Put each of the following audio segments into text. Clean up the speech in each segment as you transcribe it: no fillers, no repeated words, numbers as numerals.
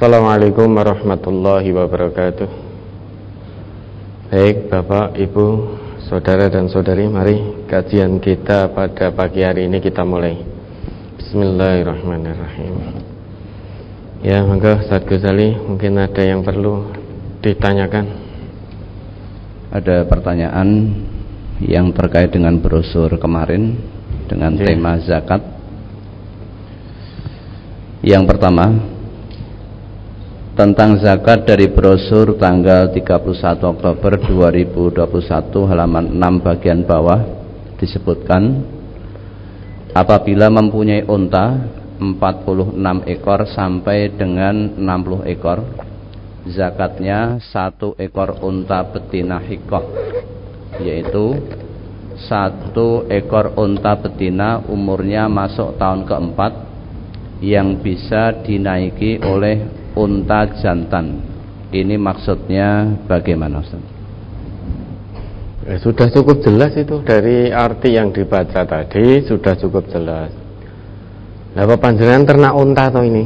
Assalamualaikum warahmatullahi wabarakatuh. Baik Bapak, Ibu, Saudara dan Saudari, mari kajian kita pada pagi hari ini kita mulai. Bismillahirrahmanirrahim. Ya, monggo Ustaz Ghazali, mungkin ada yang perlu ditanyakan. Ada pertanyaan yang terkait dengan brosur kemarin dengan tema zakat. Yang pertama, tentang zakat dari brosur tanggal 31 Oktober 2021 halaman 6 bagian bawah disebutkan apabila mempunyai unta 46 ekor sampai dengan 60 ekor, zakatnya 1 ekor unta betina hikoh, yaitu 1 ekor unta betina umurnya masuk tahun keempat yang bisa dinaiki oleh unta jantan. Ini maksudnya bagaimana, Ustaz? Sudah cukup jelas itu dari arti yang dibaca tadi, sudah cukup jelas. Lah panjenengan ternak unta atau ini?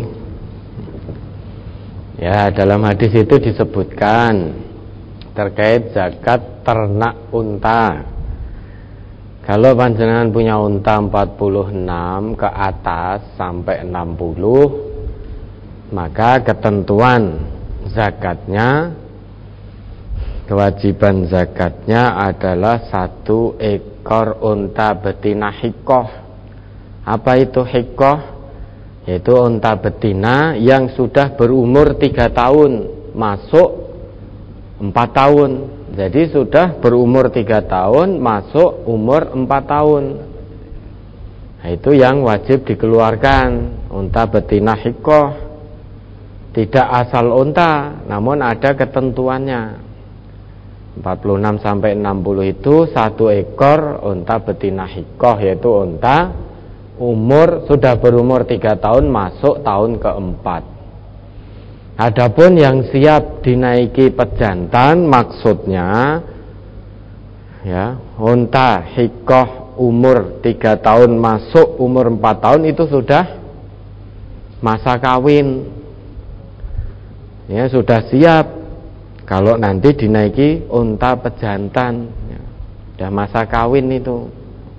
Ya, dalam hadis itu disebutkan terkait zakat ternak unta. Kalau panjenengan punya unta 46 ke atas sampai 60, maka ketentuan zakatnya, kewajiban zakatnya adalah 1 ekor unta betina hikoh. Apa itu hikoh? Yaitu unta betina yang sudah berumur 3 tahun masuk 4 tahun. Jadi sudah berumur 3 tahun masuk umur 4 tahun. Nah, itu yang wajib dikeluarkan, unta betina hikoh. Tidak asal unta, namun ada ketentuannya. 46 sampai 60 itu 1 ekor unta betina hikoh, yaitu unta sudah berumur 3 tahun masuk tahun keempat. Adapun yang siap dinaiki pejantan, maksudnya ya, unta hikoh umur 3 tahun masuk umur 4 tahun itu sudah masa kawin. Ya, sudah siap kalau nanti dinaiki unta pejantan, ya, sudah masa kawin itu.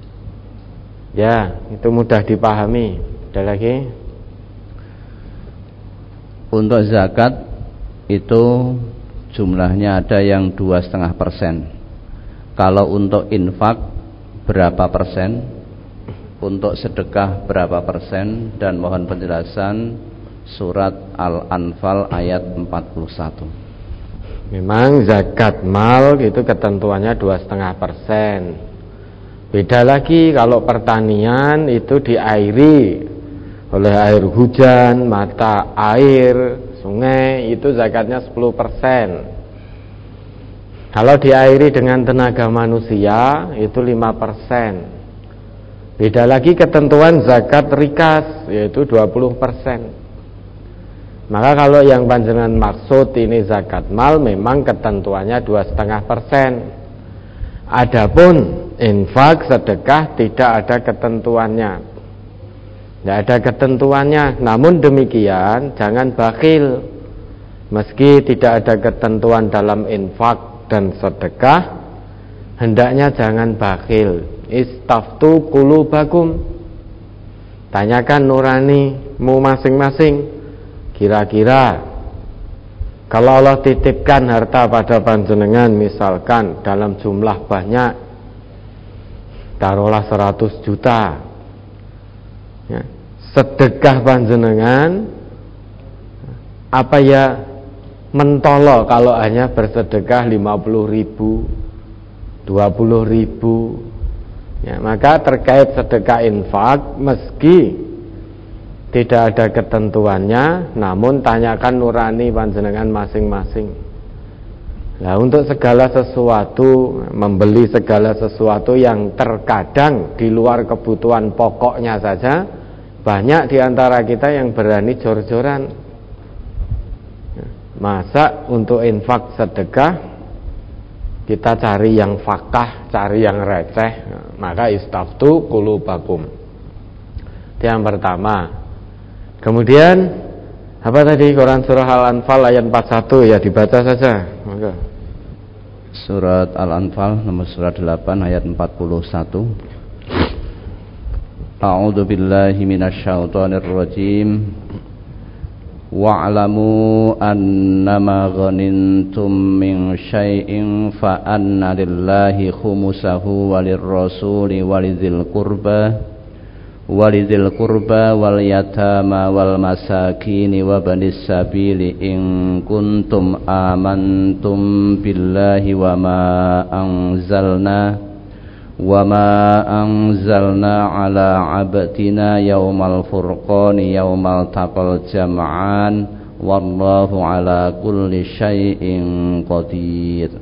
Ya, itu mudah dipahami. Ada lagi? Untuk zakat itu jumlahnya ada yang 2,5%. Kalau untuk infak berapa persen? Untuk sedekah berapa persen? Dan mohon penjelasan Surat Al-Anfal ayat 41. Memang zakat mal itu ketentuannya 2,5%. Beda lagi kalau pertanian itu diairi oleh air hujan, mata air, sungai, itu zakatnya 10%. Kalau diairi dengan tenaga manusia itu 5%. Beda lagi ketentuan zakat rikas, yaitu 20%. Maka kalau yang panjenengan maksud ini zakat mal, memang ketentuannya 2,5%. Adapun infak sedekah tidak ada ketentuannya. Tidak ada ketentuannya. Namun demikian jangan bakhil. Meski tidak ada ketentuan dalam infak dan sedekah, hendaknya jangan bakhil. Istaftu qulubakum. Tanyakan nuranimu masing-masing. Kira-kira kalau Allah titipkan harta pada panjenengan, misalkan dalam jumlah banyak, taruhlah 100 juta, ya, sedekah panjenengan apa ya mentolo kalau hanya bersedekah 50 ribu, 20 ribu, ya, maka terkait sedekah infak meski tidak ada ketentuannya, namun tanyakan nurani panjenengan masing-masing. Nah, untuk segala sesuatu, membeli segala sesuatu yang terkadang di luar kebutuhan pokoknya saja, banyak di antara kita yang berani jor-joran. Masa untuk infak sedekah kita cari yang fakah, cari yang receh, maka istaftu qulubakum. Itu yang pertama. Kemudian Apa tadi Quran surah Al-Anfal ayat 41 ya, dibaca saja. Maka Surat Al-Anfal nomor surat 8 ayat 41. A'udzu billahi minasyaitonir rajim. Wa'lamu annama ghanimtum min syai'in fa anna lillahi khumusahu walirrasuli walidzil qurba wal yatama wal masakin wa banis sabili in kuntum amantum billahi wa ma anzalna ala abdina yaumal furqani yaumal taqal jam'an wallahu ala kulli syai'in qadir.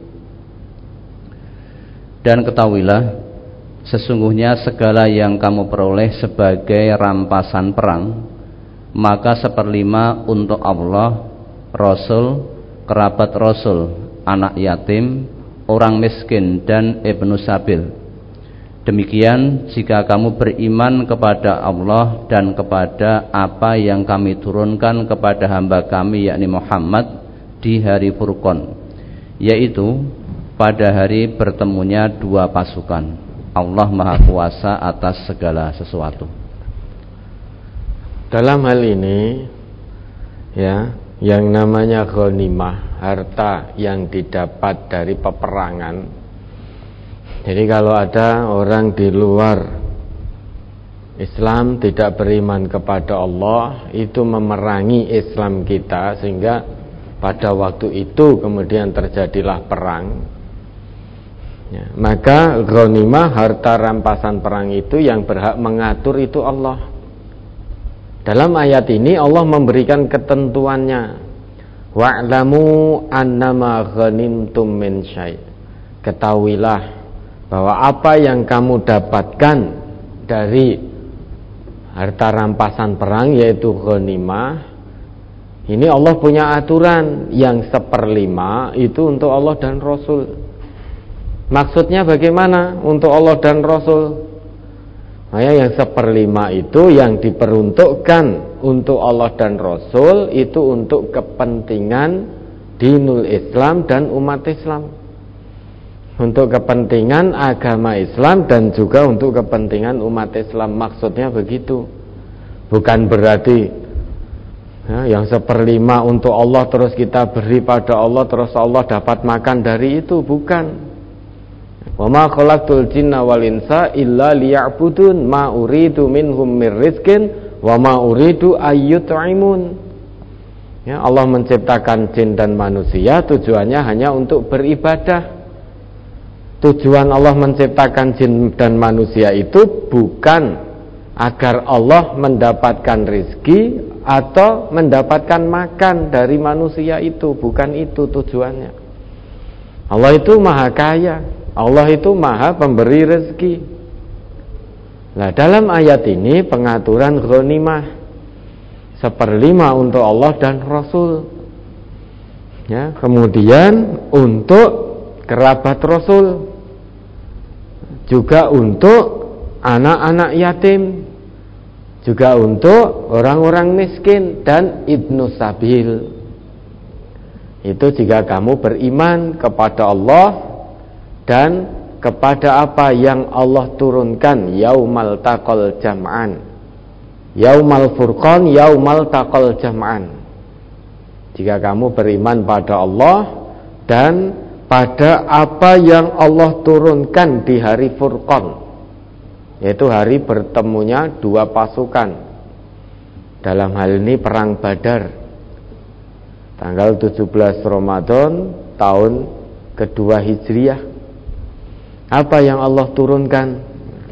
Dan ketahuilah, sesungguhnya segala yang kamu peroleh sebagai rampasan perang, maka 1/5 untuk Allah, Rasul, kerabat Rasul, anak yatim, orang miskin, dan ibnu sabil. Demikian jika kamu beriman kepada Allah dan kepada apa yang kami turunkan kepada hamba kami, yakni Muhammad, di hari Furqan, yaitu pada hari bertemunya dua pasukan. Allah Maha Kuasa atas segala sesuatu. Dalam hal ini ya, yang namanya ghanimah, harta yang didapat dari peperangan. Jadi kalau ada orang di luar Islam tidak beriman kepada Allah, itu memerangi Islam kita, sehingga pada waktu itu kemudian terjadilah perang. Ya, maka ghanimah, harta rampasan perang itu yang berhak mengatur itu Allah. Dalam ayat ini Allah memberikan ketentuannya. Wa'lamu annama ghanimtum min syai'. Ketahuilah bahwa apa yang kamu dapatkan dari harta rampasan perang, yaitu ghanimah, ini Allah punya aturan yang 1/5 itu untuk Allah dan Rasul. Maksudnya bagaimana untuk Allah dan Rasul? Nah, yang 1/5 itu yang diperuntukkan untuk Allah dan Rasul itu untuk kepentingan dinul Islam dan umat Islam, untuk kepentingan agama Islam dan juga untuk kepentingan umat Islam. Maksudnya begitu. Bukan berarti ya, yang 1/5 untuk Allah terus kita beri pada Allah, terus Allah dapat makan dari itu. Bukan. Wa ma khalaqtul jinna wal insa illa liya'budun ma uridu minhum mir rizqin wa ma uridu ayyut'imun. Ya, Allah menciptakan jin dan manusia tujuannya hanya untuk beribadah. Tujuan Allah menciptakan jin dan manusia itu bukan agar Allah mendapatkan rizki atau mendapatkan makan dari manusia itu, bukan itu tujuannya. Allah itu maha kaya, Allah itu maha pemberi rezeki. Nah, dalam ayat ini pengaturan ghanimah 1/5 untuk Allah dan Rasul. Ya, kemudian untuk kerabat Rasul, juga untuk anak-anak yatim, juga untuk orang-orang miskin dan ibnu sabil. Itu jika kamu beriman kepada Allah dan kepada apa yang Allah turunkan yaumal taqal jam'an, yaumal furqan, yaumal taqal jam'an. Jika kamu beriman pada Allah dan pada apa yang Allah turunkan di hari Furqan, yaitu hari bertemunya dua pasukan. Dalam hal ini perang Badar, tanggal 17 Ramadan tahun kedua Hijriah. Apa yang Allah turunkan?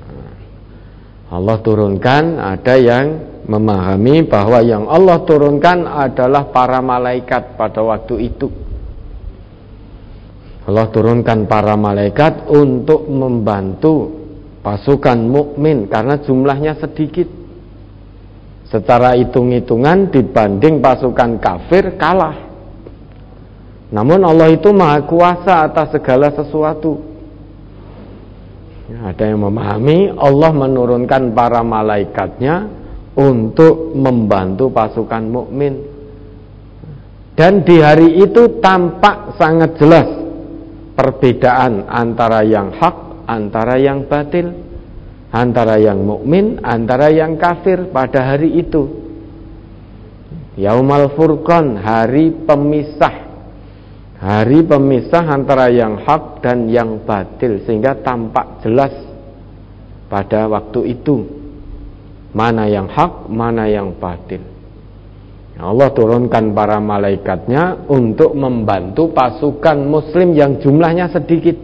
Allah turunkan, ada yang memahami bahwa yang Allah turunkan adalah para malaikat pada waktu itu. Allah turunkan para malaikat untuk membantu pasukan mukmin karena jumlahnya sedikit. Secara hitung-hitungan dibanding pasukan kafir kalah. Namun Allah itu maha kuasa atas segala sesuatu. Ada yang memahami Allah menurunkan para malaikatnya untuk membantu pasukan mukmin. Dan di hari itu tampak sangat jelas perbedaan antara yang hak, antara yang batil, antara yang mukmin, antara yang kafir pada hari itu. Yaumal Furqan, hari pemisah. Hari pemisah antara yang hak dan yang batil, sehingga tampak jelas pada waktu itu mana yang hak, mana yang batil. Allah turunkan para malaikatnya untuk membantu pasukan muslim yang jumlahnya sedikit.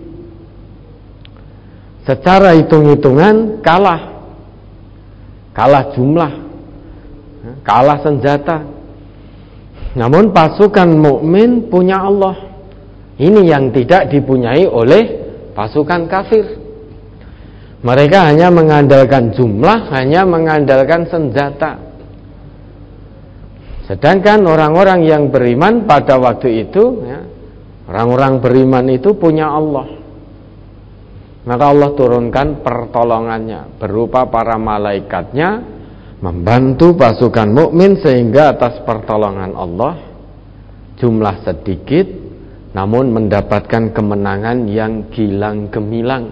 Secara hitung-hitungan kalah jumlah, kalah senjata. Namun pasukan mukmin punya Allah. Ini yang tidak dipunyai oleh pasukan kafir. Mereka hanya mengandalkan jumlah, hanya mengandalkan senjata. Sedangkan orang-orang yang beriman pada waktu itu, orang-orang beriman itu punya Allah. Maka Allah turunkan pertolongannya berupa para malaikatnya membantu pasukan mukmin, sehingga atas pertolongan Allah jumlah sedikit namun mendapatkan kemenangan yang gilang gemilang.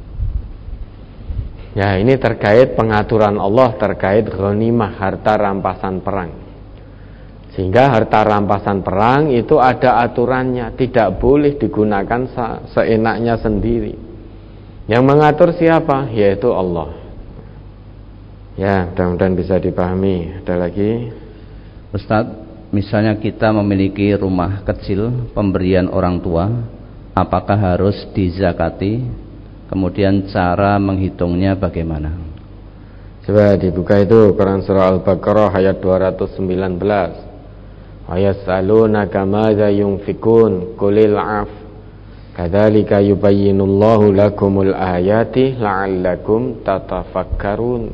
Ya, ini terkait pengaturan Allah terkait ghanimah, harta rampasan perang. Sehingga harta rampasan perang itu ada aturannya, tidak boleh digunakan seenaknya sendiri. Yang mengatur siapa? Yaitu Allah. Ya, mudah-mudahan bisa dipahami. Ada lagi? Ustadz, misalnya kita memiliki rumah kecil pemberian orang tua, apakah harus dizakati? Kemudian cara menghitungnya bagaimana? Coba dibuka itu Quran surah Al-Baqarah ayat 219. Ayas'alunaka madza yunfikun qulil 'af kadzalika yubayyinullahu lakumul ayati la'allakum tatafakkarun.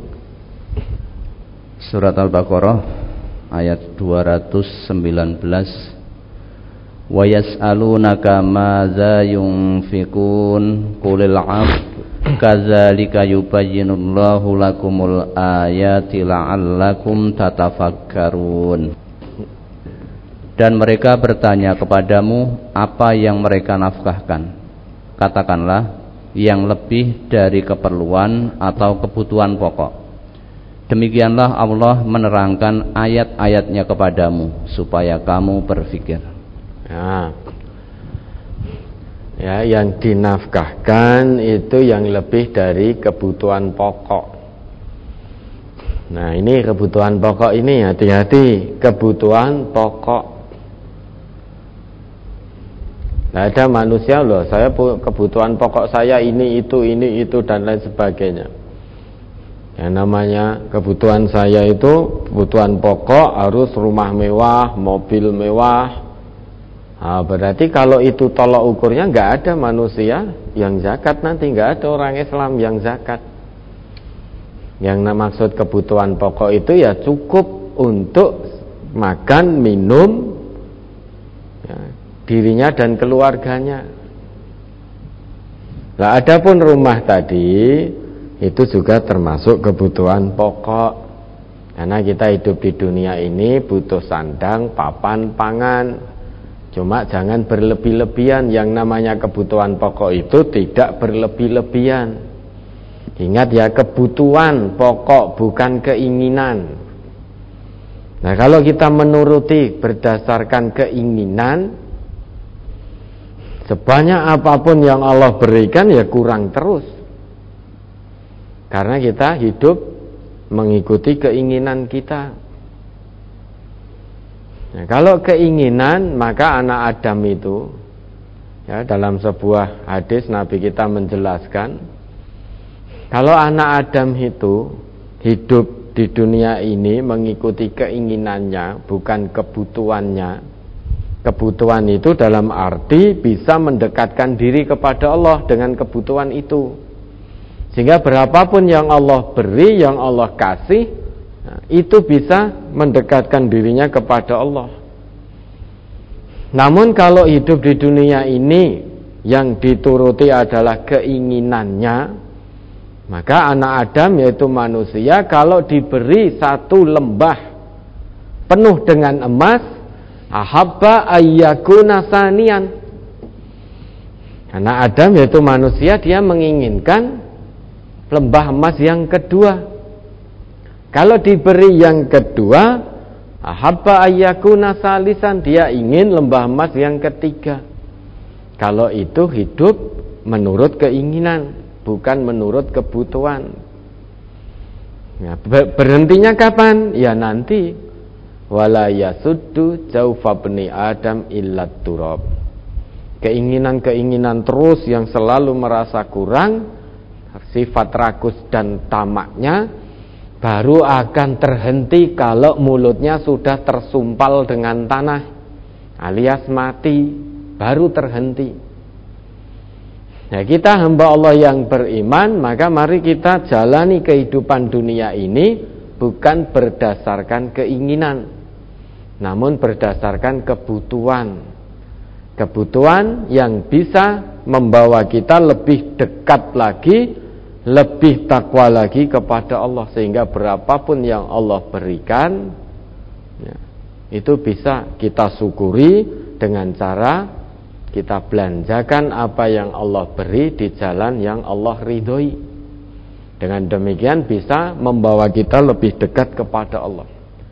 Surat Al-Baqarah ayat 219. Wa yas'alunaka madza yunfikun qulil 'af kadzalika yubayyinullahu lakumul ayati la'allakum tatafakkarun. Dan mereka bertanya kepadamu apa yang mereka nafkahkan. Katakanlah yang lebih dari keperluan atau kebutuhan pokok. Demikianlah Allah menerangkan ayat-ayatnya kepadamu supaya kamu berpikir. Ya, yang dinafkahkan itu yang lebih dari kebutuhan pokok. Nah, ini kebutuhan pokok ini, hati-hati, kebutuhan pokok. Nah, ada manusia loh, saya kebutuhan pokok saya ini itu dan lain sebagainya. Yang namanya kebutuhan saya itu kebutuhan pokok harus rumah mewah, mobil mewah. Nah, berarti kalau itu tolok ukurnya nggak ada manusia yang zakat, nanti nggak ada orang Islam yang zakat. Yang maksud kebutuhan pokok itu ya cukup untuk makan, minum, ya, dirinya dan keluarganya. Nah, adapun rumah tadi itu juga termasuk kebutuhan pokok. Karena kita hidup di dunia ini butuh sandang, papan, pangan. Cuma jangan berlebih-lebihan. Yang namanya kebutuhan pokok itu tidak berlebih-lebihan. Ingat ya, kebutuhan pokok bukan keinginan. Nah, kalau kita menuruti berdasarkan keinginan, sebanyak apapun yang Allah berikan ya kurang terus. Karena kita hidup mengikuti keinginan kita. Nah, kalau keinginan, maka anak Adam itu, ya, dalam sebuah hadis Nabi kita menjelaskan, kalau anak Adam itu hidup di dunia ini mengikuti keinginannya, bukan kebutuhannya. Kebutuhan itu dalam arti bisa mendekatkan diri kepada Allah dengan kebutuhan itu. Sehingga berapapun yang Allah beri, yang Allah kasih, itu bisa mendekatkan dirinya kepada Allah. Namun kalau hidup di dunia ini yang dituruti adalah keinginannya, maka anak Adam yaitu manusia kalau diberi satu lembah penuh dengan emas, ahabba ayyakuna saniyan. Anak Adam yaitu manusia, dia menginginkan lembah emas yang kedua. Kalau diberi yang kedua, ahabba ayyakuna salisan, dia ingin lembah emas yang ketiga. Kalau itu hidup menurut keinginan, bukan menurut kebutuhan. Ya, berhentinya kapan? Ya nanti. Wala yasuddu jaufa bani Adam illat turab. Keinginan-keinginan terus yang selalu merasa kurang, sifat rakus dan tamaknya baru akan terhenti kalau mulutnya sudah tersumpal dengan tanah alias mati, baru terhenti. Nah, kita hamba Allah yang beriman, maka mari kita jalani kehidupan dunia ini bukan berdasarkan keinginan, namun berdasarkan kebutuhan. Kebutuhan yang bisa membawa kita lebih dekat lagi, lebih takwa lagi kepada Allah, sehingga berapapun yang Allah berikan ya, itu bisa kita syukuri dengan cara kita belanjakan apa yang Allah beri di jalan yang Allah ridhoi. Dengan demikian bisa membawa kita lebih dekat kepada Allah.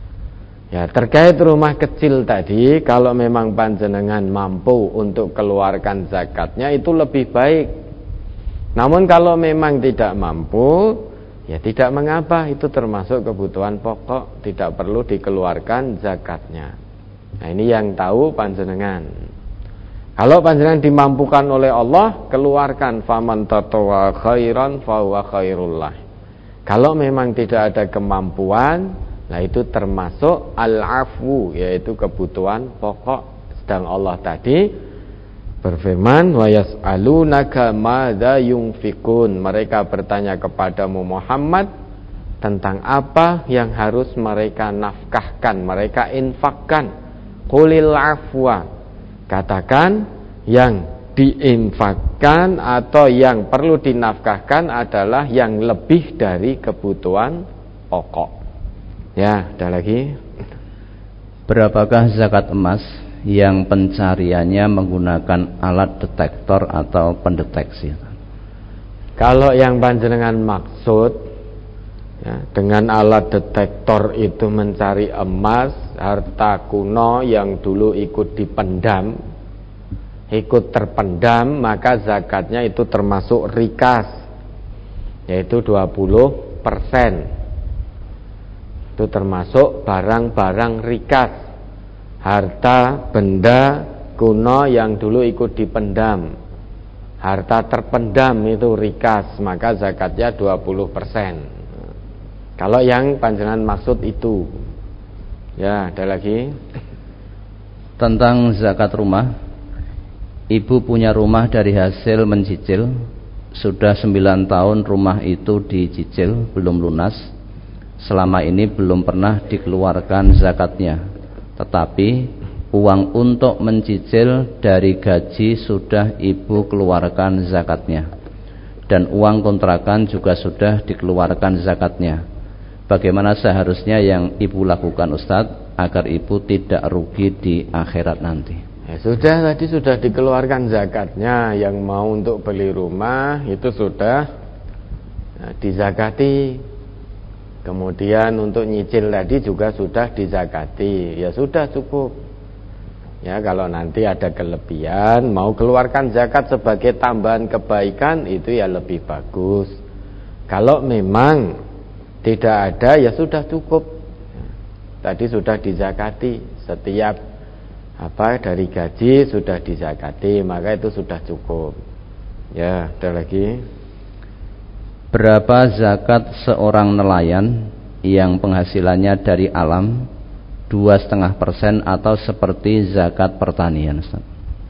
Ya, terkait rumah kecil tadi, kalau memang panjenengan mampu untuk keluarkan zakatnya itu lebih baik. Namun kalau memang tidak mampu, ya tidak mengapa, itu termasuk kebutuhan pokok, tidak perlu dikeluarkan zakatnya. Nah, ini yang tahu panjenengan. Kalau panjenengan dimampukan oleh Allah, keluarkan, faman tatawwa khairan fahuwa khairullah. Kalau memang tidak ada kemampuan, nah itu termasuk al-afwu, yaitu kebutuhan pokok. Sedang Allah tadi berfirman, wa yas'alunaka madza yunfikun. Mereka bertanya kepadamu Muhammad tentang apa yang harus mereka nafkahkan, mereka infakkan. Qulil afwa. Katakan yang diinfakkan atau yang perlu dinafkahkan adalah yang lebih dari kebutuhan pokok. Ya, ada lagi. Berapakah zakat emas yang pencariannya menggunakan alat detektor atau pendeteksi? Kalau yang panjenengan maksud ya, dengan alat detektor itu mencari emas, harta kuno yang dulu ikut dipendam, ikut terpendam, maka zakatnya itu termasuk rikas, yaitu 20%. Itu termasuk barang-barang rikas, harta benda kuno yang dulu ikut dipendam, harta terpendam itu rikas, maka zakatnya 20%. Kalau yang panjenengan maksud itu. Ya, ada lagi. Tentang zakat rumah, ibu punya rumah dari hasil mencicil, sudah 9 tahun rumah itu dicicil belum lunas. Selama ini belum pernah dikeluarkan zakatnya, tetapi uang untuk mencicil dari gaji sudah ibu keluarkan zakatnya, dan uang kontrakan juga sudah dikeluarkan zakatnya. Bagaimana seharusnya yang ibu lakukan, Ustadz, agar ibu tidak rugi di akhirat nanti? Ya, tadi sudah dikeluarkan zakatnya. Yang mau untuk beli rumah itu sudah dizakati. Kemudian untuk nyicil tadi juga sudah dizakati. Ya sudah, cukup. Ya, kalau nanti ada kelebihan, mau keluarkan zakat sebagai tambahan kebaikan, itu ya lebih bagus. Kalau memang tidak ada, ya sudah cukup. Tadi sudah dizakati. Setiap dari gaji sudah dizakati, maka itu sudah cukup. Ya, ada lagi. Berapa zakat seorang nelayan yang penghasilannya dari alam, 2,5% atau seperti zakat pertanian, Ustaz?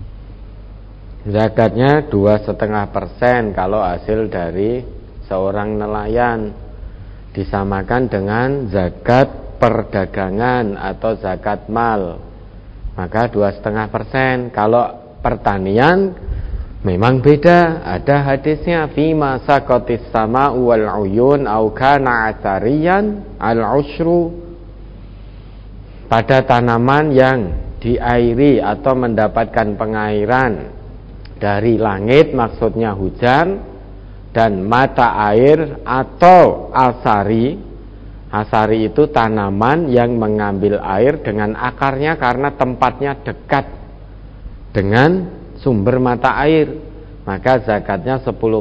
Zakatnya 2,5% kalau hasil dari seorang nelayan, disamakan dengan zakat perdagangan atau zakat mal, maka 2,5%. Kalau pertanian memang beda, ada hadisnya fima saqatis sama'u wal uyun au kana athariyan al usyru. Pada tanaman yang diairi atau mendapatkan pengairan dari langit, maksudnya hujan, dan mata air atau asari. Asari itu tanaman yang mengambil air dengan akarnya karena tempatnya dekat dengan sumber mata air, maka zakatnya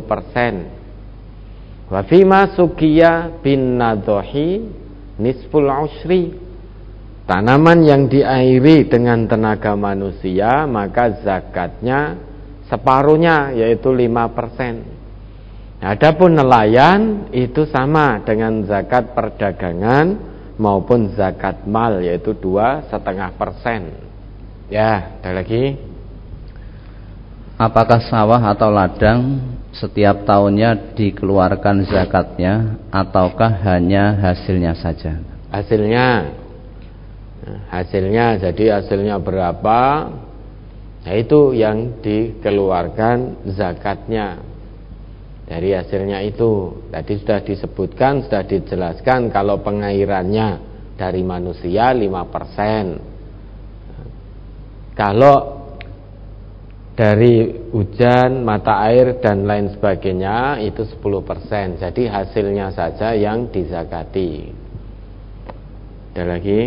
10%. Wa fima suqiya bin nadhi nisful ushri. Tanaman yang diairi dengan tenaga manusia, maka zakatnya separuhnya, yaitu 5%. Adapun nelayan itu sama dengan zakat perdagangan maupun zakat mal, yaitu 2,5%. Ya, ada lagi. Apakah sawah atau ladang setiap tahunnya dikeluarkan zakatnya ataukah hanya hasilnya saja? Hasilnya, jadi hasilnya berapa, nah itu yang dikeluarkan zakatnya. Dari hasilnya itu tadi sudah disebutkan, sudah dijelaskan kalau pengairannya dari manusia 5%. Kalau dari hujan, mata air dan lain sebagainya itu 10%. Jadi hasilnya saja yang dizakati. Ada lagi?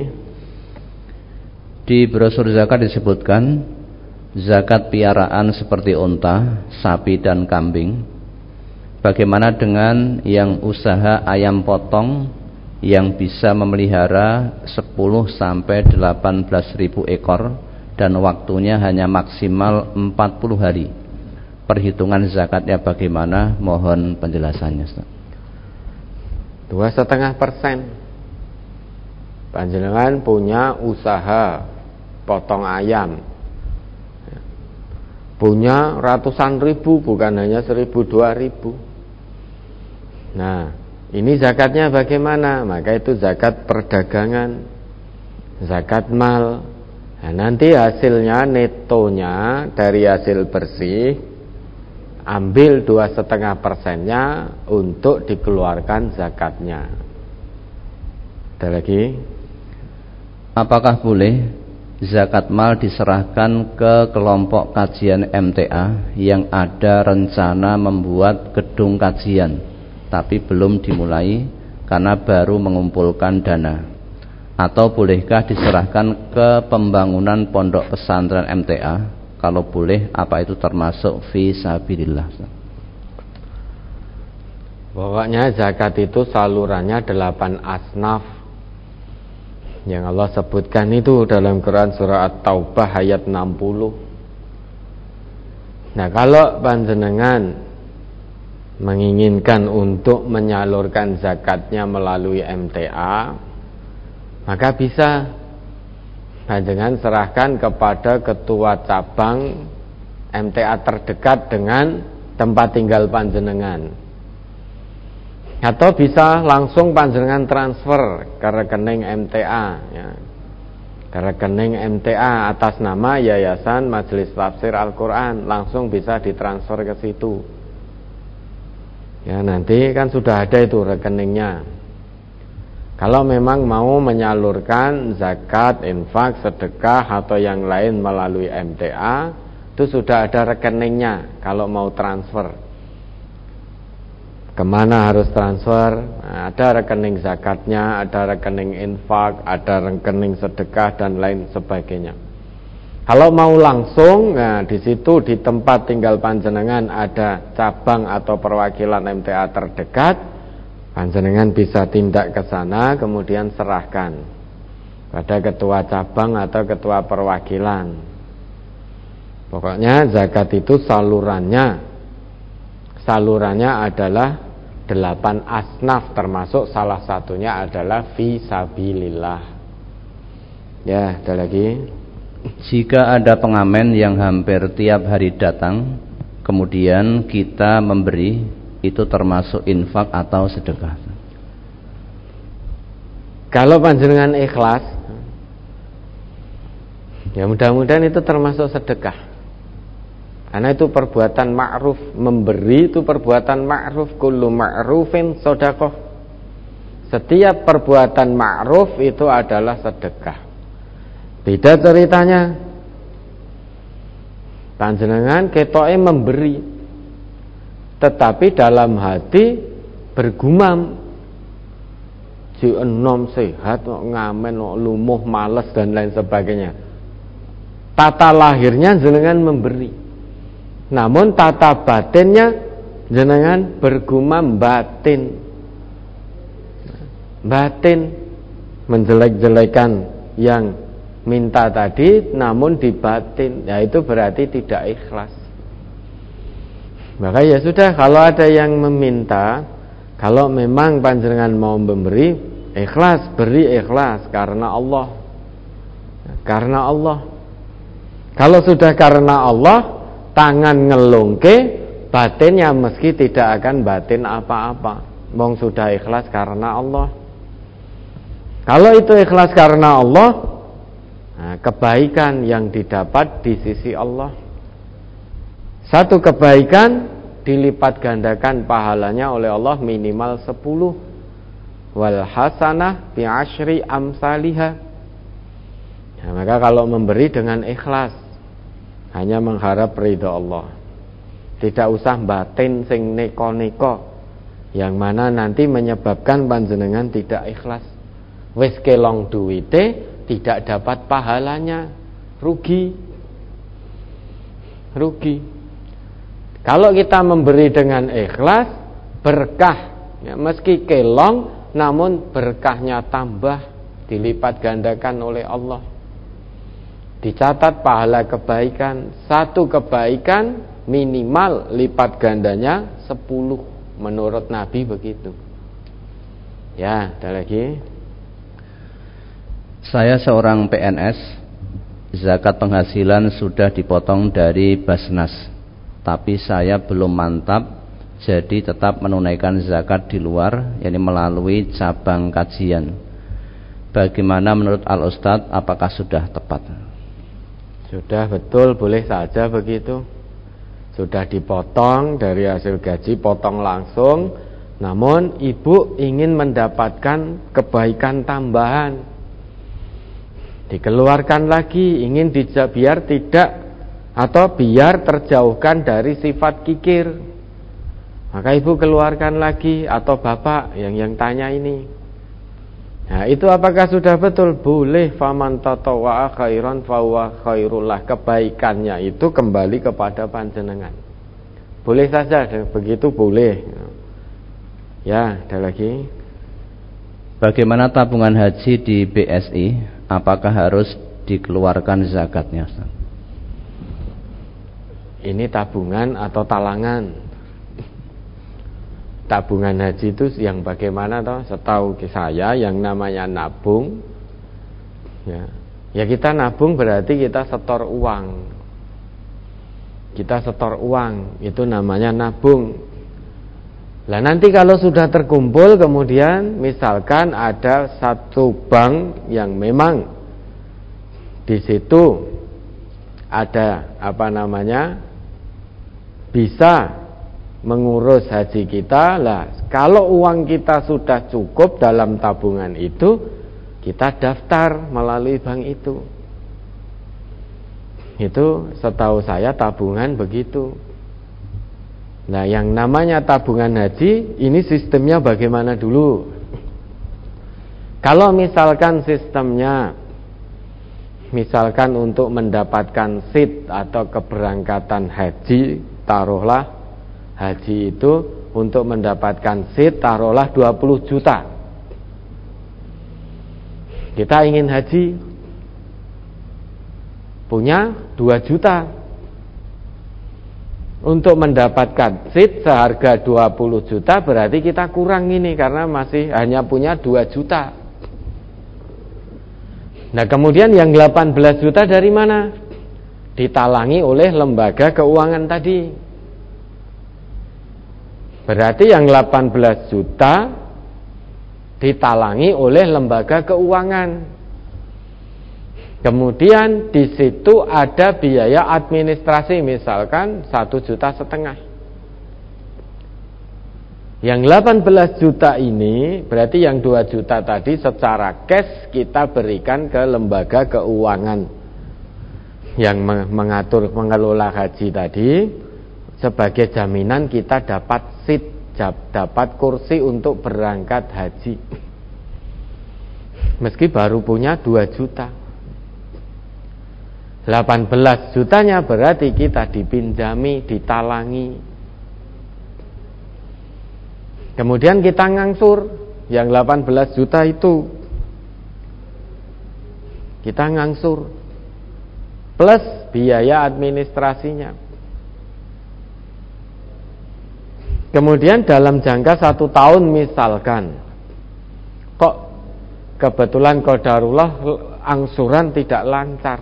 Di brosur zakat disebutkan zakat piaraan seperti unta, sapi dan kambing. Bagaimana dengan yang usaha ayam potong yang bisa memelihara 10 sampai 18.000 ekor dan waktunya hanya maksimal 40 hari? Perhitungan zakatnya bagaimana? Mohon penjelasannya, Ustaz. 2,5%. Panjenengan punya usaha potong ayam, punya ratusan ribu, bukan hanya 1.000, 2.000. Nah, ini zakatnya bagaimana? Maka itu zakat perdagangan, zakat mal. Nah, nanti hasilnya, netonya dari hasil bersih, ambil 2,5%-nya untuk dikeluarkan zakatnya. Ada lagi? Apakah boleh zakat mal diserahkan ke kelompok kajian MTA yang ada rencana membuat gedung kajian tapi belum dimulai karena baru mengumpulkan dana? Atau bolehkah diserahkan ke pembangunan pondok pesantren MTA? Kalau boleh, apa itu termasuk fi sabilillah? Pokoknya zakat itu salurannya 8 asnaf yang Allah sebutkan itu dalam Quran surah At-Taubah ayat 60. Nah, kalau panjenengan menginginkan untuk menyalurkan zakatnya melalui MTA, maka bisa panjenengan serahkan kepada ketua cabang MTA terdekat dengan tempat tinggal panjenengan, atau bisa langsung panjenengan transfer ke rekening MTA, ya, ke rekening MTA atas nama Yayasan Majelis Tafsir Al-Quran, langsung bisa ditransfer ke situ. Ya, nanti kan sudah ada itu rekeningnya. Kalau memang mau menyalurkan zakat, infak, sedekah atau yang lain melalui MTA, itu sudah ada rekeningnya. Kalau mau transfer, kemana harus transfer? Nah, ada rekening zakatnya, ada rekening infak, ada rekening sedekah dan lain sebagainya. Kalau mau langsung, nah di situ di tempat tinggal panjenengan ada cabang atau perwakilan MTA terdekat, panjenengan bisa tindak ke sana kemudian serahkan pada ketua cabang atau ketua perwakilan. Pokoknya zakat itu salurannya adalah 8 asnaf, termasuk salah satunya adalah fi sabilillah. Ya, ada lagi. Jika ada pengamen yang hampir tiap hari datang, kemudian kita memberi, itu termasuk infak atau sedekah? Kalau panjenengan ikhlas, ya mudah-mudahan itu termasuk sedekah. Karena itu perbuatan ma'ruf, memberi itu perbuatan ma'ruf, kullu ma'rufin shadaqah. Setiap perbuatan ma'ruf itu adalah sedekah. Beda ceritanya. Panjenengan ketoke memberi, tetapi dalam hati bergumam, si enom sehat, ngamen, lumuh, males dan lain sebagainya. Tata lahirnya jenengan memberi, namun tata batinnya jenengan bergumam batin menjelek-jelekan yang minta tadi, namun di batin, ya itu berarti tidak ikhlas. Maka ya sudah, kalau ada yang meminta, kalau memang panjenengan mau memberi, ikhlas, beri ikhlas karena Allah. Karena Allah. Kalau sudah karena Allah, tangan ngelungke, batinnya meski tidak akan batin apa-apa. Wong sudah ikhlas karena Allah. Kalau itu ikhlas karena Allah, nah, kebaikan yang didapat di sisi Allah. Satu kebaikan dilipat gandakan pahalanya oleh Allah minimal 10. Wal hasanah bi asyri amsalihha. Nah, maka kalau memberi dengan ikhlas, hanya mengharap ridha Allah, tidak usah batin sing neko-neko, yang mana nanti menyebabkan panjenengan tidak ikhlas. Wis kelong duwite tidak dapat pahalanya, rugi. Kalau kita memberi dengan ikhlas, berkah, ya, meski kelong namun berkahnya tambah, dilipat gandakan oleh Allah. Dicatat pahala kebaikan, satu kebaikan minimal lipat gandanya 10, menurut Nabi begitu. Ya, ada lagi. Saya seorang PNS, zakat penghasilan sudah dipotong dari Basnas, tapi saya belum mantap, jadi tetap menunaikan zakat di luar, yakni melalui cabang kajian. Bagaimana menurut Al-Ustadz, apakah sudah tepat? Sudah betul, boleh saja begitu. Sudah dipotong dari hasil gaji, potong langsung. Namun ibu ingin mendapatkan kebaikan tambahan, dikeluarkan lagi, ingin biar tidak, atau biar terjauhkan dari sifat kikir, maka ibu keluarkan lagi, atau bapak yang tanya ini. Nah, itu apakah sudah betul? Boleh. Faman tatawwa'a khairan fahuwa khairullah. Kebaikannya itu kembali kepada panjenengan. Boleh saja, begitu boleh. Ya, ada lagi. Bagaimana tabungan haji di BSI? Apakah harus dikeluarkan zakatnya? Ini tabungan atau talangan? Tabungan haji itu yang bagaimana toh? Setahu saya yang namanya nabung, ya kita nabung berarti kita setor uang. Kita setor uang, itu namanya nabung. Lah nanti kalau sudah terkumpul, kemudian misalkan ada satu bank yang memang di situ ada bisa mengurus haji kita. Lah kalau uang kita sudah cukup dalam tabungan itu, kita daftar melalui bank itu. Itu setahu saya tabungan begitu. Nah, yang namanya tabungan haji ini sistemnya bagaimana dulu? Kalau misalkan sistemnya, misalkan untuk mendapatkan seat atau keberangkatan haji, taruhlah haji itu untuk mendapatkan seat taruhlah 20 juta. Kita ingin haji, punya 2 juta. Untuk mendapatkan seat seharga 20 juta berarti kita kurang ini, karena masih hanya punya 2 juta. Nah, kemudian yang 18 juta dari mana? Ditalangi oleh lembaga keuangan tadi. Berarti yang 18 juta ditalangi oleh lembaga keuangan. Kemudian di situ ada biaya administrasi, misalkan 1,5 juta. Yang 18 juta ini berarti yang 2 juta tadi secara cash kita berikan ke lembaga keuangan yang mengatur mengelola haji tadi, sebagai jaminan kita dapat seat, dapat kursi untuk berangkat haji. Meski baru punya 2 juta. 18 jutanya berarti kita dipinjami, ditalangi. Kemudian kita ngangsur yang 18 juta itu. Kita ngangsur plus biaya administrasinya. Kemudian dalam jangka 1 tahun misalkan, kok kebetulan qadarullah angsuran tidak lancar,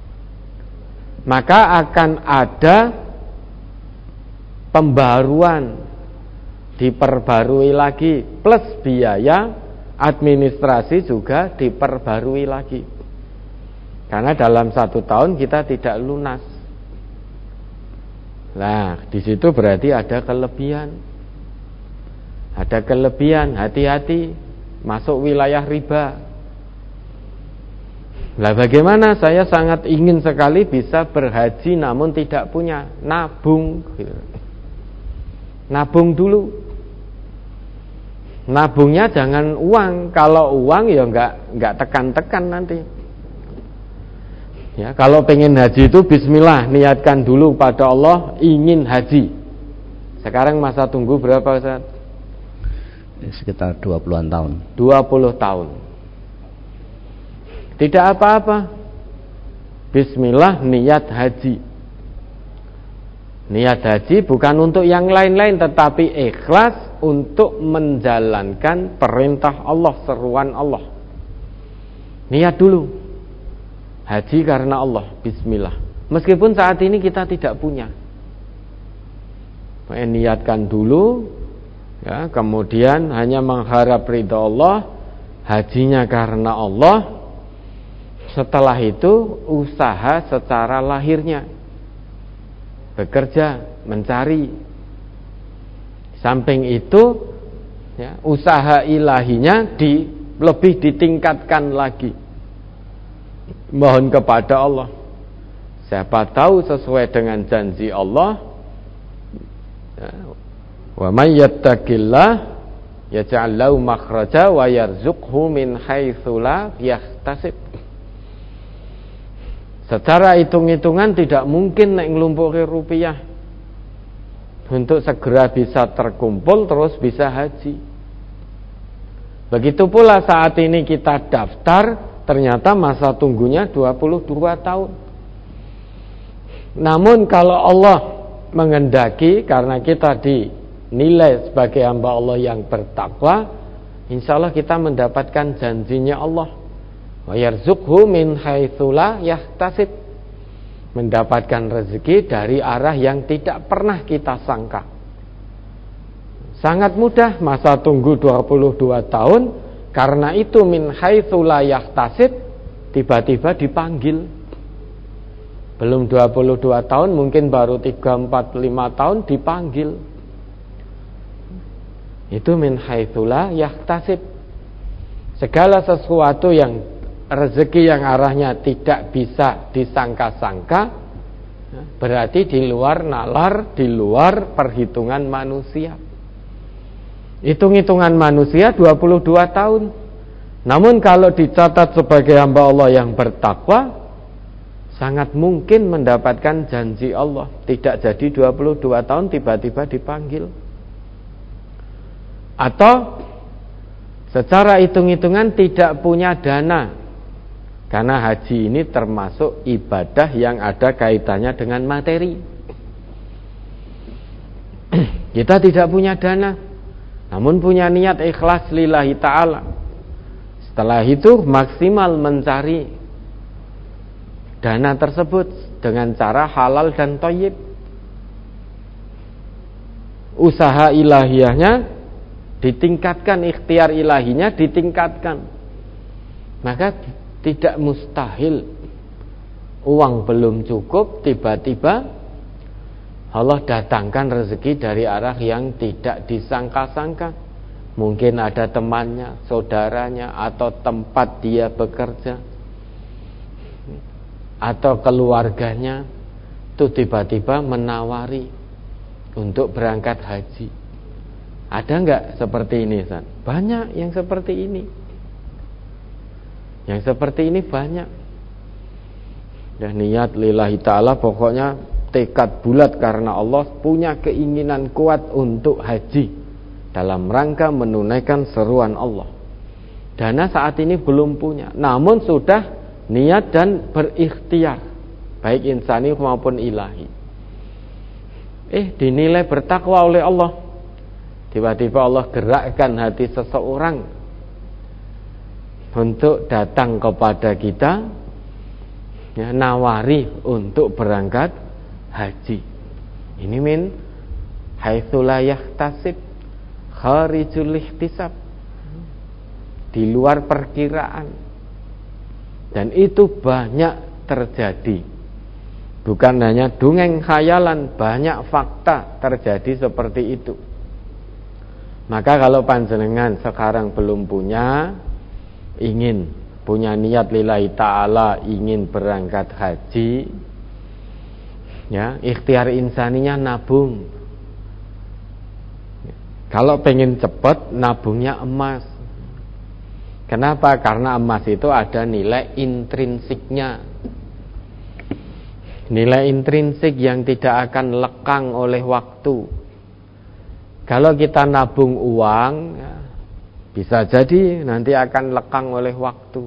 maka akan ada pembaruan, diperbarui lagi, plus biaya administrasi juga diperbarui lagi. Karena dalam 1 tahun kita tidak lunas. Nah, di situ berarti ada kelebihan. Ada kelebihan, hati-hati masuk wilayah riba. Lah bagaimana saya sangat ingin sekali bisa berhaji namun tidak punya, nabung. Nabung dulu. Nabungnya jangan uang, kalau uang ya enggak tekan-tekan nanti. Ya, kalau pengen haji itu bismillah, niatkan dulu pada Allah ingin haji. Sekarang masa tunggu berapa Ustaz? Sekitar 20-an tahun. 20 tahun. Tidak apa-apa. Bismillah niat haji. Niat haji bukan untuk yang lain-lain, tetapi ikhlas untuk menjalankan perintah Allah, seruan Allah. Niat dulu. Haji karena Allah, bismillah. Meskipun saat ini kita tidak punya, niatkan dulu, ya, kemudian hanya mengharap ridha Allah, hajinya karena Allah. Setelah itu usaha secara lahirnya, bekerja, mencari. Samping itu, ya, usaha ilahinya lebih ditingkatkan lagi. Mohon kepada Allah. Siapa tahu sesuai dengan janji Allah, wa may yattaqillah yaj'al lahu makhraja wa yarzuqhu min haitsu la yahtasib. Secara hitung-hitungan tidak mungkin nek nglumpuke rupiah untuk segera bisa terkumpul terus bisa haji. Begitu pula saat ini kita daftar, ternyata masa tunggunya 22 tahun. Namun kalau Allah menghendaki, karena kita dinilai sebagai hamba Allah yang bertakwa, insya Allah kita mendapatkan janjinya Allah. Wa yarzuqhu min haitsu la yahtasib. Mendapatkan rezeki dari arah yang tidak pernah kita sangka. Sangat mudah, masa tunggu 22 tahun. Karena itu min haitsu la yahtasib, tiba-tiba dipanggil. Belum 22 tahun, mungkin baru 3, 4, 5 tahun dipanggil. Itu min haitsu la yahtasib. Segala sesuatu yang rezeki yang arahnya tidak bisa disangka-sangka, berarti di luar nalar, di luar perhitungan manusia. Hitung-hitungan manusia 22 tahun. Namun kalau dicatat sebagai hamba Allah yang bertakwa, sangat mungkin mendapatkan janji Allah. Tidak jadi 22 tahun tiba-tiba dipanggil. Atau secara hitung-hitungan tidak punya dana. Karena haji ini termasuk ibadah yang ada kaitannya dengan materi. Kita tidak punya dana, namun punya niat ikhlas lillahi ta'ala. Setelah itu maksimal mencari dana tersebut dengan cara halal dan thayyib. Usaha ilahiyahnya ditingkatkan, ikhtiar ilahinya ditingkatkan. Maka tidak mustahil uang belum cukup, tiba-tiba Allah datangkan rezeki dari arah yang tidak disangka-sangka. Mungkin ada temannya, saudaranya, atau tempat dia bekerja, atau keluarganya itu tiba-tiba menawari untuk berangkat haji. Ada enggak seperti ini, San? Banyak yang seperti ini. Yang seperti ini banyak. Dan niat lillahi ta'ala, pokoknya tekad bulat karena Allah, punya keinginan kuat untuk haji dalam rangka menunaikan seruan Allah. Dana saat ini belum punya, namun sudah niat dan berikhtiar, baik insani maupun ilahi. Dinilai bertakwa oleh Allah. Tiba-tiba Allah gerakkan hati seseorang untuk datang kepada kita, ya, nawari untuk berangkat haji. Ini min haitsu la yahtasib, kharijul ihtisab, di luar perkiraan. Dan itu banyak terjadi. Bukan hanya dongeng khayalan, banyak fakta terjadi seperti itu. Maka kalau panjenengan sekarang belum punya, ingin punya niat lillahi ta'ala, ingin berangkat haji, ya, ikhtiar insaninya nabung. Kalau pengen cepat, nabungnya emas. Kenapa? Karena emas itu ada nilai intrinsiknya, nilai intrinsik yang tidak akan lekang oleh waktu. Kalau kita nabung uang, ya, bisa jadi nanti akan lekang oleh waktu.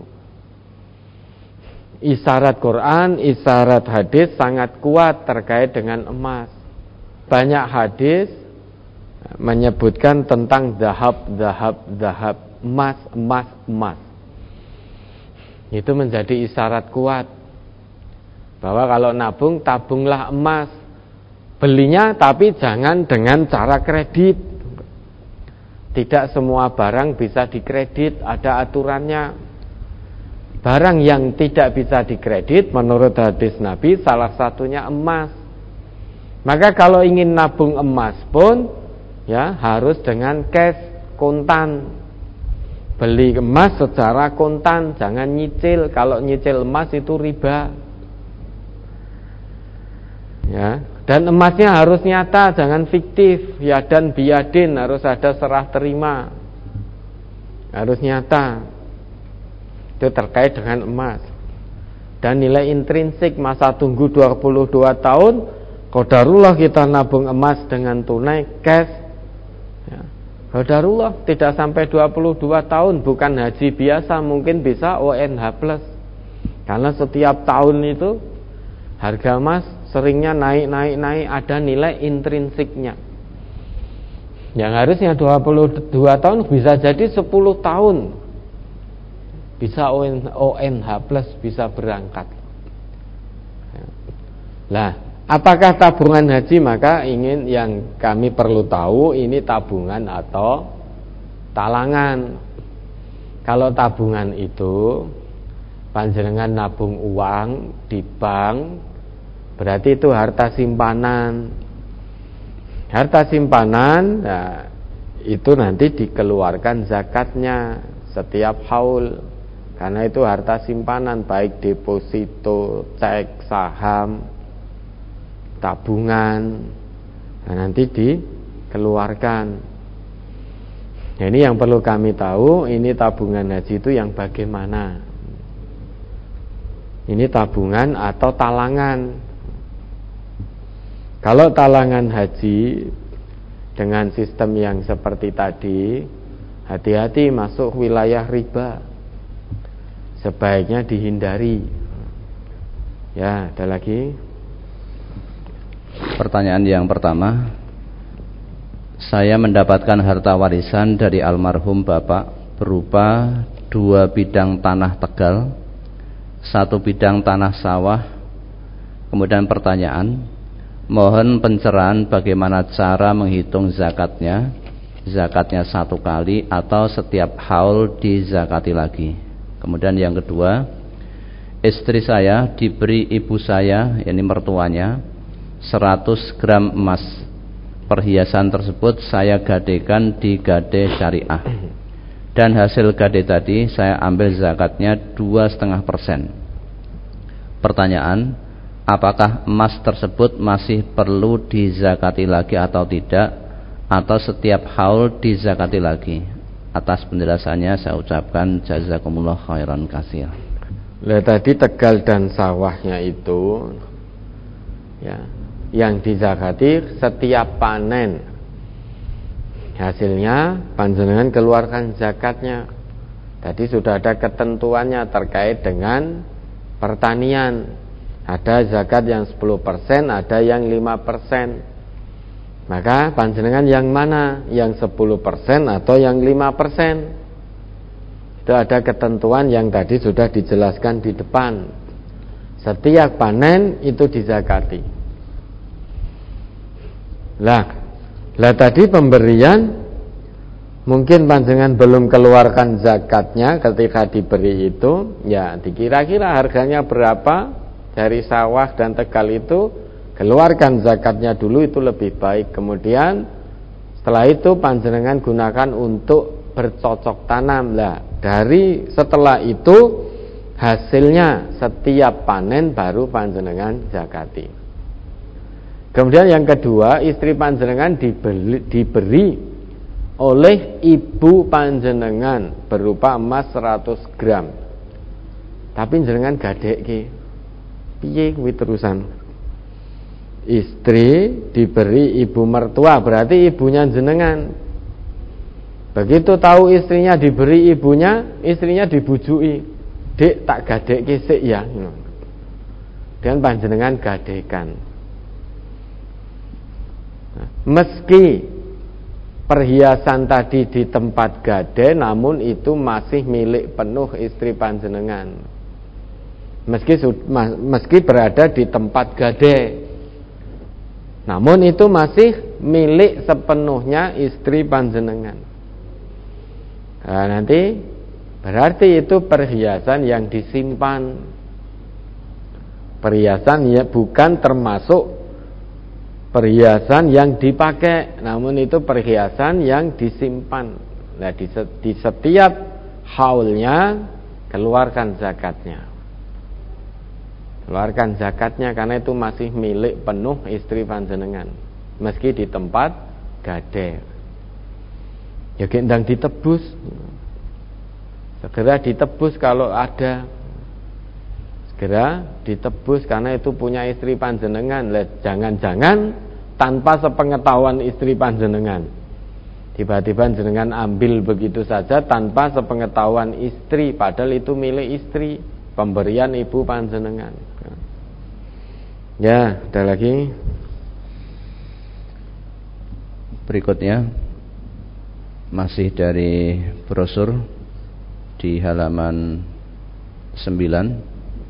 Isyarat Quran, isyarat hadis sangat kuat terkait dengan emas. Banyak hadis menyebutkan tentang zahab, emas. Itu menjadi isyarat kuat bahwa kalau nabung, tabunglah emas. Belinya tapi jangan dengan cara kredit. Tidak semua barang bisa dikredit, ada aturannya. Barang yang tidak bisa dikredit menurut hadis Nabi salah satunya emas. Maka kalau ingin nabung emas pun, ya, harus dengan cash, kontan. Beli emas secara kontan, jangan nyicil. Kalau nyicil emas itu riba. Ya, dan emasnya harus nyata, jangan fiktif. Ya, dan biadin, harus ada serah terima, harus nyata. Itu terkait dengan emas. Dan nilai intrinsik, masa tunggu 22 tahun, qadarullah kita nabung emas dengan tunai, cash, ya, qadarullah tidak sampai 22 tahun, bukan haji biasa, mungkin bisa ONH plus. Karena setiap tahun itu harga emas seringnya naik, ada nilai intrinsiknya. Yang harusnya 22 tahun bisa jadi 10 tahun. Bisa ONH plus, bisa berangkat. Lah, apakah tabungan haji? Maka ingin yang kami perlu tahu, ini tabungan atau talangan. Kalau tabungan itu panjenengan nabung uang di bank, berarti itu harta simpanan. Harta simpanan, nah, itu nanti dikeluarkan zakatnya setiap haul. Karena itu harta simpanan, baik deposito, cek, saham, tabungan, nah, nanti dikeluarkan. Nah, ini yang perlu kami tahu, ini tabungan haji itu yang bagaimana. Ini tabungan atau talangan. Kalau talangan haji dengan sistem yang seperti tadi, hati-hati masuk wilayah riba. Sebaiknya dihindari. Ya, ada lagi. Pertanyaan yang pertama, saya mendapatkan harta warisan dari almarhum Bapak berupa 2 bidang tanah Tegal, 1 bidang tanah sawah. Kemudian pertanyaan, mohon pencerahan bagaimana cara menghitung zakatnya. Zakatnya 1 kali atau setiap haul dizakati lagi. Kemudian yang kedua, istri saya diberi ibu saya, yakni mertuanya, 100 gram emas. Perhiasan tersebut saya gadekan di gade syariah, dan hasil gade tadi saya ambil zakatnya 2,5%. Pertanyaan, apakah emas tersebut masih perlu dizakati lagi atau tidak, atau setiap haul dizakati lagi? Atas penjelasannya saya ucapkan jazakumullah khairan katsir. Lah tadi Tegal dan sawahnya itu ya, yang dizakati setiap panen hasilnya panjenengan keluarkan zakatnya. Tadi sudah ada ketentuannya terkait dengan pertanian. Ada zakat yang 10%, ada yang 5%. Maka panjenengan yang mana? Yang 10% atau yang 5%? Itu ada ketentuan yang tadi sudah dijelaskan di depan. Setiap panen itu dizakati. Lah tadi pemberian, mungkin panjenengan belum keluarkan zakatnya ketika diberi itu, ya dikira-kira harganya berapa dari sawah dan Tegal itu, keluarkan zakatnya dulu, itu lebih baik. Kemudian setelah itu panjenengan gunakan untuk bercocok tanam. Lah dari setelah itu hasilnya setiap panen baru panjenengan zakati. Kemudian yang kedua, istri panjenengan diberi oleh ibu panjenengan berupa emas 100 gram. Tapi jenengan gadekke. Piye kuwi terusan? Istri diberi ibu mertua, berarti ibunya jenengan. Begitu tahu istrinya diberi ibunya, istrinya dibujui, "Dek, tak gadekke sik ya." Dan panjenengan gadekan. Meski perhiasan tadi di tempat gade, namun itu masih milik penuh istri panjenengan. Meski berada di tempat gade, namun itu masih milik sepenuhnya istri panjenengan. Nah, nanti berarti itu perhiasan yang disimpan. Perhiasan ya bukan termasuk perhiasan yang dipakai, namun itu perhiasan yang disimpan. Nah, di setiap haulnya keluarkan zakatnya. Keluarkan zakatnya karena itu masih milik penuh istri panjenengan, meski di tempat gade. Ya gendang ditebus, segera ditebus kalau ada, segera ditebus karena itu punya istri panjenengan. Jangan-jangan tanpa sepengetahuan istri panjenengan, tiba-tiba jenengan ambil begitu saja tanpa sepengetahuan istri, padahal itu milik istri, pemberian ibu panjenengan. Ya, ada lagi. Berikutnya masih dari brosur di halaman 9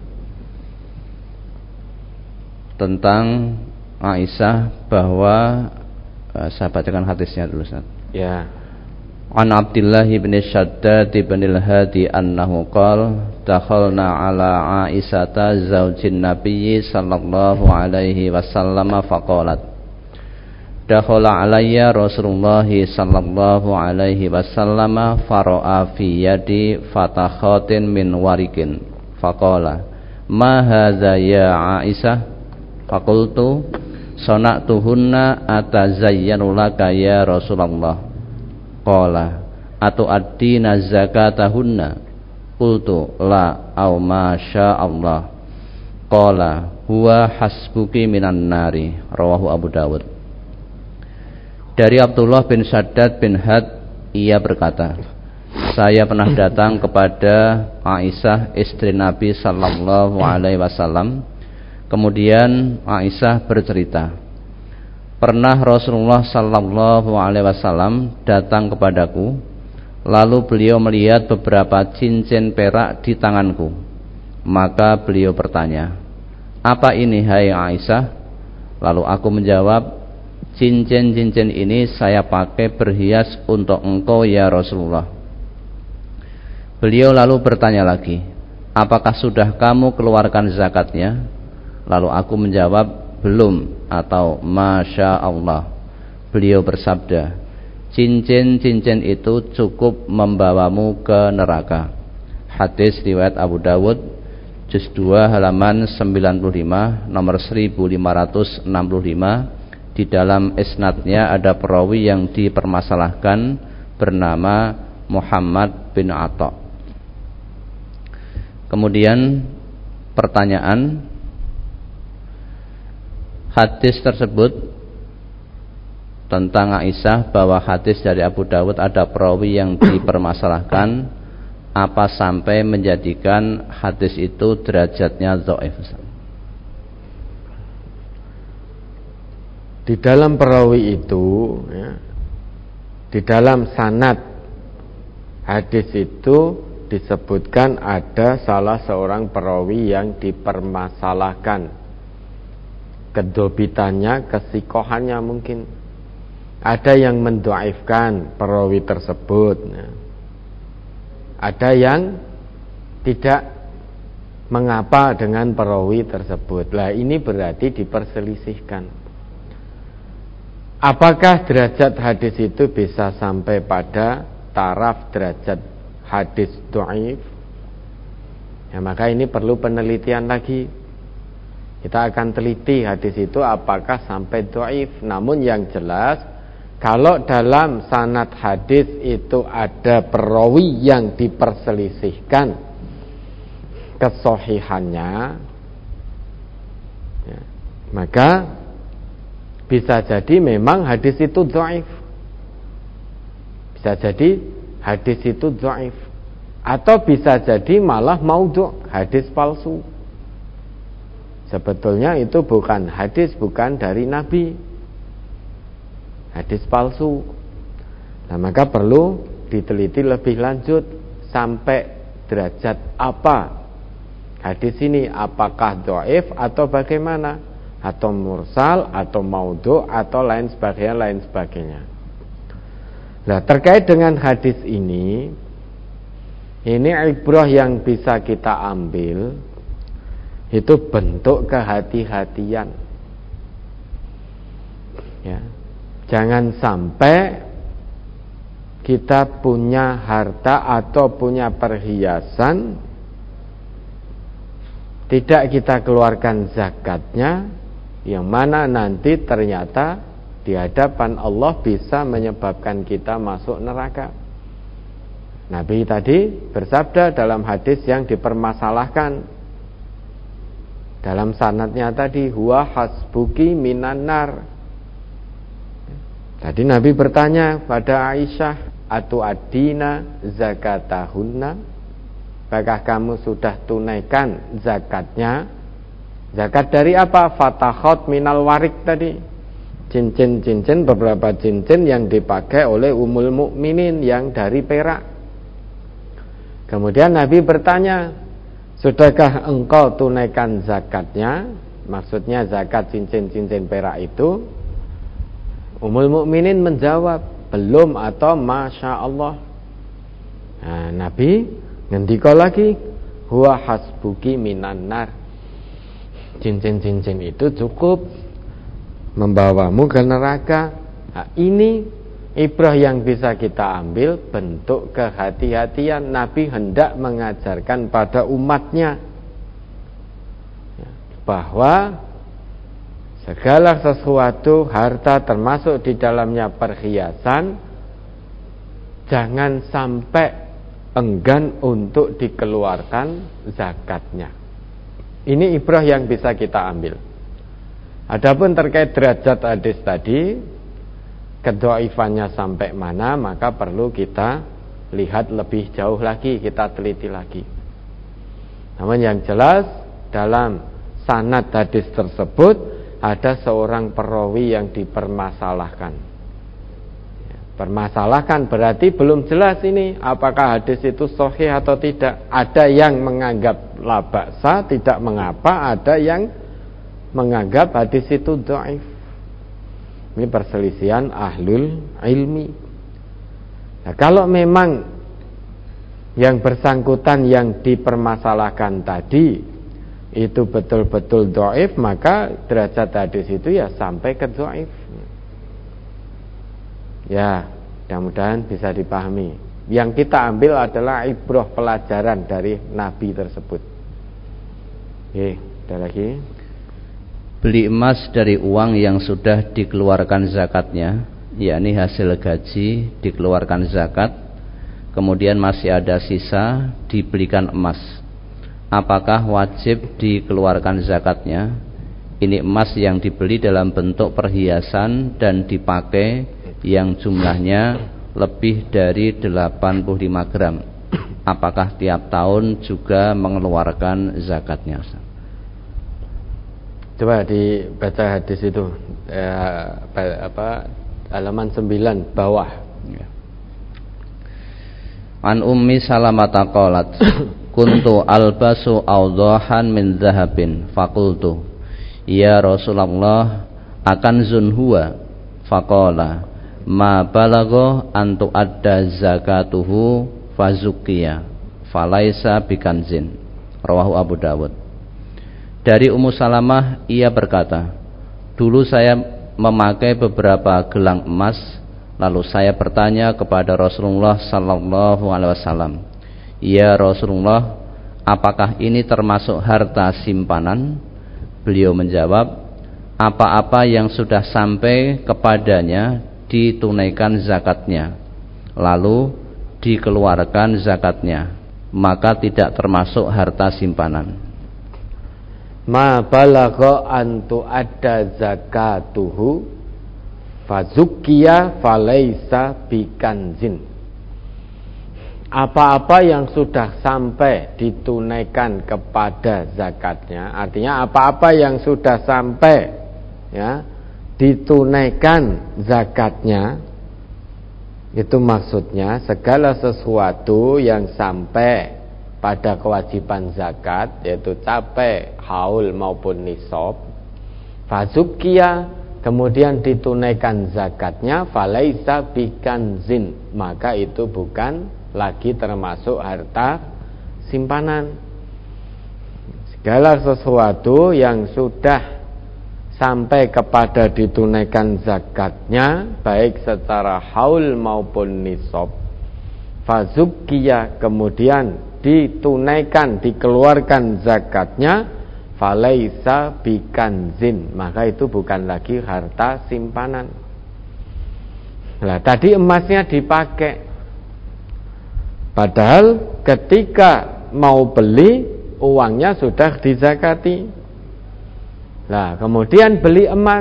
tentang Aisyah, bahwa saya bacakan hadisnya dulu, Ustaz. Ya. An Abdullah bin Shaddad bin al-Hadi annahu qala dakhalna ala Aisyata zaujin Nabi sallallahu alaihi wasallam faqalat dakhala alayya Rasulullah sallallahu alaihi wasallam fara'a fi yadi fatakhatin min warikin faqala ma hadza ya Aisyah faqultu sana'tuhunna atazayyanu laka ya Rasulullah. Qala atu'addina zakatahunna? Qultu la au ma sya Allah. Qala huwa hasbuki minan nari. Rawahu Abu Dawud. Dari Abdullah bin Shaddad bin Had, ia berkata, saya pernah datang kepada Aisyah istri Nabi sallallahu alaihi wasallam. Kemudian Aisyah bercerita, pernah Rasulullah sallallahu alaihi wasallam datang kepadaku, lalu beliau melihat beberapa cincin perak di tanganku. Maka beliau bertanya, apa ini hai Aisyah? Lalu aku menjawab, cincin-cincin ini saya pakai berhias untuk engkau ya Rasulullah. Beliau lalu bertanya lagi, apakah sudah kamu keluarkan zakatnya? Lalu aku menjawab, belum, atau Masya Allah. Beliau bersabda, cincin-cincin itu cukup membawamu ke neraka. Hadis riwayat Abu Dawud, juz 2 halaman 95, nomor 1565. Di dalam isnadnya ada perawi yang dipermasalahkan bernama Muhammad bin Atha. Kemudian pertanyaan, hadis tersebut tentang Aisyah, bahwa hadis dari Abu Dawud ada perawi yang dipermasalahkan, apa sampai menjadikan hadis itu derajatnya dhaif? Di dalam perawi itu, ya, di dalam sanad hadis itu disebutkan ada salah seorang perawi yang dipermasalahkan, kedobitannya, kesikohannya mungkin. Ada yang mendhaifkan perawi tersebut, ya. Ada yang tidak mengapa dengan perawi tersebut. Lah ini berarti diperselisihkan. Apakah derajat hadis itu bisa sampai pada taraf derajat hadis dhaif? Ya, maka ini perlu penelitian lagi. Kita akan teliti hadis itu apakah sampai dhaif. Namun yang jelas, kalau dalam sanad hadis itu ada perawi yang diperselisihkan kesahihannya, ya, maka bisa jadi memang hadis itu dhaif. Bisa jadi hadis itu dhaif. Atau bisa jadi malah maudhu', hadis palsu. Sebetulnya itu bukan hadis, bukan dari Nabi, hadis palsu. Nah, maka perlu diteliti lebih lanjut sampai derajat apa hadis ini, apakah dhaif atau bagaimana, atau mursal atau maudhu' atau lain sebagainya. Nah, terkait dengan hadis ini ibrah yang bisa kita ambil itu bentuk kehati-hatian, ya. Jangan sampai kita punya harta atau punya perhiasan, tidak kita keluarkan zakatnya, yang mana nanti ternyata di hadapan Allah bisa menyebabkan kita masuk neraka. Nabi tadi bersabda dalam hadis yang dipermasalahkan, dalam sanadnya tadi, huwa hasbuki minan nar. Tadi Nabi bertanya pada Aisyah, atu adina zakatahunna, apakah kamu sudah tunaikan zakatnya? Zakat dari apa? Fatakhot minal warik tadi, cincin-cincin, beberapa cincin yang dipakai oleh Ummul Mukminin yang dari perak. Kemudian Nabi bertanya, sudahkah engkau tunaikan zakatnya? Maksudnya zakat cincin-cincin perak itu. Ummul Mukminin menjawab, belum atau Masya Allah. Nah, Nabi ngendika lagi, huwa hasbuki minan nar, cincin-cincin itu cukup membawamu ke neraka. Nah, ini ibrah yang bisa kita ambil, bentuk kehati-hatian. Nabi hendak mengajarkan pada umatnya bahwa segala sesuatu, harta termasuk di dalamnya perhiasan, jangan sampai enggan untuk dikeluarkan zakatnya. Ini ibrah yang bisa kita ambil. Adapun terkait derajat hadis tadi, kedhaifannya sampai mana, maka perlu kita lihat lebih jauh lagi, kita teliti lagi. Namun yang jelas, dalam sanad hadis tersebut ada seorang perawi yang dipermasalahkan. Permasalahkan berarti belum jelas ini apakah hadis itu sahih atau tidak. Ada yang menganggap la ba'sa, tidak mengapa, ada yang menganggap hadis itu dhaif. Ini perselisihan ahlul ilmi. Nah, kalau memang yang bersangkutan yang dipermasalahkan tadi itu betul-betul dhaif, maka derajat hadis itu ya sampai ke dhaif. Ya, mudah-mudahan bisa dipahami. Yang kita ambil adalah ibrah, pelajaran dari Nabi tersebut. Oke, ada lagi. Beli emas dari uang yang sudah dikeluarkan zakatnya, yakni hasil gaji dikeluarkan zakat, kemudian masih ada sisa dibelikan emas. Apakah wajib dikeluarkan zakatnya? Ini emas yang dibeli dalam bentuk perhiasan dan dipakai yang jumlahnya lebih dari 85 gram. Apakah tiap tahun juga mengeluarkan zakatnya? Coba dibaca hadis itu, halaman 9 bawah. An Ummi Salamata qalat kuntu albasu awdahan min zahabin faqultu ya Rasulullah akan zunhuwa faqala ma balagha an tu'adda zakatuhu fazukiya falaisa bikanzin. Rawahu Abu Dawud. Dari Ummu Salamah ia berkata, dulu saya memakai beberapa gelang emas, lalu saya bertanya kepada Rasulullah sallallahu alaihi wasallam, ya Rasulullah, apakah ini termasuk harta simpanan? Beliau menjawab, apa-apa yang sudah sampai kepadanya ditunaikan zakatnya, lalu dikeluarkan zakatnya, maka tidak termasuk harta simpanan. Ma balagha an tu'adda zakatuhu fazukiya falaisa bikanzin. Apa-apa yang sudah sampai ditunaikan kepada zakatnya, artinya apa-apa yang sudah sampai ya ditunaikan zakatnya, itu maksudnya segala sesuatu yang sampai pada kewajiban zakat, yaitu capai haul maupun nisab, fazukiya, kemudian ditunaikan zakatnya, falaisa bikanzin, maka itu bukan lagi termasuk harta simpanan. Segala sesuatu yang sudah sampai kepada ditunaikan zakatnya, baik secara haul maupun nisab, fazukiya, kemudian ditunaikan, dikeluarkan zakatnya, falaisa bikanzin, maka itu bukan lagi harta simpanan. Nah, tadi emasnya dipakai, padahal ketika mau beli uangnya sudah dizakati. Nah, kemudian beli emas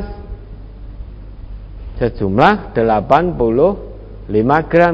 sejumlah 85 gram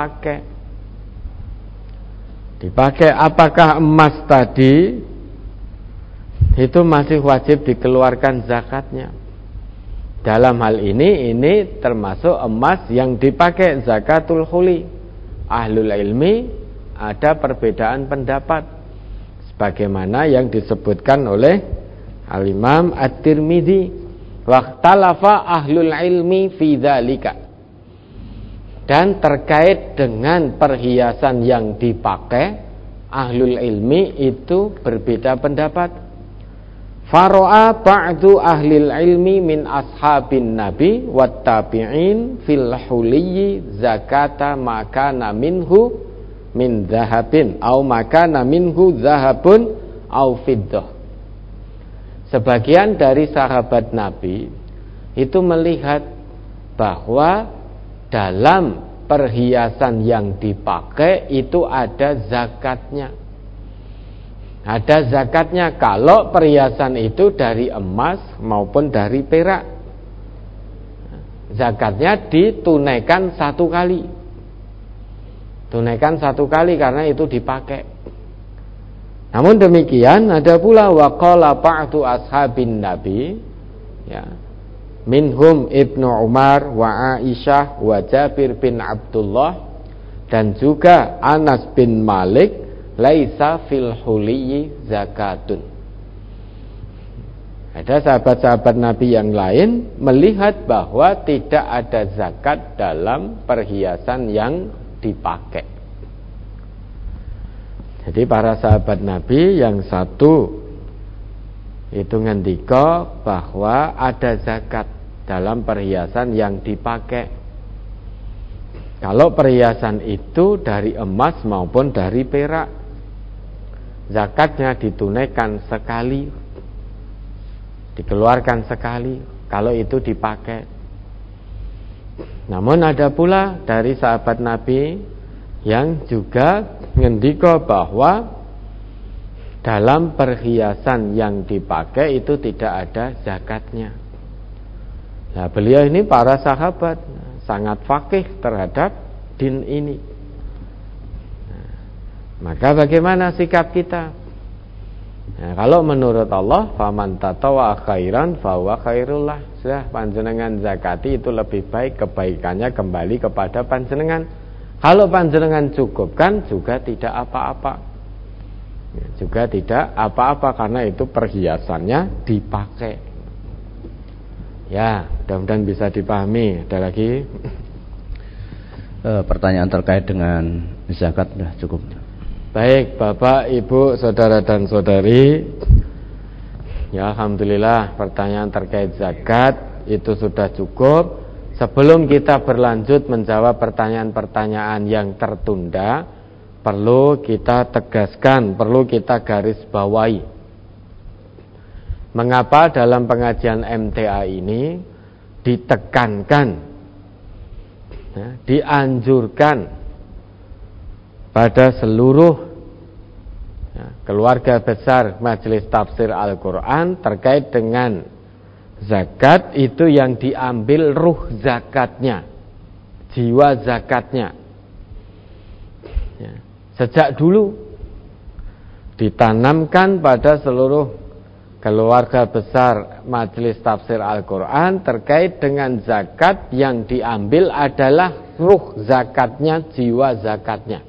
dipakai, apakah emas tadi itu masih wajib dikeluarkan zakatnya? Dalam hal ini termasuk emas yang dipakai zakatul khuli. Ahlul ilmi ada perbedaan pendapat, sebagaimana yang disebutkan oleh Al-Imam At-Tirmidzi, waqtalafa ahlul ilmi fi dzalika. Dan terkait dengan perhiasan yang dipakai, ahlul ilmi itu berbeda pendapat. Faro'a ba'du ahlil ilmi min ashabin nabi wat tabi'in fil huliyyi zakata makana minhu min zahabin au makana minhu zahabun au fiddah. Sebagian dari sahabat Nabi itu melihat bahwa dalam perhiasan yang dipakai itu ada zakatnya. Ada zakatnya kalau perhiasan itu dari emas maupun dari perak. Zakatnya ditunaikan 1 kali. Tunaikan 1 kali karena itu dipakai. Namun demikian ada pula waqala ba'du ashabin nabi, ya, minhum Ibnu Umar wa Aisyah wa Jabir bin Abdullah, dan juga Anas bin Malik, laisa fil huliyyi zakatun. Ada sahabat-sahabat Nabi yang lain melihat bahwa tidak ada zakat dalam perhiasan yang dipakai. Jadi para sahabat Nabi yang satu itu ngendika bahwa ada zakat dalam perhiasan yang dipakai. Kalau perhiasan itu dari emas maupun dari perak, zakatnya ditunaikan sekali, dikeluarkan sekali kalau itu dipakai. Namun ada pula dari sahabat Nabi yang juga ngendika bahwa dalam perhiasan yang dipakai itu tidak ada zakatnya. Nah, beliau ini para sahabat sangat faqih terhadap din ini. Nah, maka bagaimana sikap kita? Nah, kalau menurut Allah, faman tatawwa khairan fahuwa khairullah. Sudah, panjenengan zakati itu lebih baik, kebaikannya kembali kepada panjenengan. Kalau panjenengan cukupkan juga tidak apa-apa. Juga tidak apa-apa karena itu perhiasannya dipakai. Ya, mudah-mudahan bisa dipahami. Ada lagi? Pertanyaan terkait dengan zakat sudah cukup. Baik, Bapak, Ibu, saudara dan saudari. Ya, alhamdulillah pertanyaan terkait zakat itu sudah cukup. Sebelum kita berlanjut menjawab pertanyaan-pertanyaan yang tertunda, perlu kita tegaskan, perlu kita garis bawahi. Mengapa dalam pengajian MTA ini ditekankan, ya, dianjurkan pada seluruh, ya, keluarga besar Majelis Tafsir Al-Quran terkait dengan zakat itu yang diambil ruh zakatnya, jiwa zakatnya, ya, sejak dulu ditanamkan pada seluruh keluarga besar Majelis Tafsir Al-Quran terkait dengan zakat yang diambil adalah ruh zakatnya, jiwa zakatnya.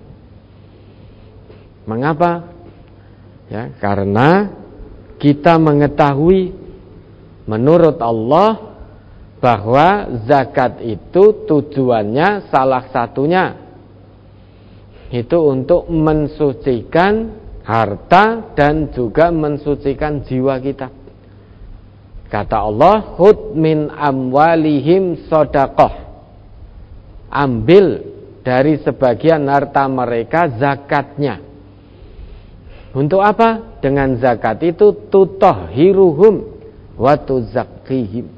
Mengapa? Ya, karena kita mengetahui menurut Allah bahwa zakat itu tujuannya salah satunya itu untuk mensucikan harta dan juga mensucikan jiwa kita. Kata Allah, khudh min amwalihim shadaqah. Ambil dari sebagian harta mereka zakatnya. Untuk apa? Dengan zakat itu tutahhiruhum wa tuzakkihim.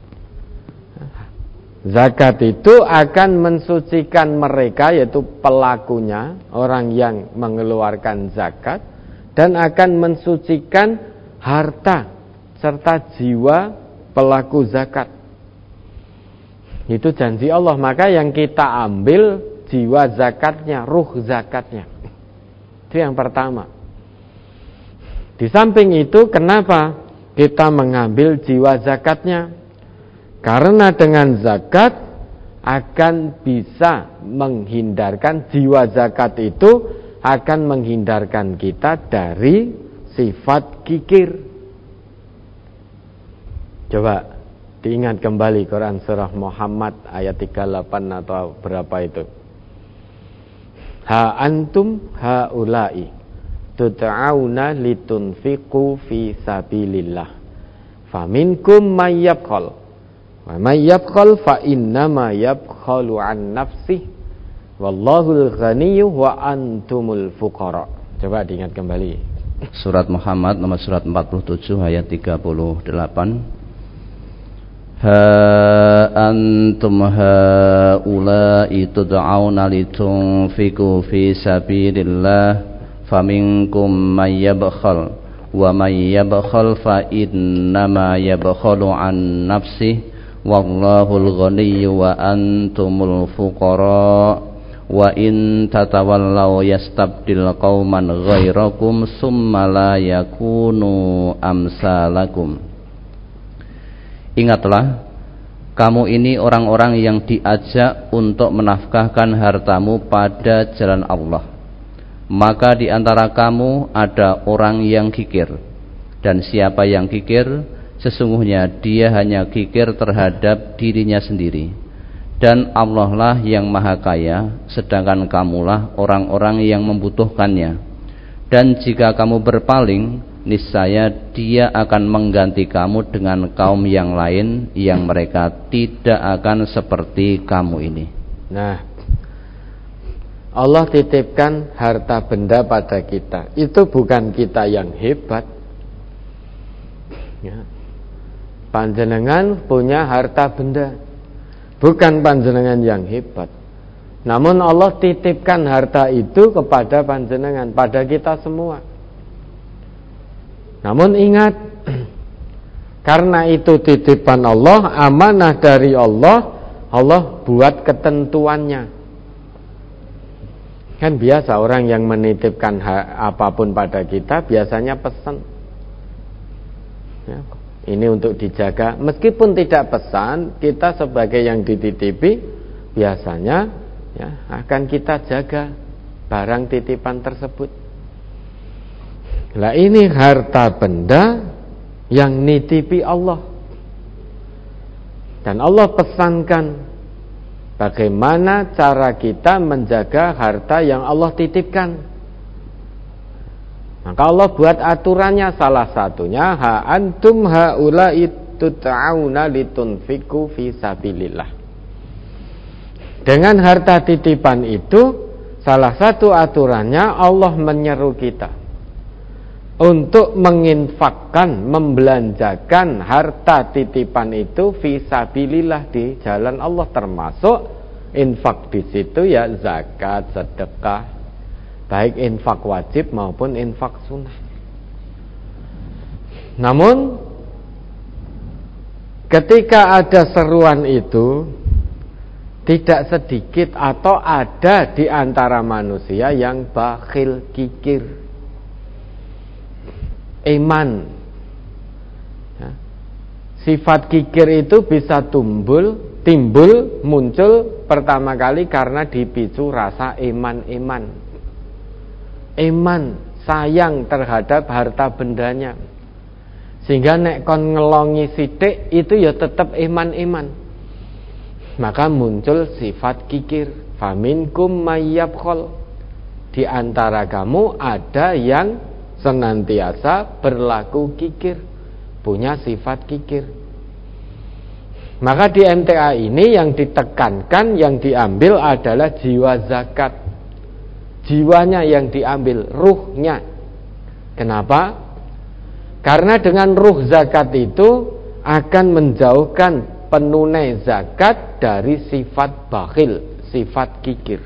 Zakat itu akan mensucikan mereka, yaitu pelakunya, orang yang mengeluarkan zakat, dan akan mensucikan harta serta jiwa pelaku zakat. Itu janji Allah. Maka yang kita ambil jiwa zakatnya, ruh zakatnya. Itu yang pertama. Di samping itu, kenapa kita mengambil jiwa zakatnya? Karena dengan zakat akan bisa menghindarkan, jiwa zakat itu akan menghindarkan kita dari sifat kikir. Coba diingat kembali Quran surah Muhammad ayat 38 atau berapa itu. Ha antum haula'i tut'auna litunfiqu fi sabilillah faminkum may yabkhal wa may yabkhal fa innama yabkhalu an nafsihi wallahul ghaniyyu wa antumul fuqara. Coba diingat kembali. Surat Muhammad nomor surat 47 ayat 38. Ha antum haula'i tud'auna litunfiqu fi sabilillah faminkum may yabkhal wa may yabkhal fa innama yabkhalu an nafsihi wallahul ghaniyyu wa antumul fuqara wa in tatawallaw yastabdil qauman ghairakum summa la yakunu amsalakum. Ingatlah, kamu ini orang-orang yang diajak untuk menafkahkan hartamu pada jalan Allah. Maka di antara kamu ada orang yang kikir, dan siapa yang kikir, sesungguhnya dia hanya kikir terhadap dirinya sendiri. Dan Allah lah yang maha kaya, sedangkan kamulah orang-orang yang membutuhkannya. Dan jika kamu berpaling, niscaya dia akan mengganti kamu dengan kaum yang lain yang mereka tidak akan seperti kamu ini. Nah, Allah titipkan harta benda pada kita. Itu bukan kita yang hebat, ya. Panjenengan punya harta benda, bukan panjenengan yang hebat. Namun Allah titipkan harta itu kepada panjenengan, pada kita semua. Namun ingat, karena itu titipan Allah, amanah dari Allah, Allah buat ketentuannya. Kan biasa orang yang menitipkan apapun pada kita biasanya pesan, ya, ini untuk dijaga. Meskipun tidak pesan, kita sebagai yang dititipi biasanya, ya, akan kita jaga barang titipan tersebut. Lah ini harta benda yang nitipi Allah. Dan Allah pesankan bagaimana cara kita menjaga harta yang Allah titipkan. Maka Allah buat aturannya, salah satunya ha antum haula'i tut'auna litunfiqu fi sabilillah. Dengan harta titipan itu, salah satu aturannya Allah menyeru kita untuk menginfakkan, membelanjakan harta titipan itu fisabilillah, di jalan Allah, termasuk infak di situ ya zakat, sedekah, baik infak wajib maupun infak sunnah. Namun ketika ada seruan itu, tidak sedikit atau ada di antara manusia yang bakhil, kikir, iman, ya. Sifat kikir itu bisa timbul, muncul pertama kali karena dipicu rasa iman, sayang terhadap harta bendanya, sehingga nek kon ngelongi sithik itu ya tetap iman, maka muncul sifat kikir. Faminkum mayyabkhal, di antara kamu ada yang senantiasa berlaku kikir, punya sifat kikir. Maka di MTA ini yang ditekankan, yang diambil adalah jiwa zakat. Jiwanya yang diambil, ruhnya. Kenapa? Karena dengan ruh zakat itu akan menjauhkan penunai zakat dari sifat bakhil, sifat kikir.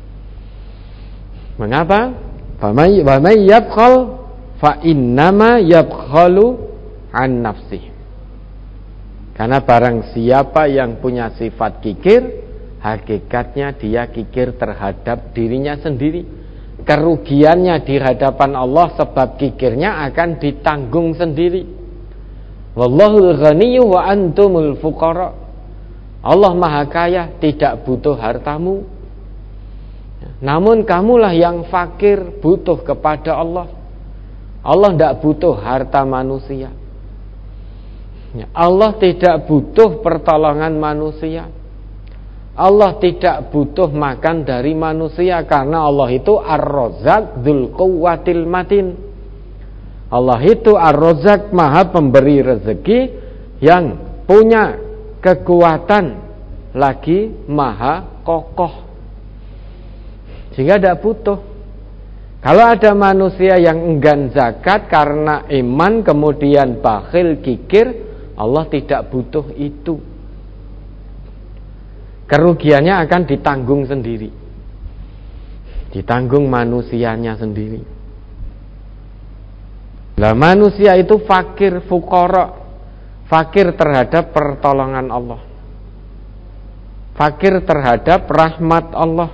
Mengapa? Wa may yabkhal fa innama yabkhalu an nafsih. Karena barang siapa yang punya sifat kikir, hakikatnya dia kikir terhadap dirinya sendiri. Kerugiannya di hadapan Allah sebab kikirnya akan ditanggung sendiri. Wallahul ghaniyyu wa antumul fuqara. Allah Maha Kaya, tidak butuh hartamu. Namun kamulah yang fakir, butuh kepada Allah. Allah tidak butuh harta manusia. Allah tidak butuh pertolongan manusia. Allah tidak butuh makan dari manusia, karena Allah itu Ar-Razzaq Dzul Quwwatil Matin. Allah itu Ar-Razzaq, Maha pemberi rezeki yang punya kekuatan, lagi Maha kokoh, sehingga tidak butuh. Kalau ada manusia yang enggan zakat karena iman kemudian bakhil, kikir, Allah tidak butuh itu. Kerugiannya akan ditanggung sendiri, ditanggung manusianya sendiri. Lah manusia itu fakir, fuqara, fakir terhadap pertolongan Allah, fakir terhadap rahmat Allah,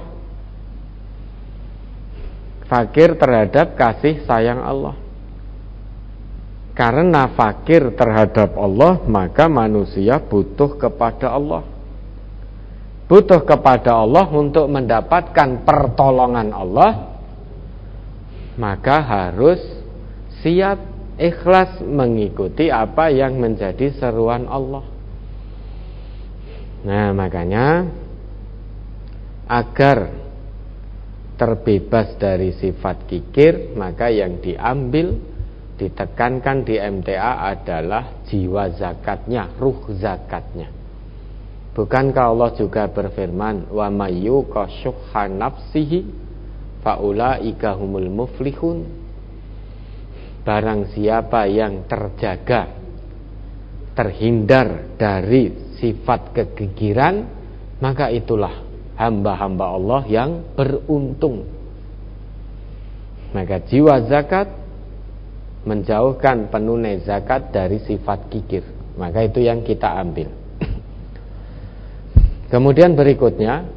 fakir terhadap kasih sayang Allah. Karena fakir terhadap Allah, maka manusia butuh kepada Allah. Butuh kepada Allah untuk mendapatkan pertolongan Allah, maka harus siap ikhlas mengikuti apa yang menjadi seruan Allah. Nah, makanya agar terbebas dari sifat kikir, maka yang diambil ditekankan di MTA adalah jiwa zakatnya, ruh zakatnya. Bukankah Allah juga berfirman, wa mayyuqa syuhha nafsihi faulaika humul muflihun. Barang siapa yang terjaga, terhindar dari sifat kegigiran, maka itulah hamba-hamba Allah yang beruntung. Maka jiwa zakat menjauhkan penunai zakat dari sifat gigir. Maka itu yang kita ambil. Kemudian berikutnya,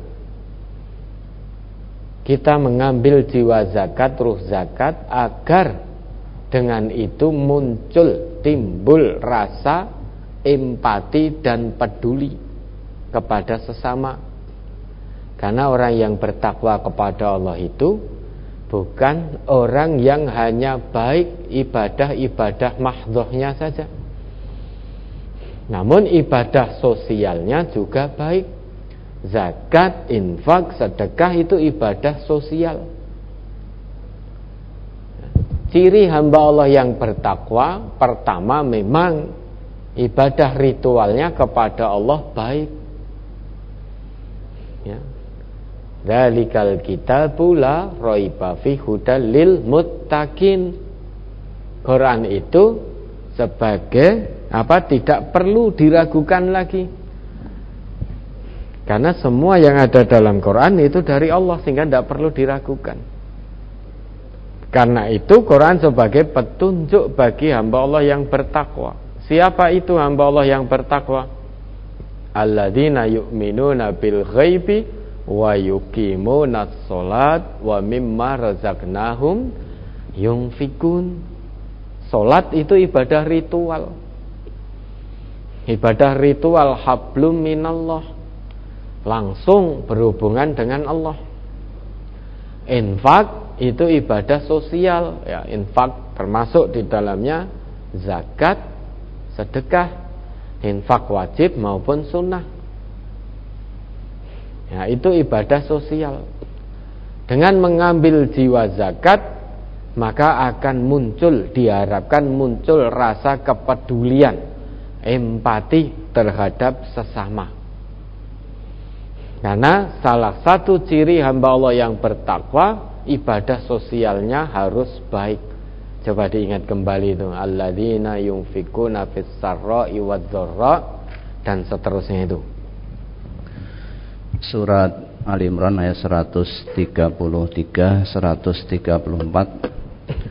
kita mengambil jiwa zakat, ruh zakat, agar dengan itu muncul, timbul rasa empati dan peduli kepada sesama. Karena orang yang bertakwa kepada Allah itu bukan orang yang hanya baik ibadah-ibadah mahdhohnya saja, namun ibadah sosialnya juga baik. Zakat, infak, sedekah itu ibadah sosial. Ciri hamba Allah yang bertakwa, pertama memang ibadah ritualnya kepada Allah baik. Ya. Dzalikal kitabu la raiba fi hudal lil muttaqin. Quran itu sebagai tidak perlu diragukan lagi. Karena semua yang ada dalam Quran itu dari Allah, sehingga tidak perlu diragukan. Karena itu Quran sebagai petunjuk bagi hamba Allah yang bertakwa. Siapa itu hamba Allah yang bertakwa? Alladzina yu'minuna bil ghaibi wa yuqimunas shalat wa mimma razaqnahum yunfikun. Salat itu ibadah ritual. Ibadah ritual hablum minallah, langsung berhubungan dengan Allah. Infak itu ibadah sosial, ya, infak termasuk di dalamnya zakat, sedekah, infak wajib maupun sunnah. Ya, itu ibadah sosial. Dengan mengambil jiwa zakat, maka akan muncul, diharapkan muncul rasa kepedulian, empati terhadap sesama. Karena salah satu ciri hamba Allah yang bertakwa, ibadah sosialnya harus baik. Coba diingat kembali itu, alladzina yunfikuna fis sarra'i wadh-dharra, dan seterusnya itu. Surat Al Imran ayat 133, 134.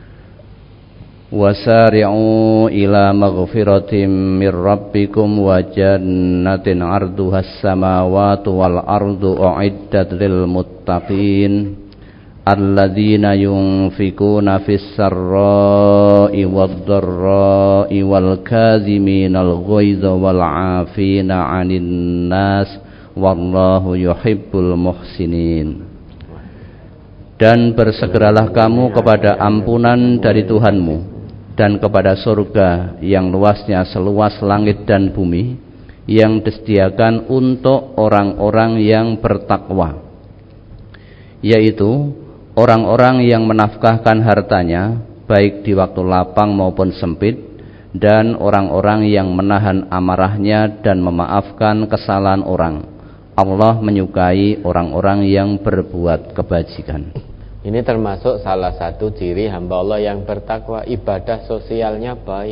Wasari'u ila maghfiratin mir rabbikum wa jannatin 'arduhas samawati wal ardu u'iddat lil muttaqin alladzina yunfikuna fis sarra'i wad dharra'i wal kadhiminal ghaidha wal 'afina 'anil nas wallahu yuhibbul muhsinin. Dan bersegeralah kamu kepada ampunan dari Tuhanmu dan kepada surga yang luasnya seluas langit dan bumi, yang disediakan untuk orang-orang yang bertakwa, yaitu orang-orang yang menafkahkan hartanya baik di waktu lapang maupun sempit, dan orang-orang yang menahan amarahnya dan memaafkan kesalahan orang. Allah menyukai orang-orang yang berbuat kebajikan. Ini termasuk salah satu ciri hamba Allah yang bertakwa, ibadah sosialnya baik.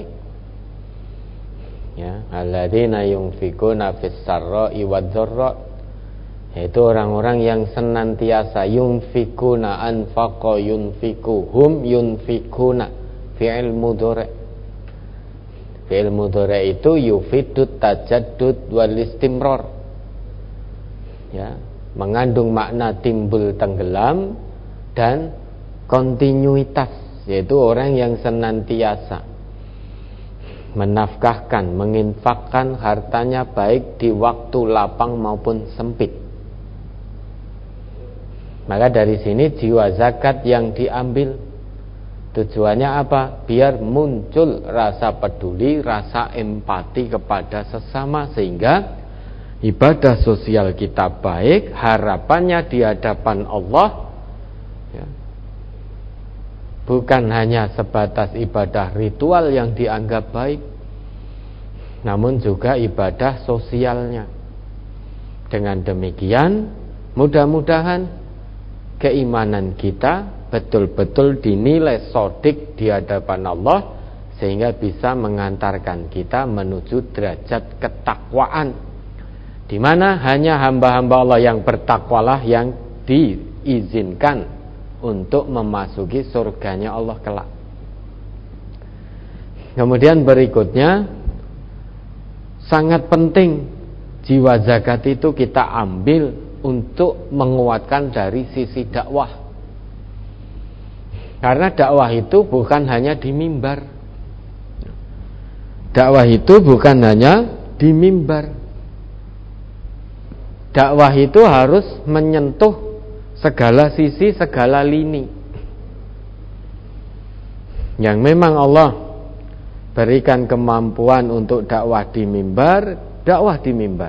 Ya, alladzina yunfikuna fis sarra'i wadh-dharra, yaitu orang-orang yang senantiasa yunfikuna, anfaqa yunfiku, hum yunfikuna, fi'il mudhari'. Fi'il mudhari' itu yufidut tajaddud wal istimrar. Ya, mengandung makna timbul tenggelam dan kontinuitas, yaitu orang yang senantiasa menafkahkan, menginfakkan hartanya baik di waktu lapang maupun sempit. Maka dari sini jiwa zakat yang diambil tujuannya apa? Biar muncul rasa peduli, rasa empati kepada sesama, sehingga ibadah sosial kita baik, harapannya di hadapan Allah, ya, bukan hanya sebatas ibadah ritual yang dianggap baik, namun juga ibadah sosialnya. Dengan demikian, mudah-mudahan keimanan kita betul-betul dinilai shodiq di hadapan Allah, sehingga bisa mengantarkan kita menuju derajat ketakwaan, di mana hanya hamba-hamba Allah yang bertakwalah yang diizinkan untuk memasuki surganya Allah kelak. Kemudian berikutnya, sangat penting jiwa zakat itu kita ambil untuk menguatkan dari sisi dakwah. Karena dakwah itu bukan hanya di mimbar. Dakwah itu bukan hanya di mimbar. Dakwah itu harus menyentuh segala sisi, segala lini. Yang memang Allah berikan kemampuan untuk dakwah di mimbar, dakwah di mimbar.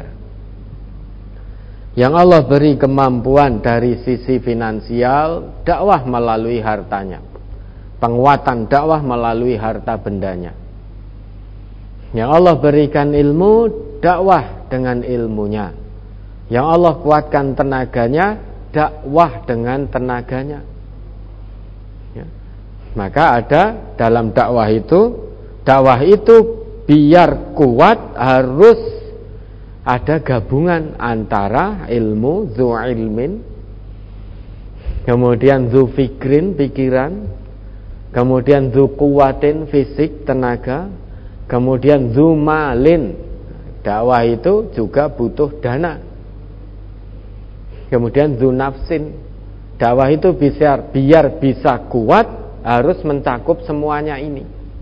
Yang Allah beri kemampuan dari sisi finansial, dakwah melalui hartanya. Penguatan dakwah melalui harta bendanya. Yang Allah berikan ilmu, dakwah dengan ilmunya. Yang Allah kuatkan tenaganya, dakwah dengan tenaganya. Ya. Maka ada dalam dakwah itu biar kuat harus ada gabungan antara ilmu, zu ilmin, kemudian zu fikrin, pikiran, kemudian zu kuwatin, fisik, tenaga, kemudian zu malin. Dakwah itu juga butuh dana. Kemudian zu nafsin. Dakwah itu biar bisa kuat harus mencakup semuanya ini.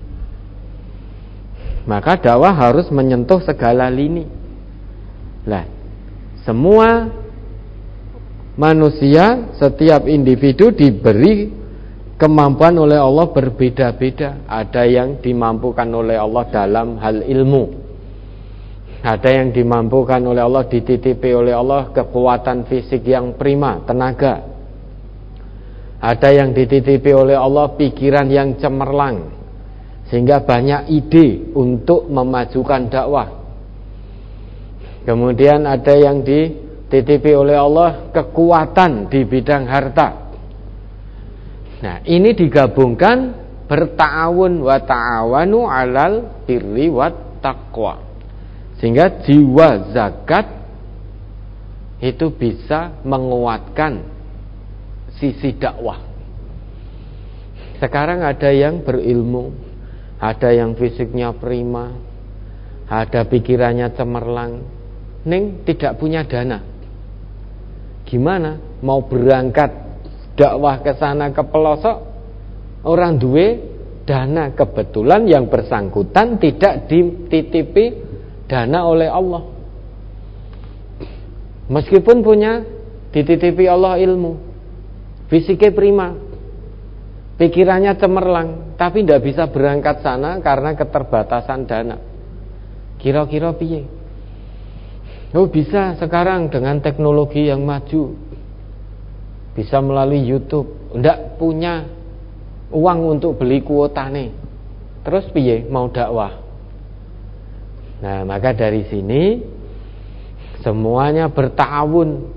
Maka dakwah harus menyentuh segala lini. Lah, semua manusia, setiap individu diberi kemampuan oleh Allah berbeda-beda. Ada yang dimampukan oleh Allah dalam hal ilmu. Ada yang dimampukan oleh Allah, dititipi oleh Allah kekuatan fisik yang prima, tenaga. Ada yang dititipi oleh Allah pikiran yang cemerlang, sehingga banyak ide untuk memajukan dakwah. Kemudian ada yang dititipi oleh Allah kekuatan di bidang harta. Nah, ini digabungkan, berta'awun wa ta'awanu 'alal birri wat taqwa. Sehingga jiwa zakat itu bisa menguatkan sisi dakwah. Sekarang ada yang berilmu, ada yang fisiknya prima, ada pikirannya cemerlang, tidak punya dana. Gimana mau berangkat dakwah ke sana ke pelosok, orang duwe dana, kebetulan yang bersangkutan tidak dititipi dana oleh Allah. Meskipun punya dititipi Allah ilmu, fisiknya prima, pikirannya cemerlang, tapi tidak bisa berangkat sana karena keterbatasan dana. Kira-kira piye? Oh, bisa sekarang dengan teknologi yang maju, bisa melalui YouTube. Tidak punya uang untuk beli kuotane, terus piye mau dakwah? Nah, maka dari sini semuanya berta'awun.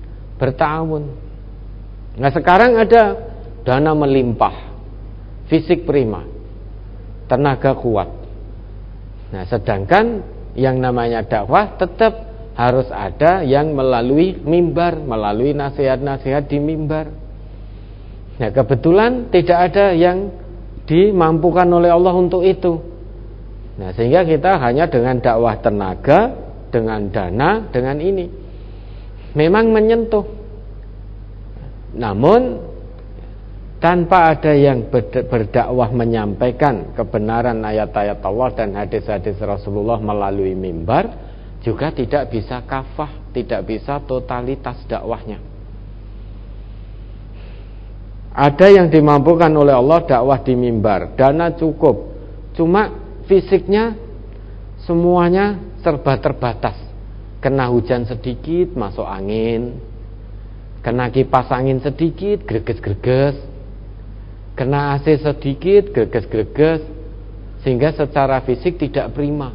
Nah, sekarang ada dana melimpah, fisik prima, tenaga kuat. Nah, sedangkan yang namanya dakwah tetap harus ada yang melalui mimbar, melalui nasihat-nasihat di mimbar. Nah, kebetulan tidak ada yang dimampukan oleh Allah untuk itu. Nah, sehingga kita hanya dengan dakwah tenaga, dengan dana, dengan ini memang menyentuh. Namun tanpa ada yang berdakwah menyampaikan kebenaran ayat-ayat Allah dan hadis-hadis Rasulullah melalui mimbar, juga tidak bisa kafah, tidak bisa totalitas dakwahnya. Ada yang dimampukan oleh Allah dakwah di mimbar, dana cukup, cuma fisiknya semuanya serba terbatas. Kena hujan sedikit masuk angin, kena kipas angin sedikit greges-greges. kena AC sedikit greges-greges sehingga secara fisik tidak prima.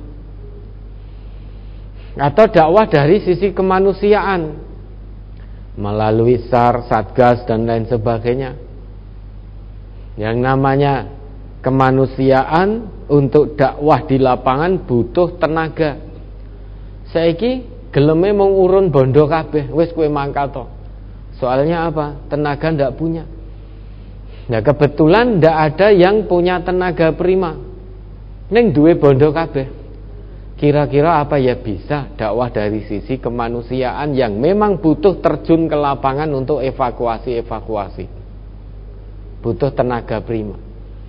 Atau dakwah dari sisi kemanusiaan melalui SAR, Satgas dan lain sebagainya. Yang namanya kemanusiaan untuk dakwah di lapangan butuh tenaga. Saiki geleme mung urun bondo kabeh, wis kowe mangkat to. Soalnya apa? Tenaga ndak punya. Nah kebetulan ndak ada yang punya tenaga prima. Ning duwe bondo kabeh. Kira-kira apa ya bisa dakwah dari sisi kemanusiaan yang memang butuh terjun ke lapangan untuk evakuasi. Butuh tenaga prima.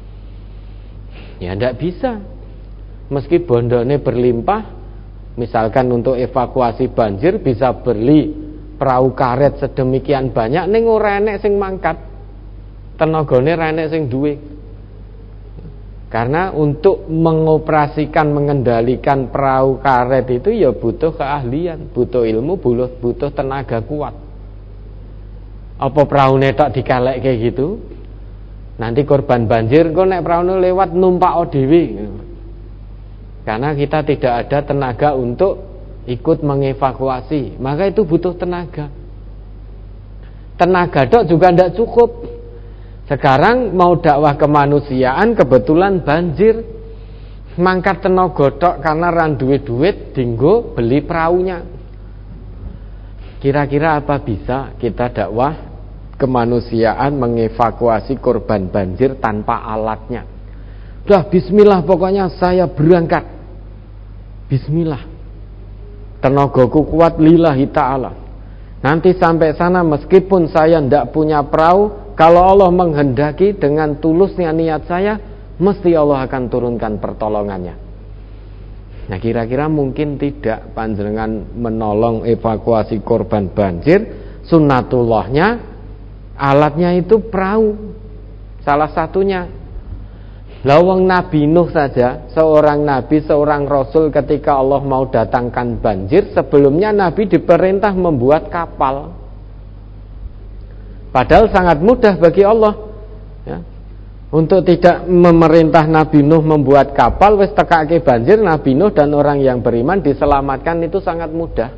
Ya ndak bisa. Meski bondone berlimpah, misalkan untuk evakuasi banjir bisa beli perahu karet sedemikian banyak ning ora enek sing mangkat. Tenagane ora enek sing duwe. Karena untuk mengoperasikan, mengendalikan perahu karet itu ya butuh keahlian, butuh ilmu, butuh tenaga kuat. Apa perahu netok dikalek kayak gitu? Nanti korban banjir kok nek perahu lewat numpak dhewe. Karena kita tidak ada tenaga untuk ikut mengevakuasi, maka itu butuh tenaga. Tenaga dok juga tidak cukup. Sekarang mau dakwah kemanusiaan kebetulan banjir, mangkat tenaga tok karena ran duit dinggo beli perahunya. Kira-kira apa bisa kita dakwah kemanusiaan mengevakuasi korban banjir tanpa alatnya? Udah bismillah pokoknya saya berangkat. Bismillah. Tenagaku kuat lillahi ta'ala. Nanti sampai sana meskipun saya tidak punya perahu, kalau Allah menghendaki dengan tulusnya niat saya, mesti Allah akan turunkan pertolongannya. Nah kira-kira mungkin tidak panjenengan menolong evakuasi korban banjir, sunnatullahnya alatnya itu perahu. Salah satunya. Lawang Nabi Nuh saja, seorang nabi, seorang rasul ketika Allah mau datangkan banjir, sebelumnya Nabi diperintah membuat kapal. Padahal sangat mudah bagi Allah ya, untuk tidak memerintah Nabi Nuh membuat kapal, wis tekake banjir, Nabi Nuh dan orang yang beriman diselamatkan, itu sangat mudah.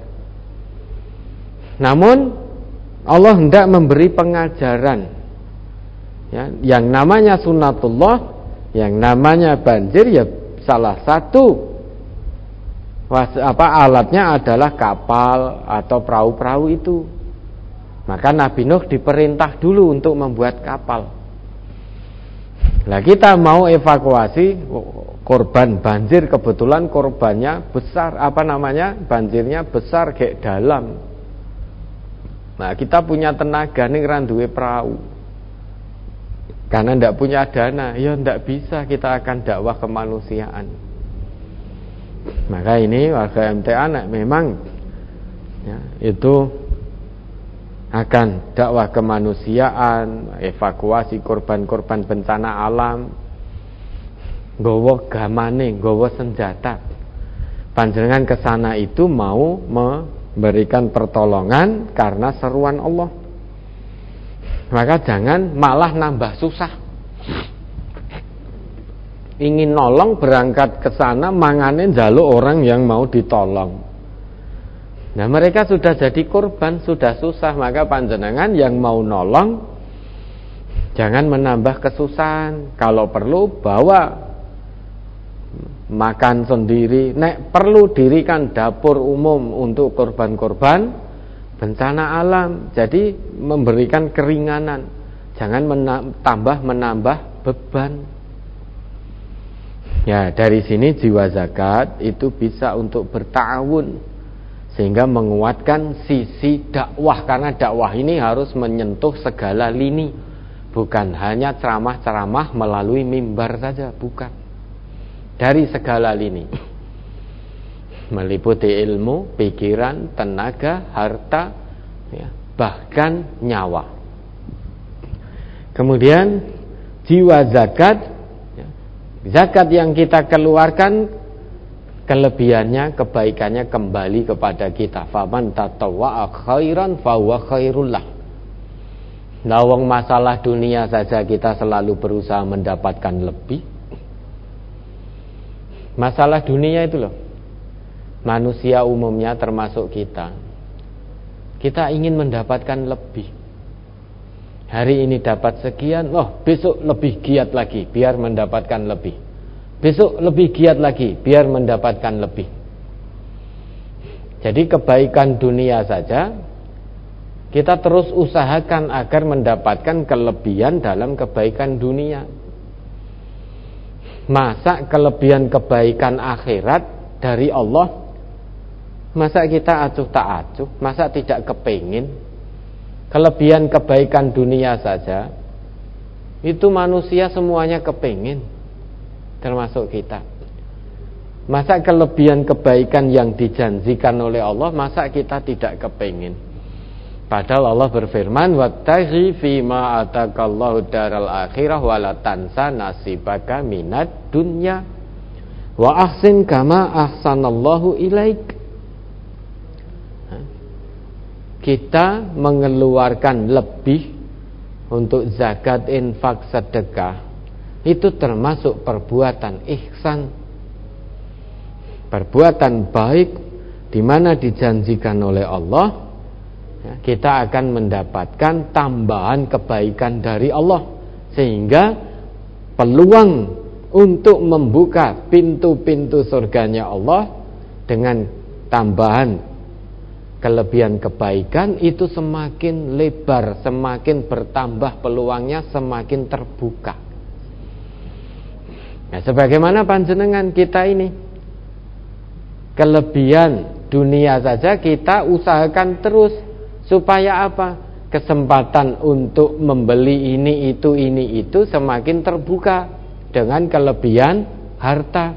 Namun Allah hendak memberi pengajaran ya, yang namanya sunnatullah, yang namanya banjir ya salah satu alatnya adalah kapal atau perahu-perahu itu. Maka Nabi Nuh diperintah dulu untuk membuat kapal. Nah kita mau evakuasi korban banjir, kebetulan korbannya besar, banjirnya besar kayak dalam. Nah kita punya tenaga nih ran duwe perahu. Karena tidak punya dana, ya tidak bisa kita akan dakwah kemanusiaan. Maka ini warga MTA memang ya, itu akan dakwah kemanusiaan, evakuasi korban-korban bencana alam, nggawa gamane, nggawa senjata. Panjenengan ke sana itu mau memberikan pertolongan karena seruan Allah. Maka jangan malah nambah susah. Ingin nolong berangkat ke sana mangane njaluk orang yang mau ditolong. Nah mereka sudah jadi korban, sudah susah, maka panjenengan yang mau nolong jangan menambah kesusahan. Kalau perlu bawa makan sendiri. Nek perlu dirikan dapur umum untuk korban-korban bencana alam, jadi memberikan keringanan, jangan menambah beban. Ya dari sini jiwa zakat itu bisa untuk bertawun sehingga menguatkan sisi dakwah, karena dakwah ini harus menyentuh segala lini, bukan hanya ceramah-ceramah melalui mimbar saja, bukan, dari segala lini. Meliputi ilmu, pikiran, tenaga, harta, ya, bahkan nyawa. Kemudian jiwa zakat, ya, zakat yang kita keluarkan kelebihannya, kebaikannya kembali kepada kita. Faman tatawwa'a khairan fahuwa khairul lah. Lawang masalah dunia saja kita selalu berusaha mendapatkan lebih. Masalah dunia itu loh, manusia umumnya termasuk kita ingin mendapatkan lebih. Hari ini dapat sekian, besok lebih giat lagi biar mendapatkan lebih. Besok lebih giat lagi biar mendapatkan lebih. Jadi kebaikan dunia saja kita terus usahakan agar mendapatkan kelebihan dalam kebaikan dunia. Masa kelebihan kebaikan akhirat dari Allah, masa kita acuh tak acuh, masa tidak kepingin? Kelebihan kebaikan dunia saja itu manusia semuanya kepingin, termasuk kita. Masa kelebihan kebaikan yang dijanjikan oleh Allah, masa kita tidak kepingin? Padahal Allah berfirman, wattaghi fima atakallahu daral akhirah wala tansa nasibaka minad dunya wa ahsin kama ahsanallahu ilaik. Kita mengeluarkan lebih untuk zakat, infak, sedekah, itu termasuk perbuatan ihsan, perbuatan baik, di mana dijanjikan oleh Allah kita akan mendapatkan tambahan kebaikan dari Allah, sehingga peluang untuk membuka pintu-pintu surganya Allah dengan tambahan kelebihan kebaikan itu semakin lebar, semakin bertambah peluangnya, semakin terbuka. Nah, sebagaimana panjenengan kita ini, kelebihan dunia saja kita usahakan terus. Supaya apa? Kesempatan untuk membeli ini itu semakin terbuka dengan kelebihan harta.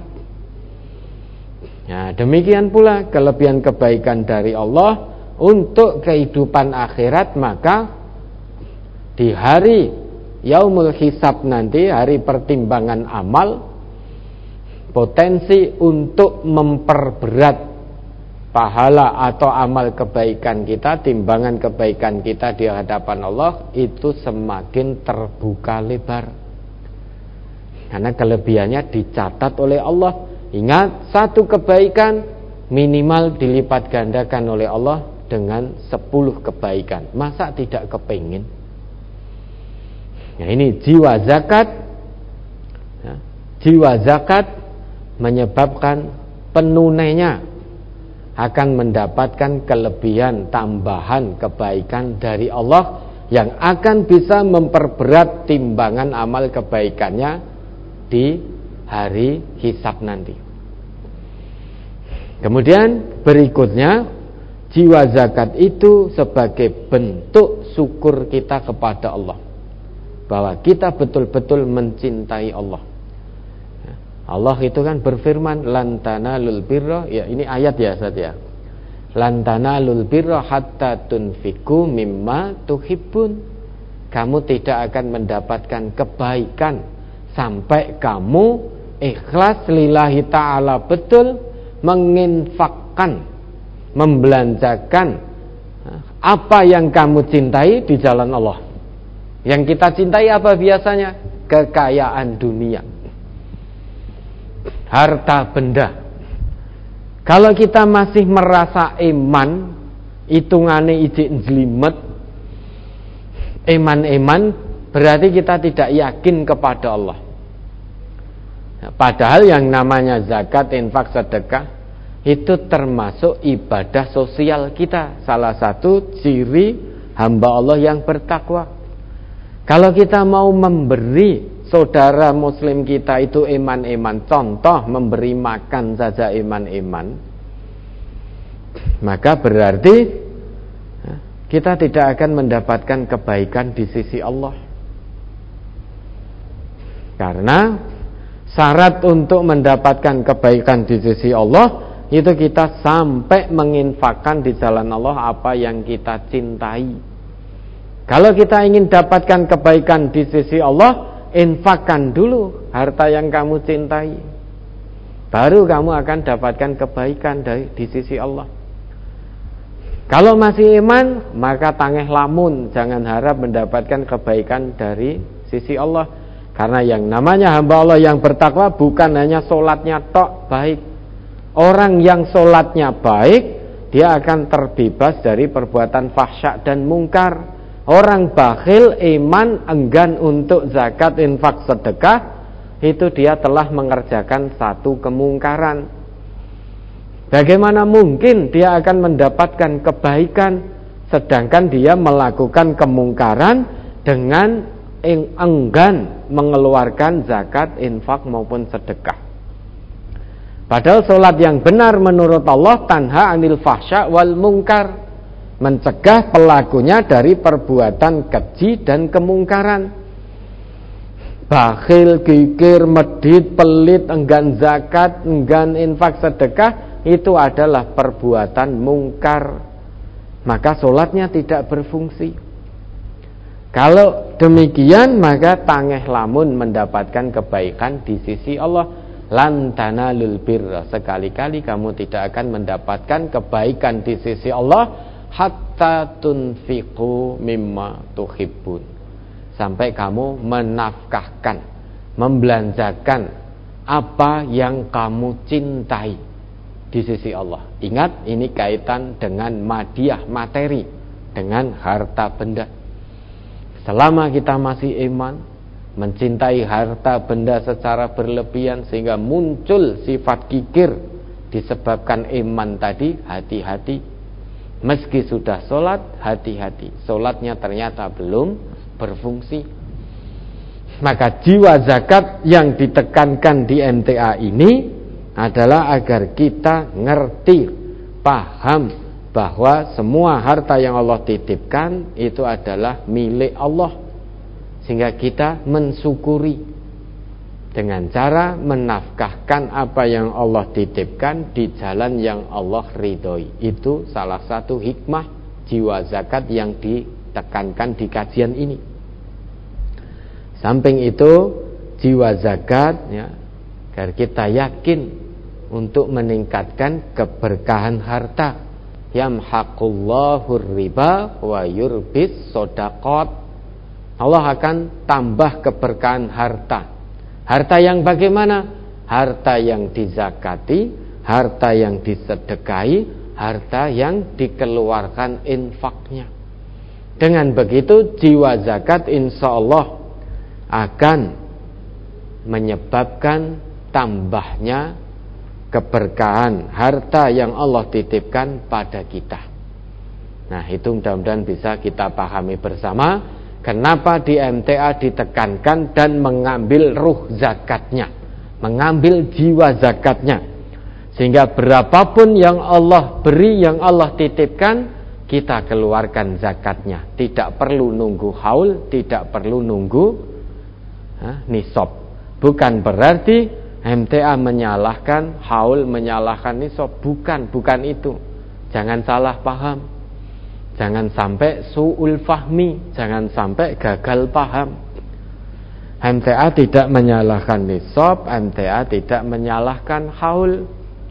Nah, demikian pula kelebihan kebaikan dari Allah untuk kehidupan akhirat. Maka di hari yaumul hisab nanti, hari pertimbangan amal, potensi untuk memperberat pahala atau amal kebaikan kita, timbangan kebaikan kita di hadapan Allah itu semakin terbuka lebar, karena kelebihannya dicatat oleh Allah. Ingat, satu kebaikan minimal dilipat gandakan oleh Allah dengan 10 kebaikan. Masa tidak kepingin? Nah, ini jiwa zakat. Jiwa zakat menyebabkan penunainya akan mendapatkan kelebihan tambahan kebaikan dari Allah yang akan bisa memperberat timbangan amal kebaikannya di hari hisab nanti. Kemudian berikutnya, jiwa zakat itu sebagai bentuk syukur kita kepada Allah, bahwa kita betul-betul mencintai Allah. Allah itu kan berfirman, lan tanalul birra, ya ini ayat ya Ustaz ya. Lan tanalul birra hatta tunfiqu mimma tuhibbun. Kamu tidak akan mendapatkan kebaikan sampai kamu ikhlas lillahi ta'ala, betul menginfakkan, membelanjakan apa yang kamu cintai di jalan Allah. Yang kita cintai apa biasanya? Kekayaan dunia, harta benda. Kalau kita masih merasa iman, hitungane ijik njlimet, eman-eman, berarti kita tidak yakin kepada Allah. Padahal yang namanya zakat, infak, sedekah itu termasuk ibadah sosial kita, salah satu ciri hamba Allah yang bertakwa. Kalau kita mau memberi saudara muslim kita itu eman-eman, contoh memberi makan saja eman-eman, maka berarti kita tidak akan mendapatkan kebaikan di sisi Allah. Karena syarat untuk mendapatkan kebaikan di sisi Allah itu kita sampai menginfakkan di jalan Allah apa yang kita cintai. Kalau kita ingin dapatkan kebaikan di sisi Allah, infakkan dulu harta yang kamu cintai, baru kamu akan dapatkan kebaikan di sisi Allah. Kalau masih iman, maka tangeh lamun, jangan harap mendapatkan kebaikan dari sisi Allah. Karena yang namanya hamba Allah yang bertakwa bukan hanya sholatnya tok baik. Orang yang sholatnya baik, dia akan terbebas dari perbuatan fahsya dan mungkar. Orang bakhil, iman, enggan untuk zakat, infak, sedekah, itu dia telah mengerjakan satu kemungkaran. Bagaimana mungkin dia akan mendapatkan kebaikan sedangkan dia melakukan kemungkaran dengan enggan mengeluarkan zakat, infak maupun sedekah. Padahal sholat yang benar menurut Allah tanha anil fahsya wal mungkar, mencegah pelakunya dari perbuatan keji dan kemungkaran. Bakhil, kikir, medit, pelit, enggan zakat, enggan infak, sedekah, itu adalah perbuatan mungkar, maka sholatnya tidak berfungsi. Kalau demikian, maka tangeh lamun mendapatkan kebaikan di sisi Allah. Lan tanalul birra, sekali-kali kamu tidak akan mendapatkan kebaikan di sisi Allah hatta tunfiqu mimma tuhibbun, sampai kamu menafkahkan, membelanjakan apa yang kamu cintai di sisi Allah. Ingat, ini kaitan dengan madiyah, materi, dengan harta benda. Selama kita masih iman, mencintai harta benda secara berlebihan sehingga muncul sifat kikir disebabkan iman tadi, hati-hati. Meski sudah sholat, hati-hati, sholatnya ternyata belum berfungsi. Maka jiwa zakat yang ditekankan di MTA ini adalah agar kita ngerti, paham bahwa semua harta yang Allah titipkan itu adalah milik Allah, sehingga kita mensyukuri dengan cara menafkahkan apa yang Allah titipkan di jalan yang Allah ridhoi. Itu salah satu hikmah jiwa zakat yang ditekankan di kajian ini. Samping itu, jiwa zakat ya, agar kita yakin untuk meningkatkan keberkahan harta. Yamhaqullahu riba wa yurbis shadaqat. Allah akan tambah keberkahan harta. Harta yang bagaimana? Harta yang dizakati, harta yang disedekahi, harta yang dikeluarkan infaknya. Dengan begitu jiwa zakat insya Allah akan menyebabkan tambahnya keberkahan harta yang Allah titipkan pada kita. Nah, itu mudah-mudahan bisa kita pahami bersama kenapa di MTA ditekankan dan mengambil ruh zakatnya, mengambil jiwa zakatnya, sehingga berapapun yang Allah beri, yang Allah titipkan, kita keluarkan zakatnya. Tidak perlu nunggu haul, tidak perlu nunggu nisab. Bukan berarti MTA menyalahkan haul, menyalahkan nisab, bukan itu. Jangan salah paham, jangan sampai su'ul fahmi, jangan sampai gagal paham. MTA tidak menyalahkan nisab, MTA tidak menyalahkan haul.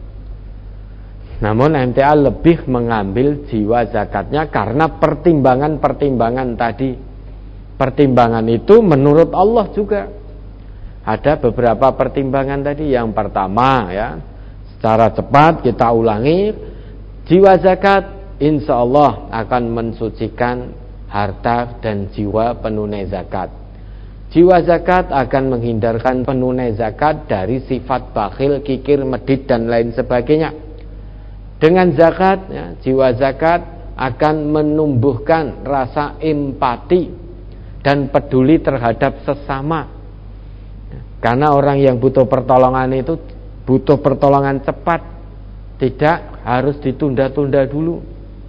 Namun MTA lebih mengambil jiwa zakatnya karena pertimbangan-pertimbangan tadi. Pertimbangan itu menurut Allah juga. Ada beberapa pertimbangan tadi. Yang pertama ya, secara cepat kita ulangi, jiwa zakat insya Allah akan mensucikan harta dan jiwa penunai zakat. Jiwa zakat akan menghindarkan penunai zakat dari sifat bakhil, kikir, medit dan lain sebagainya. Dengan zakat ya, jiwa zakat akan menumbuhkan rasa empati dan peduli terhadap sesama. Karena orang yang butuh pertolongan itu butuh pertolongan cepat, tidak harus ditunda-tunda dulu.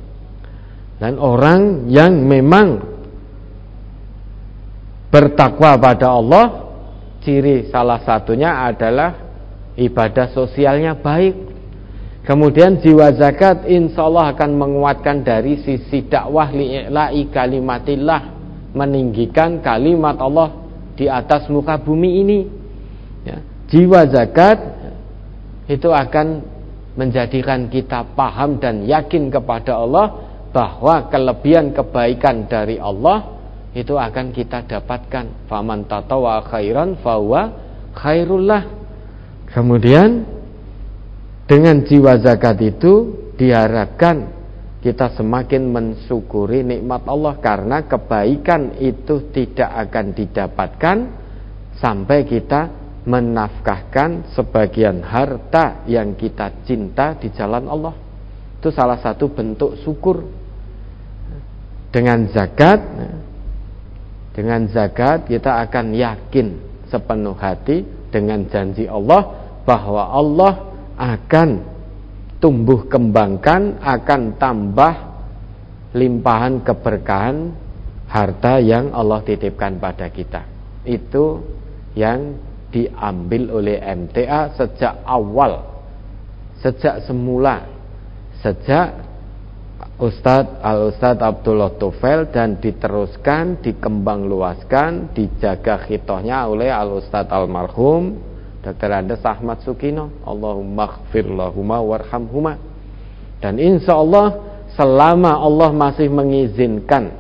Dan orang yang memang bertakwa pada Allah, ciri salah satunya adalah ibadah sosialnya baik. Kemudian jiwa zakat insya Allah akan menguatkan dari sisi dakwah li'i'la'i kalimatillah, meninggikan kalimat Allah di atas muka bumi ini. Ya, jiwa zakat itu akan menjadikan kita paham dan yakin kepada Allah bahwa kelebihan kebaikan dari Allah itu akan kita dapatkan. Faman tatawwa khairan fahuwa khairullah. Kemudian dengan jiwa zakat itu diharapkan kita semakin mensyukuri nikmat Allah, karena kebaikan itu tidak akan didapatkan sampai kita menafkahkan sebagian harta yang kita cinta di jalan Allah. Itu salah satu bentuk syukur. Dengan zakat kita akan yakin sepenuh hati dengan janji Allah bahwa Allah akan tumbuh kembangkan, akan tambah limpahan keberkahan harta yang Allah titipkan pada kita. Itu yang diambil oleh MTA sejak awal, sejak semula, sejak Al-Ustadz Abdullah Tufail, dan diteruskan, dikembang luaskan, dijaga khitohnya oleh Al-Ustadz Almarhum Dr. Andes Ahmad Sukino, Allahumma gfir lahuma warhamhuma. Dan insya Allah selama Allah masih mengizinkan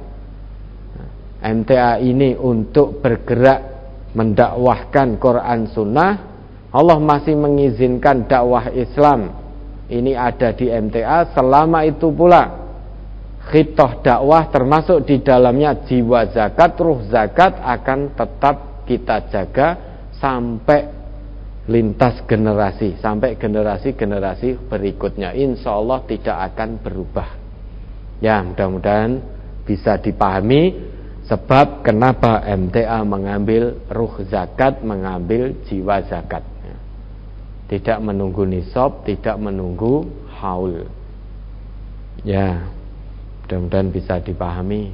MTA ini untuk bergerak mendakwahkan Quran Sunnah, Allah masih mengizinkan dakwah Islam ini ada di MTA, selama itu pula khitoh dakwah termasuk di dalamnya jiwa zakat, ruh zakat akan tetap kita jaga sampai lintas generasi, sampai generasi-generasi berikutnya. Insya Allah tidak akan berubah. Ya, mudah-mudahan bisa dipahami sebab kenapa MTA mengambil ruh zakat, mengambil jiwa zakat. Tidak menunggu nisab, tidak menunggu haul. Ya, mudah-mudahan bisa dipahami.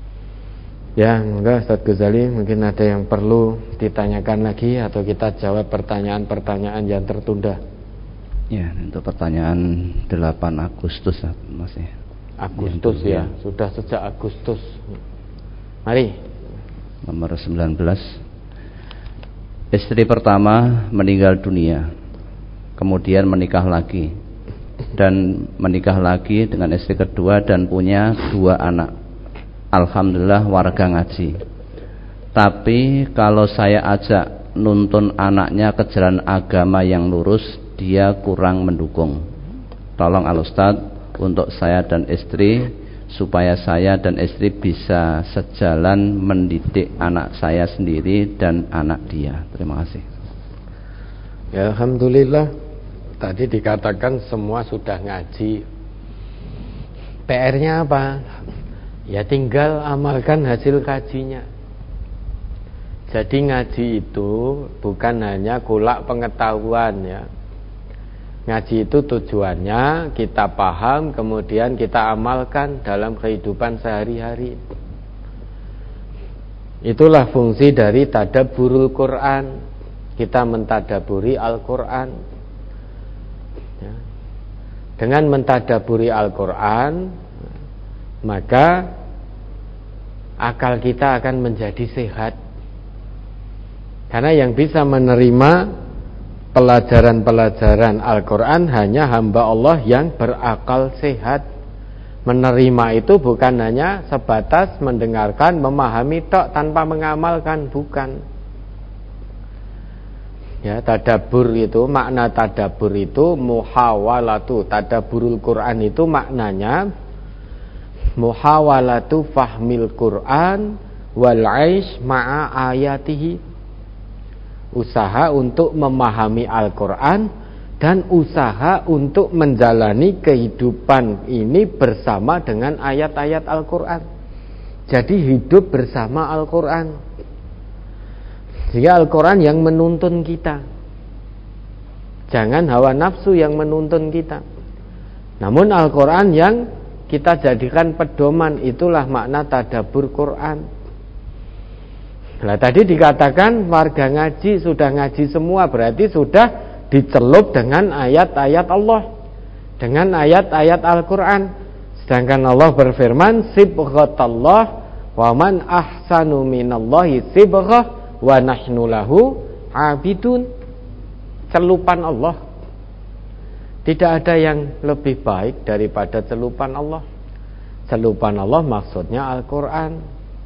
Ya, enggak Ustaz Ghazali, mungkin ada yang perlu ditanyakan lagi atau kita jawab pertanyaan-pertanyaan yang tertunda. Ya, untuk pertanyaan 8 Agustus masih. Agustus ya, sudah sejak Agustus. Mari. Nomor 19. Istri pertama meninggal dunia, kemudian menikah lagi, dan menikah lagi dengan istri kedua dan punya 2 anak. Alhamdulillah warga ngaji. Tapi kalau saya ajak nuntun anaknya ke jalan agama yang lurus, dia kurang mendukung. Tolong Al-Ustadz untuk saya dan istri, supaya saya dan istri bisa sejalan mendidik anak saya sendiri dan anak dia. Terima kasih. Ya, Alhamdulillah. Tadi dikatakan semua sudah ngaji. PR-nya apa? Ya tinggal amalkan hasil kajinya. Jadi ngaji itu bukan hanya kulak pengetahuan ya. Ngaji itu tujuannya kita paham, kemudian kita amalkan dalam kehidupan sehari-hari. Itulah fungsi dari tadabburul Quran. Kita mentadaburi Al-Quran ya. Dengan mentadaburi Al-Quran, maka akal kita akan menjadi sehat. Karena yang bisa menerima pelajaran-pelajaran Al-Quran hanya hamba Allah yang berakal sehat. Menerima itu bukan hanya sebatas mendengarkan, memahami tok tanpa mengamalkan, bukan. Ya, tadabbur itu, makna tadabbur itu muhawalatu. Tadabburul Quran itu maknanya muhawalatu fahmil Quran wal aish ma'a ayatihi. Usaha untuk memahami Al-Quran dan usaha untuk menjalani kehidupan ini bersama dengan ayat-ayat Al-Quran. Jadi hidup bersama Al-Quran. Sehingga Al-Quran yang menuntun kita, jangan hawa nafsu yang menuntun kita, namun Al-Quran yang kita jadikan pedoman. Itulah makna tadabbur Quran. Nah, tadi dikatakan warga ngaji, sudah ngaji semua, berarti sudah dicelup dengan ayat-ayat Allah, dengan ayat-ayat Al-Quran. Sedangkan Allah berfirman, sibghatallah wa man ahsanu minallahi sibghah wa nahnu lahu abidun. Celupan Allah. Tidak ada yang lebih baik daripada celupan Allah. Celupan Allah maksudnya Al-Quran.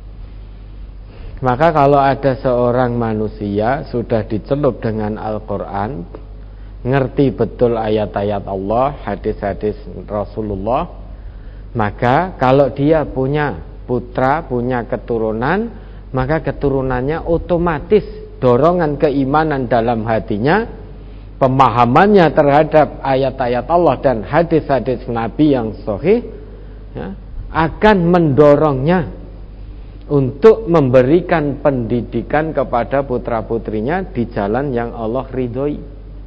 Maka kalau ada seorang manusia sudah dicelup dengan Al-Quran, ngerti betul ayat-ayat Allah, hadis-hadis Rasulullah, maka kalau dia punya putra, punya keturunan, maka keturunannya otomatis dorongan keimanan dalam hatinya, pemahamannya terhadap ayat-ayat Allah dan hadis-hadis Nabi yang sahih, ya, akan mendorongnya untuk memberikan pendidikan kepada putra-putrinya di jalan yang Allah ridhoi.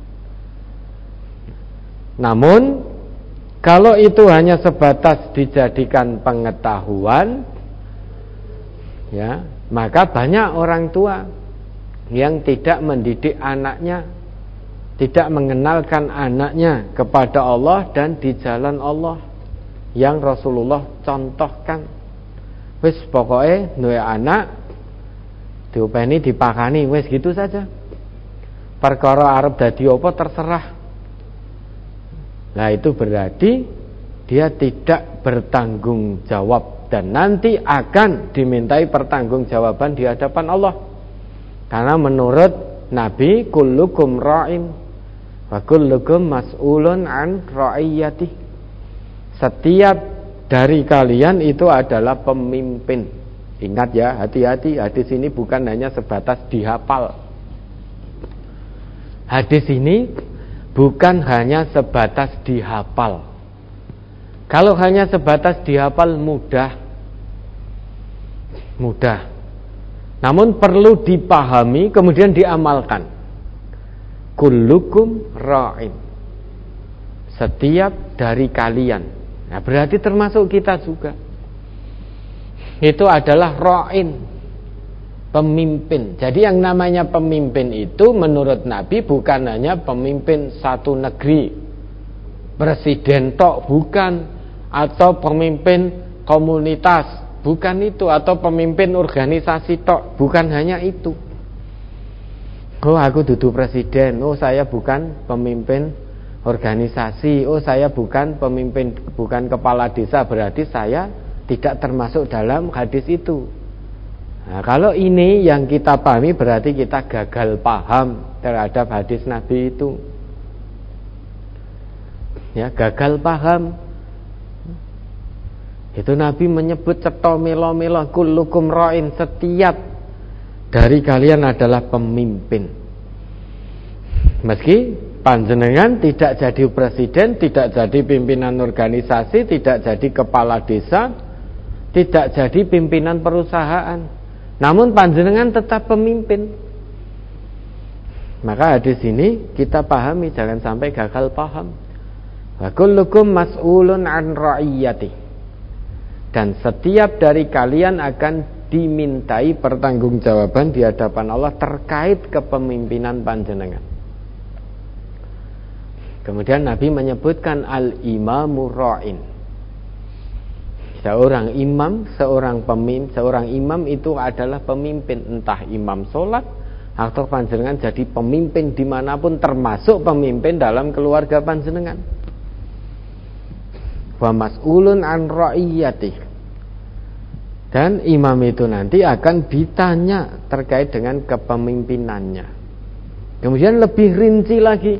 Namun kalau itu hanya sebatas dijadikan pengetahuan, ya, maka banyak orang tua yang tidak mendidik anaknya, tidak mengenalkan anaknya kepada Allah dan di jalan Allah yang Rasulullah contohkan. Wis pokoknya duwe anak diopeni dipakani, wis gitu saja. Perkara arep dadi apa terserah. Nah, itu berarti dia tidak bertanggung jawab dan nanti akan dimintai pertanggungjawaban di hadapan Allah. Karena menurut Nabi, kullukum ra'in wa kullukum mas'ulun an ra'iyati. Setiap dari kalian itu adalah pemimpin. Ingat ya, hati-hati, hadis ini bukan hanya sebatas dihafal. Hadis ini bukan hanya sebatas dihafal. Kalau hanya sebatas dihafal mudah. Namun perlu dipahami kemudian diamalkan. Kullukum ra'in. Setiap dari kalian. Nah, berarti termasuk kita juga. Itu adalah ra'in, pemimpin. Jadi yang namanya pemimpin itu menurut Nabi bukan hanya pemimpin satu negeri, presiden tok, bukan, atau pemimpin komunitas, bukan itu, atau pemimpin organisasi tok, bukan hanya itu. Oh, aku dudu presiden, oh saya bukan pemimpin organisasi, oh saya bukan pemimpin, bukan kepala desa, berarti saya tidak termasuk dalam hadis itu. Nah, kalau ini yang kita pahami berarti kita gagal paham terhadap hadis Nabi itu. Ya, gagal paham. Itu Nabi menyebut cetha mila-mila kullukum ra'in, setiap dari kalian adalah pemimpin. Meski panjenengan tidak jadi presiden, tidak jadi pimpinan organisasi, tidak jadi kepala desa, tidak jadi pimpinan perusahaan, namun panjenengan tetap pemimpin. Maka hadis ini kita pahami, jangan sampai gagal paham. Wa kullukum mas'ulun an ra'iyati. Dan setiap dari kalian akan dimintai pertanggungjawaban di hadapan Allah terkait kepemimpinan panjenengan. Kemudian Nabi menyebutkan al-imamu ra'in. Seorang imam, seorang imam itu adalah pemimpin, entah imam sholat atau panjenengan jadi pemimpin dimanapun, termasuk pemimpin dalam keluarga panjenengan. Wa mas'ulun an ra'iyati. Dan imam itu nanti akan ditanya terkait dengan kepemimpinannya. Kemudian lebih rinci lagi,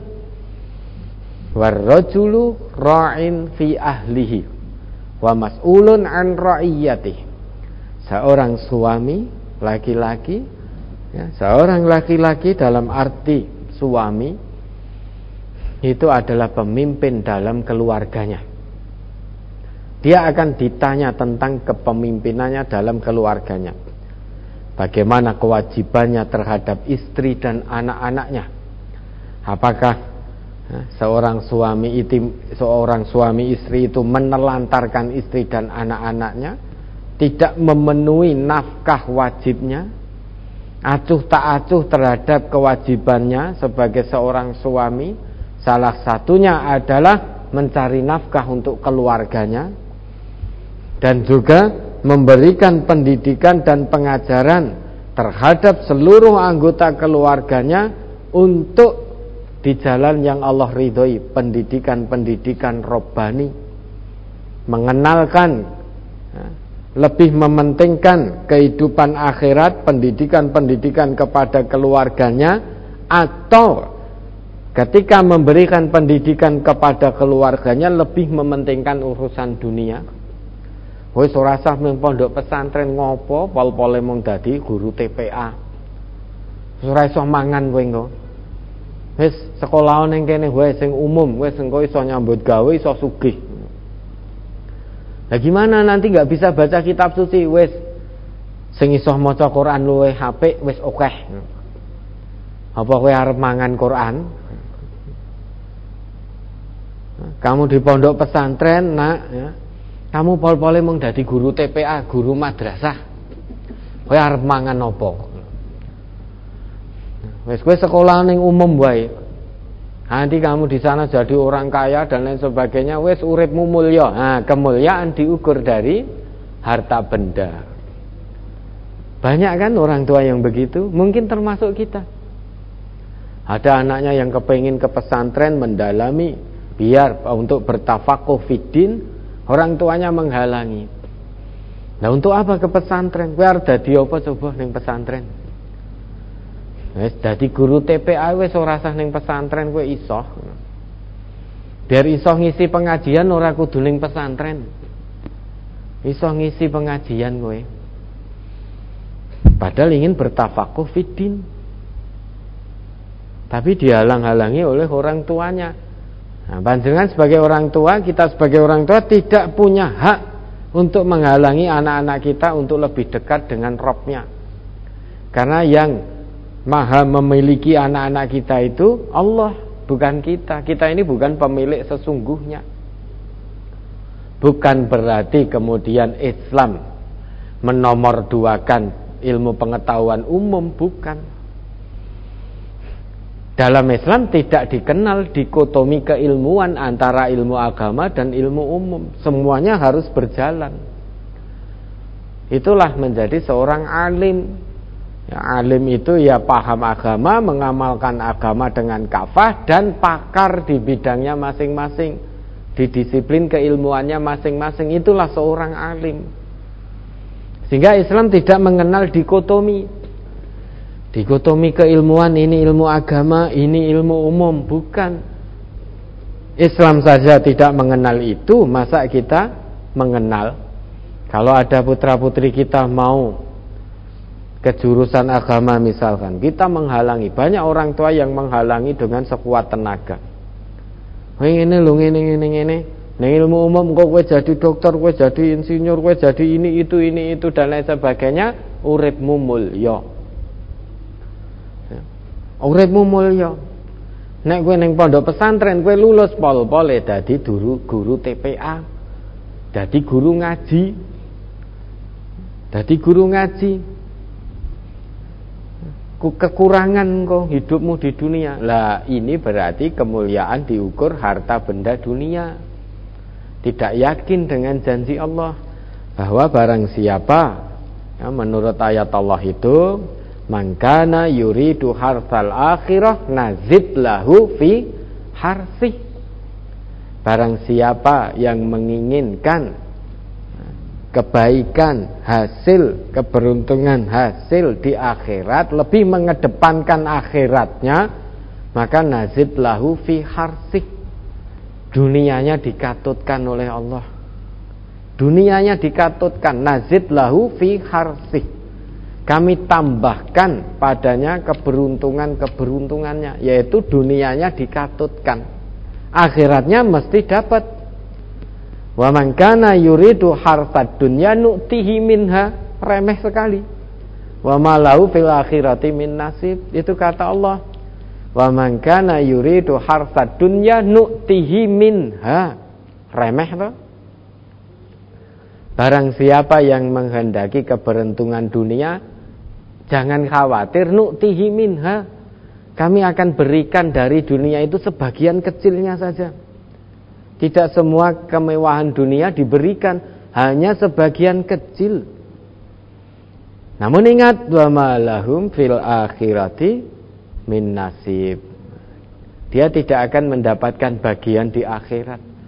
warrajulu ra'in fi ahlihi wa mas'ulun an ra'iyati. Seorang suami laki-laki, ya, seorang laki-laki dalam arti suami itu adalah pemimpin dalam keluarganya. Dia akan ditanya tentang kepemimpinannya dalam keluarganya. Bagaimana kewajibannya terhadap istri dan anak-anaknya. Apakah seorang suami istri itu menelantarkan istri dan anak-anaknya, tidak memenuhi nafkah wajibnya, acuh tak acuh terhadap kewajibannya sebagai seorang suami. Salah satunya adalah mencari nafkah untuk keluarganya dan juga memberikan pendidikan dan pengajaran terhadap seluruh anggota keluarganya untuk di jalan yang Allah ridhoi, pendidikan-pendidikan robbani, mengenalkan lebih mementingkan kehidupan akhirat, pendidikan kepada keluarganya, atau ketika memberikan pendidikan kepada keluarganya lebih mementingkan urusan dunia. Wis ora usah ning pondok pesantren ngopo, pol-pole mung dadi guru TPA. Ora iso mangan kowe engko. Wis sekolah ning kene wae sing umum, wis engko iso nyambut gawe, iso sugih. Lah gimana nanti nggak bisa baca kitab suci, wis sing iso maca Quran luwih apik wis akeh. Apa kowe arep mangan Quran? Kamu di pondok pesantren, nak, ya. Kamu pol-pole mung dadi guru TPA, guru madrasah. Kowe arep mangan apa? Wis kowe sekolah ning umum wae. Nanti kamu di sana jadi orang kaya dan lain sebagainya, wes uripmu mulya. Nah, kemuliaan diukur dari harta benda. Banyak kan orang tua yang begitu, mungkin termasuk kita. Ada anaknya yang kepengin ke pesantren mendalami biar untuk bertafakuh fiddin, orang tuanya menghalangi. Nah, untuk apa ke pesantren? Kowe arep dadi apa coba ning pesantren? Wis dadi guru TPA wis ora usah ning pesantren kowe iso. Biar iso ngisi pengajian ora kudu ning pesantren. Iso ngisi pengajian kowe. Padahal ingin bertafakuh fiddin. Tapi dihalang-halangi oleh orang tuanya. Nah, panjenengan sebagai orang tua, kita sebagai orang tua tidak punya hak untuk menghalangi anak-anak kita untuk lebih dekat dengan Rabb-nya. Karena yang Maha memiliki anak-anak kita itu Allah, bukan kita. Kita ini bukan pemilik sesungguhnya. Bukan berarti kemudian Islam menomorduakan ilmu pengetahuan umum, bukan. Dalam Islam tidak dikenal dikotomi keilmuan antara ilmu agama dan ilmu umum. Semuanya harus berjalan. Itulah menjadi seorang alim. Ya, alim itu ya paham agama, mengamalkan agama dengan kafah, dan pakar di bidangnya masing-masing, di disiplin keilmuannya masing-masing. Itulah seorang alim. Sehingga Islam tidak mengenal dikotomi keilmuan, ini ilmu agama, ini ilmu umum, bukan. Islam saja tidak mengenal itu, masa kita mengenal? Kalau ada putra-putri kita mau ke jurusan agama misalkan, kita menghalangi. Banyak orang tua yang menghalangi dengan sekuat tenaga. Ngene lho, ngene. Ning ilmu umum kok kowe jadi dokter, kowe jadi insinyur, kowe jadi ini itu dan lain sebagainya, uripmu mulya. Uripmu mulya. Nek kowe ning pondok pesantren, kowe lulus pol-pole dadi guru TPA, dadi guru ngaji. Kekurangan kok hidupmu di dunia. Lah ini berarti kemuliaan diukur harta benda dunia. Tidak yakin dengan janji Allah bahwa barang siapa, ya, menurut ayat Allah itu, man kana yuridu harsal akhirah nazid lahu fi harsih. Barang siapa yang menginginkan kebaikan, hasil, keberuntungan hasil di akhirat, lebih mengedepankan akhiratnya, maka nazid lahu fi harsih. Dunianya dikatutkan oleh Allah. Dunianya dikatutkan, nazid lahu fi harsih. Kami tambahkan padanya keberuntungannya, yaitu dunianya dikatutkan. Akhiratnya mesti dapat. Wa man kana yuridu harsad dunya nu'tihi minha, remeh sekali. Wa ma lahu fil akhirati min nasib, itu kata Allah. Wa man kana yuridu harsad dunya nu'tihi minha, remeh toh. Barang siapa yang menghendaki keberuntungan dunia, jangan khawatir, nu'tihi minha, kami akan berikan dari dunia itu sebagian kecilnya saja. Tidak semua kemewahan dunia diberikan, hanya sebagian kecil. Namun ingat, wa ma lahum fil akhirati min nasib. Dia tidak akan mendapatkan bagian di akhirat.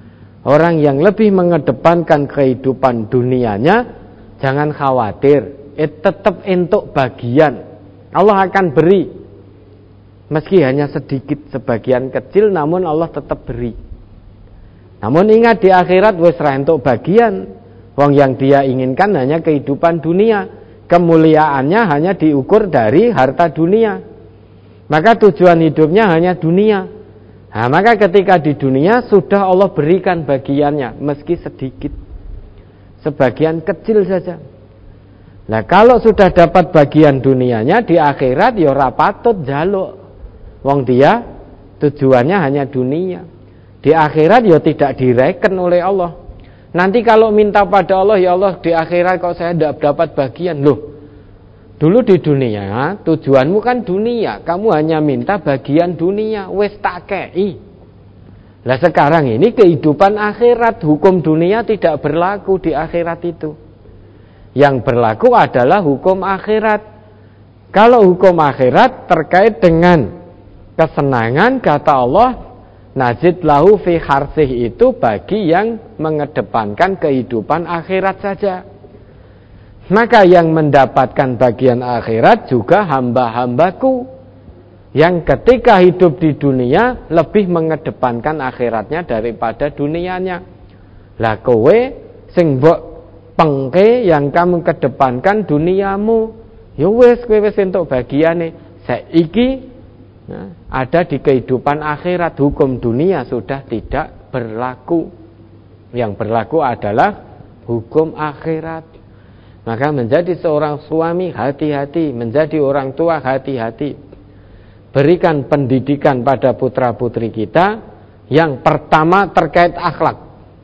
Orang yang lebih mengedepankan kehidupan dunianya, jangan khawatir, tetap entuk bagian. Allah akan beri, meski hanya sedikit, sebagian kecil, namun Allah tetap beri. Namun ingat, di akhirat wis ra entuk bagian. Wong yang dia inginkan hanya kehidupan dunia, kemuliaannya hanya diukur dari harta dunia. Maka tujuan hidupnya hanya dunia. Nah, maka ketika di dunia sudah Allah berikan bagiannya, meski sedikit, sebagian kecil saja. Nah, kalau sudah dapat bagian dunianya, di akhirat ya ora patut njaluk. Wong dia tujuannya hanya dunia. Di akhirat ya tidak direken oleh Allah. Nanti kalau minta pada Allah, ya Allah di akhirat kok saya tidak dapat bagian. Loh, dulu di dunia tujuanmu kan dunia, kamu hanya minta bagian dunia, wes tak kei. Lah sekarang ini kehidupan akhirat, hukum dunia tidak berlaku di akhirat itu. Yang berlaku adalah hukum akhirat. Kalau hukum akhirat terkait dengan kesenangan, kata Allah, najid lahu fi harsih, itu bagi yang mengedepankan kehidupan akhirat saja. Maka yang mendapatkan bagian akhirat juga hamba-hambaku yang ketika hidup di dunia lebih mengedepankan akhiratnya daripada dunianya. Lah kowe sing mbok pengke yang kamu kedepankan duniamu, ya wis kowe wis entuk bagiane. Saiki ada di kehidupan akhirat, hukum dunia sudah tidak berlaku. Yang berlaku adalah hukum akhirat. Maka menjadi seorang suami hati-hati, menjadi orang tua hati-hati. Berikan pendidikan pada putra-putri kita. Yang pertama terkait akhlak.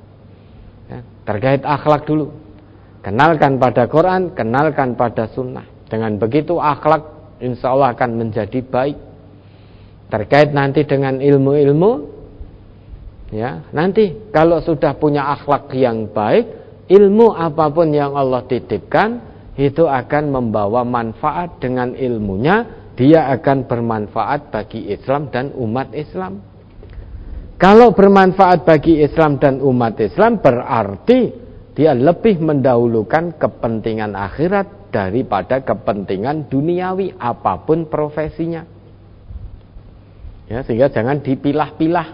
Terkait akhlak dulu. Kenalkan pada Quran, kenalkan pada sunnah. Dengan begitu akhlak insya Allah akan menjadi baik. Terkait nanti dengan ilmu-ilmu, ya, nanti kalau sudah punya akhlak yang baik, ilmu apapun yang Allah titipkan itu akan membawa manfaat. Dengan ilmunya dia akan bermanfaat bagi Islam dan umat Islam. Kalau bermanfaat bagi Islam dan umat Islam, berarti dia lebih mendahulukan kepentingan akhirat daripada kepentingan duniawi apapun profesinya. Ya, sehingga jangan dipilah-pilah.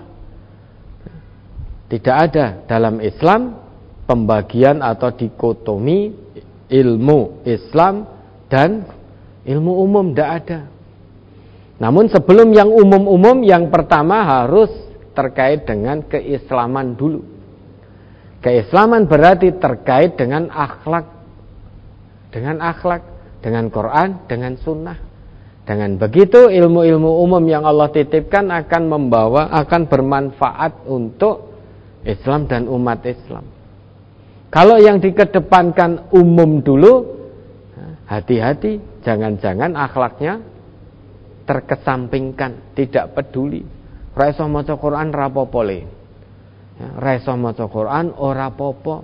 Tidak ada dalam Islam pembagian atau dikotomi ilmu Islam dan ilmu umum, tidak ada. Namun sebelum yang umum-umum, yang pertama harus terkait dengan keislaman dulu. Keislaman berarti terkait dengan akhlak. Dengan akhlak, dengan Quran, dengan sunnah. Dengan begitu ilmu-ilmu umum yang Allah titipkan akan bermanfaat untuk Islam dan umat Islam. Kalau yang dikedepankan umum dulu, hati-hati, jangan-jangan akhlaknya terkesampingkan, tidak peduli. Ra iso maca Quran ra apa-apa le. Ra iso maca Quran ora apa-apa.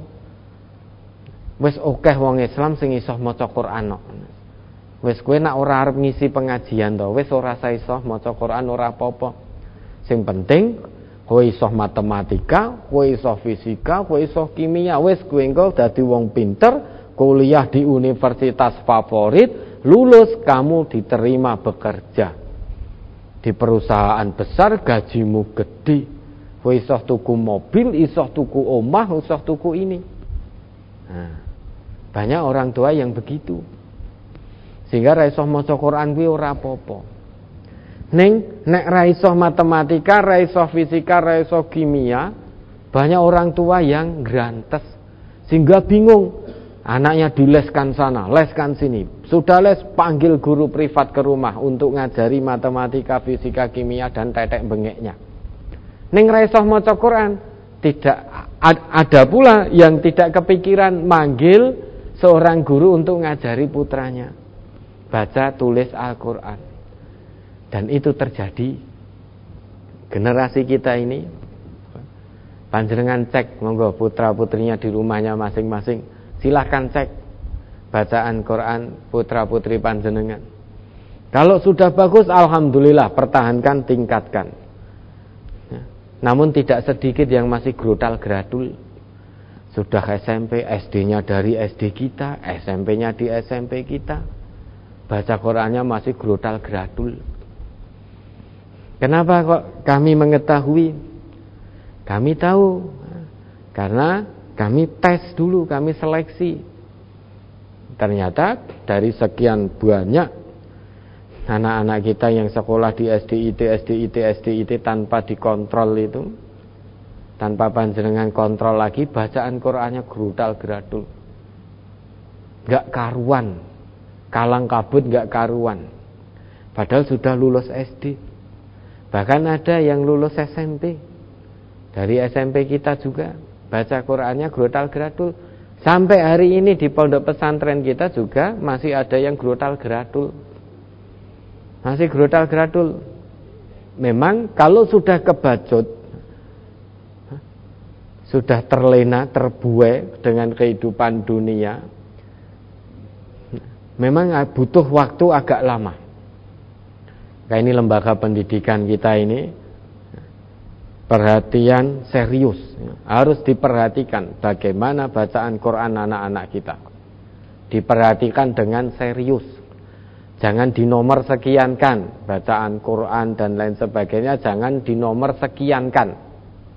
Wis akeh wong Islam sing iso maca Quran kok. Wis kowe nak ora arep ngisi pengajian to, wis ora sa iso maca Quran ora apa-apa. Sing penting kowe iso matematika, kowe iso fisika, kowe iso kimia, wis kowe engko dadi wong pinter, kuliah di universitas favorit, lulus kamu diterima bekerja di perusahaan besar, gajimu gede. Kowe iso tuku mobil, iso tuku omah, iso tuku ini. Nah, banyak orang tua yang begitu. Sehingga ra iso maca Quran kuwi ora apa-apa. Ning nek ra iso matematika, ra iso fisika, ra iso kimia, banyak orang tua yang grantes sehingga bingung. Anaknya dileskan sana, leskan sini. Sudah les, panggil guru privat ke rumah untuk ngajari matematika, fisika, kimia dan tetek bengeknya. Ning ra iso maca Quran, tidak ada pula yang tidak kepikiran manggil seorang guru untuk ngajari putranya baca tulis Al-Quran. Dan itu terjadi. Generasi kita ini, panjenengan cek monggo putra putrinya di rumahnya masing-masing, silahkan cek bacaan Quran putra putri panjenengan. Kalau sudah bagus, alhamdulillah, pertahankan, tingkatkan. Namun tidak sedikit yang masih grotal gradul. Sudah SMP, SD-nya dari SD kita, SMP-nya di SMP kita. Baca Qur'annya masih grotal gradul. Kenapa kok kami mengetahui? Kami tahu karena kami tes dulu, kami seleksi. Ternyata dari sekian banyak anak-anak kita yang sekolah di SDIT tanpa dikontrol itu, tanpa panjenengan kontrol lagi, bacaan Qur'annya grutal gradul, gak karuan, kalang kabut gak karuan, padahal sudah lulus SD. Bahkan ada yang lulus SMP, dari SMP kita juga baca Qur'annya grutal gradul. Sampai hari ini di pondok pesantren kita juga masih ada yang grutal gradul, masih grutal gradul. Memang kalau sudah kebacut, sudah terlena, terbuai dengan kehidupan dunia, memang butuh waktu agak lama. Nah, ini lembaga pendidikan kita ini perhatian serius, harus diperhatikan bagaimana bacaan Quran anak-anak kita. Diperhatikan dengan serius. Jangan dinomor sekiankan bacaan Quran dan lain sebagainya, jangan dinomor sekiankan.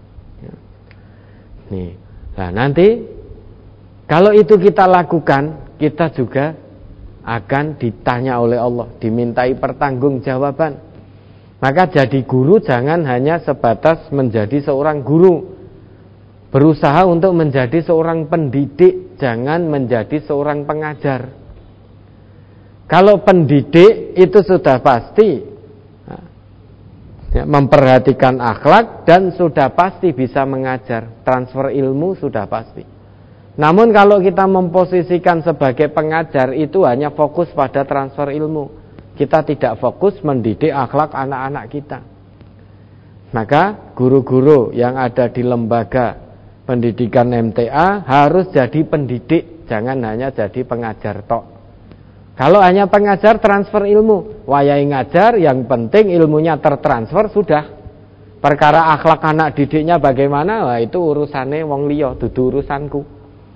Nih, nah nanti kalau itu kita lakukan, kita juga akan ditanya oleh Allah, dimintai pertanggungjawaban. Maka jadi guru jangan hanya sebatas menjadi seorang guru, berusaha untuk menjadi seorang pendidik, jangan menjadi seorang pengajar. Kalau pendidik itu sudah pasti memperhatikan akhlak dan sudah pasti bisa mengajar, transfer ilmu sudah pasti. Namun kalau kita memposisikan sebagai pengajar itu hanya fokus pada transfer ilmu, kita tidak fokus mendidik akhlak anak-anak kita. Maka guru-guru yang ada di lembaga pendidikan MTA harus jadi pendidik, jangan hanya jadi pengajar tok. Kalau hanya pengajar transfer ilmu, wayai ngajar, yang penting ilmunya tertransfer sudah. Perkara akhlak anak didiknya bagaimana, wah itu urusannya wong liya, dudu urusanku.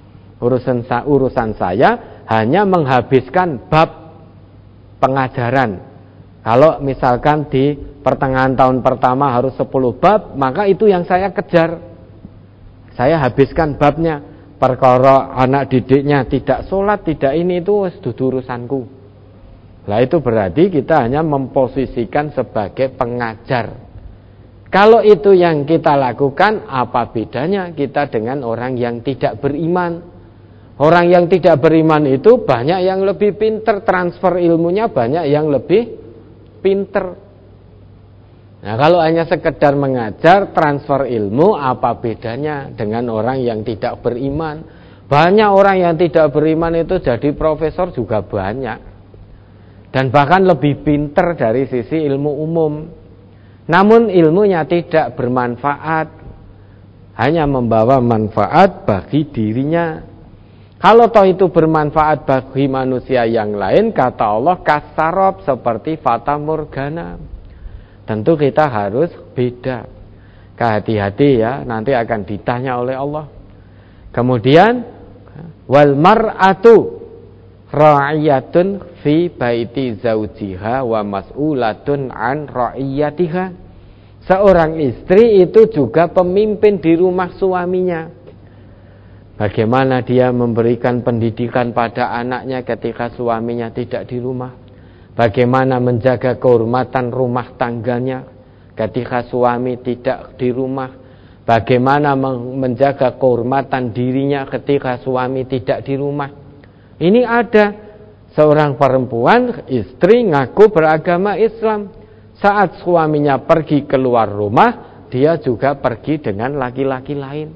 Urusan saya hanya menghabiskan bab pengajaran. Kalau misalkan di pertengahan tahun pertama harus 10 bab, maka itu yang saya kejar. Saya habiskan babnya. Perkara anak didiknya tidak sholat, tidak ini, itu dudu urusanku. Lah itu berarti kita hanya memposisikan sebagai pengajar. Kalau itu yang kita lakukan, apa bedanya kita dengan orang yang tidak beriman? Orang yang tidak beriman itu banyak yang lebih pinter, transfer ilmunya banyak yang lebih pinter. Nah, kalau hanya sekedar mengajar, transfer ilmu, apa bedanya dengan orang yang tidak beriman? Banyak orang yang tidak beriman itu jadi profesor juga banyak. Dan bahkan lebih pinter dari sisi ilmu umum. Namun ilmunya tidak bermanfaat, hanya membawa manfaat bagi dirinya. Kalau toh itu bermanfaat bagi manusia yang lain, kata Allah, kasarab, seperti fata morgana. Tentu kita harus beda. Hati-hati ya, nanti akan ditanya oleh Allah. Kemudian wal mar'atu ra'iyatun fi baiti zaujiha wa mas'ulatun an ra'iyatiha. Seorang istri itu juga pemimpin di rumah suaminya. Bagaimana dia memberikan pendidikan pada anaknya ketika suaminya tidak di rumah? Bagaimana menjaga kehormatan rumah tangganya ketika suami tidak di rumah? Bagaimana menjaga kehormatan dirinya ketika suami tidak di rumah? Ini ada seorang perempuan, istri ngaku beragama Islam. Saat suaminya pergi keluar rumah, dia juga pergi dengan laki-laki lain.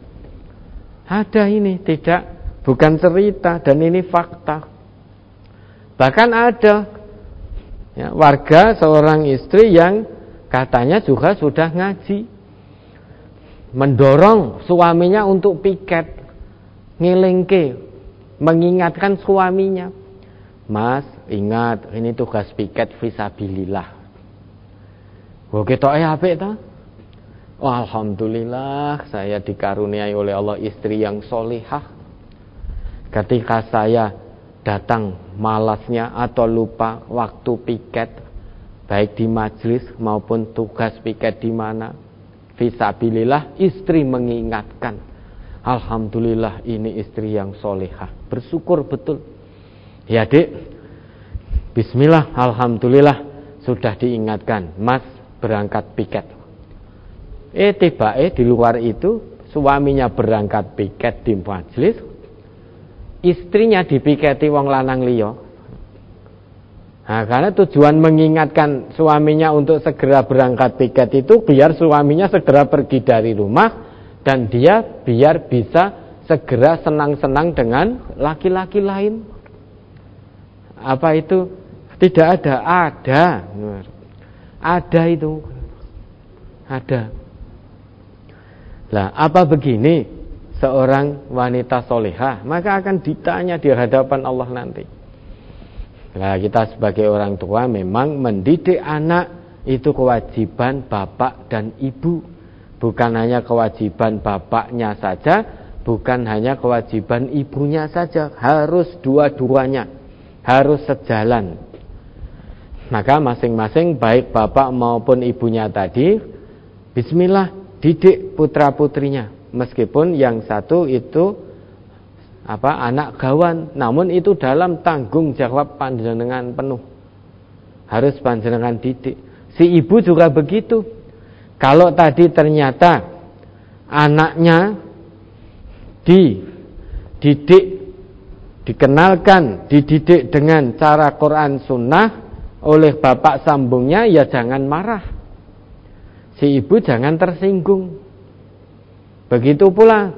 Ada ini, bukan cerita, dan ini fakta. Bahkan ada ya, warga seorang istri yang katanya juga sudah ngaji, mendorong suaminya untuk piket, ngelengke, mengingatkan suaminya, Mas, ingat ini tugas piket fisabilillah. Kok ketok apik ta? Oh, alhamdulillah saya dikaruniai oleh Allah istri yang solihah. Ketika saya datang malasnya atau lupa waktu piket, baik di majelis maupun tugas piket di mana, fisabilillah istri mengingatkan, alhamdulillah ini istri yang solihah. Bersyukur betul. Ya Dek, bismillah, alhamdulillah sudah diingatkan, Mas berangkat piket. Tiba di luar itu suaminya berangkat piket di majelis, istrinya dipiketi wong lanang liya. Nah, karena tujuan mengingatkan suaminya untuk segera berangkat piket itu biar suaminya segera pergi dari rumah dan dia biar bisa segera senang-senang dengan laki-laki lain. Apa itu? Tidak ada, ada itu, ada. Lah, apa begini? Seorang wanita solehah, maka akan ditanya di hadapan Allah nanti. Nah, kita sebagai orang tua memang mendidik anak itu kewajiban bapak dan ibu. Bukan hanya kewajiban bapaknya saja, bukan hanya kewajiban ibunya saja, harus dua-duanya, harus sejalan. Maka masing-masing baik bapak maupun ibunya tadi, bismillah didik putra-putrinya. Meskipun yang satu itu anak gawan, namun itu dalam tanggung jawab panjenengan penuh. Harus panjenengan didik. Si ibu juga begitu. Kalau tadi ternyata anaknya dididik dengan cara Quran Sunnah oleh bapak sambungnya, ya jangan marah. Si ibu jangan tersinggung. Begitu pula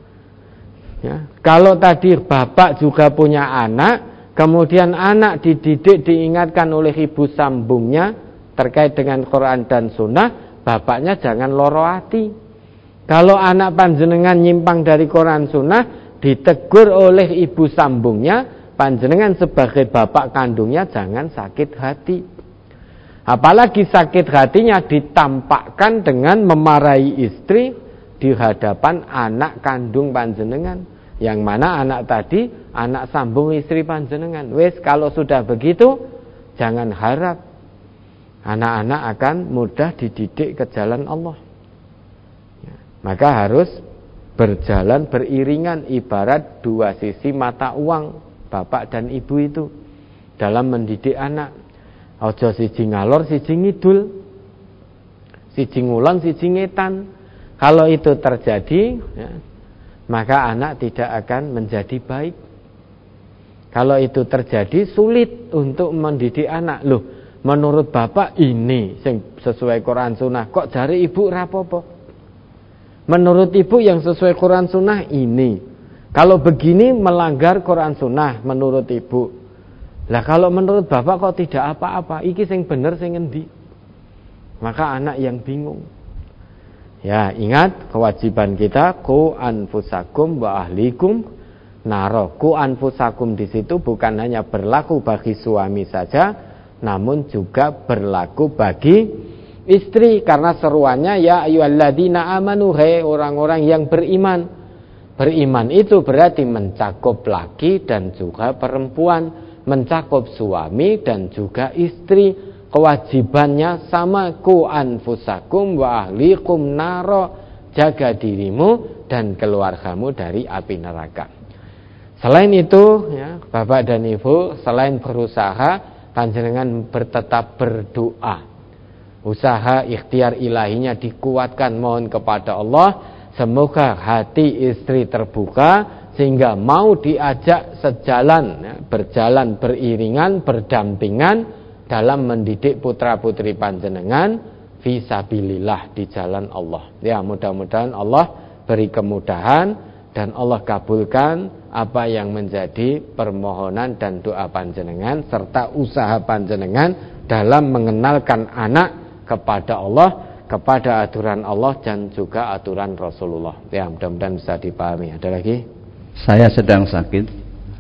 ya, kalau tadi bapak juga punya anak, kemudian anak dididik diingatkan oleh ibu sambungnya terkait dengan Quran dan Sunnah, bapaknya jangan loro hati. Kalau anak panjenengan nyimpang dari Quran Sunnah, ditegur oleh ibu sambungnya, panjenengan sebagai bapak kandungnya jangan sakit hati. Apalagi sakit hatinya ditampakkan dengan memarahi istri di hadapan anak kandung panjenengan, yang mana anak tadi anak sambung istri panjenengan. Wes, kalau sudah begitu jangan harap anak-anak akan mudah dididik ke jalan Allah ya, maka harus berjalan beriringan, ibarat dua sisi mata uang, bapak dan ibu itu dalam mendidik anak. Ojo siji ngalor siji ngidul, siji ngulon siji ngetan. Kalau itu terjadi ya, maka anak tidak akan menjadi baik. Kalau itu terjadi sulit untuk mendidik anak. Loh, menurut bapak ini sesuai Quran Sunnah, kok jari ibu rapopo? Menurut ibu yang sesuai Quran Sunnah ini, kalau begini melanggar Quran Sunnah menurut ibu. Lah kalau menurut bapak kok tidak apa-apa? Iki sing bener sing endi? Maka anak yang bingung. Ya, ingat kewajiban kita ku anfusakum wa ahlikum naro. Ku anfusakum di situ bukan hanya berlaku bagi suami saja, namun juga berlaku bagi istri, karena seruannya ya ayyuhalladzina amanu, hai orang-orang yang beriman. Beriman itu berarti mencakup laki dan juga perempuan, mencakup suami dan juga istri. Kewajibannya sama, ku anfusakum wa ahlikum naro, jaga dirimu dan keluargamu dari api neraka. Selain itu ya, bapak dan ibu, selain berusaha, panjenengan tetap berdoa. Usaha ikhtiar ilahinya dikuatkan, mohon kepada Allah semoga hati istri terbuka sehingga mau diajak sejalan ya, berjalan beriringan, berdampingan dalam mendidik putra-putri panjenengan fisabilillah di jalan Allah. Ya, mudah-mudahan Allah beri kemudahan dan Allah kabulkan apa yang menjadi permohonan dan doa panjenengan serta usaha panjenengan dalam mengenalkan anak kepada Allah, kepada aturan Allah dan juga aturan Rasulullah. Ya, mudah-mudahan bisa dipahami. Ada lagi? Saya sedang sakit.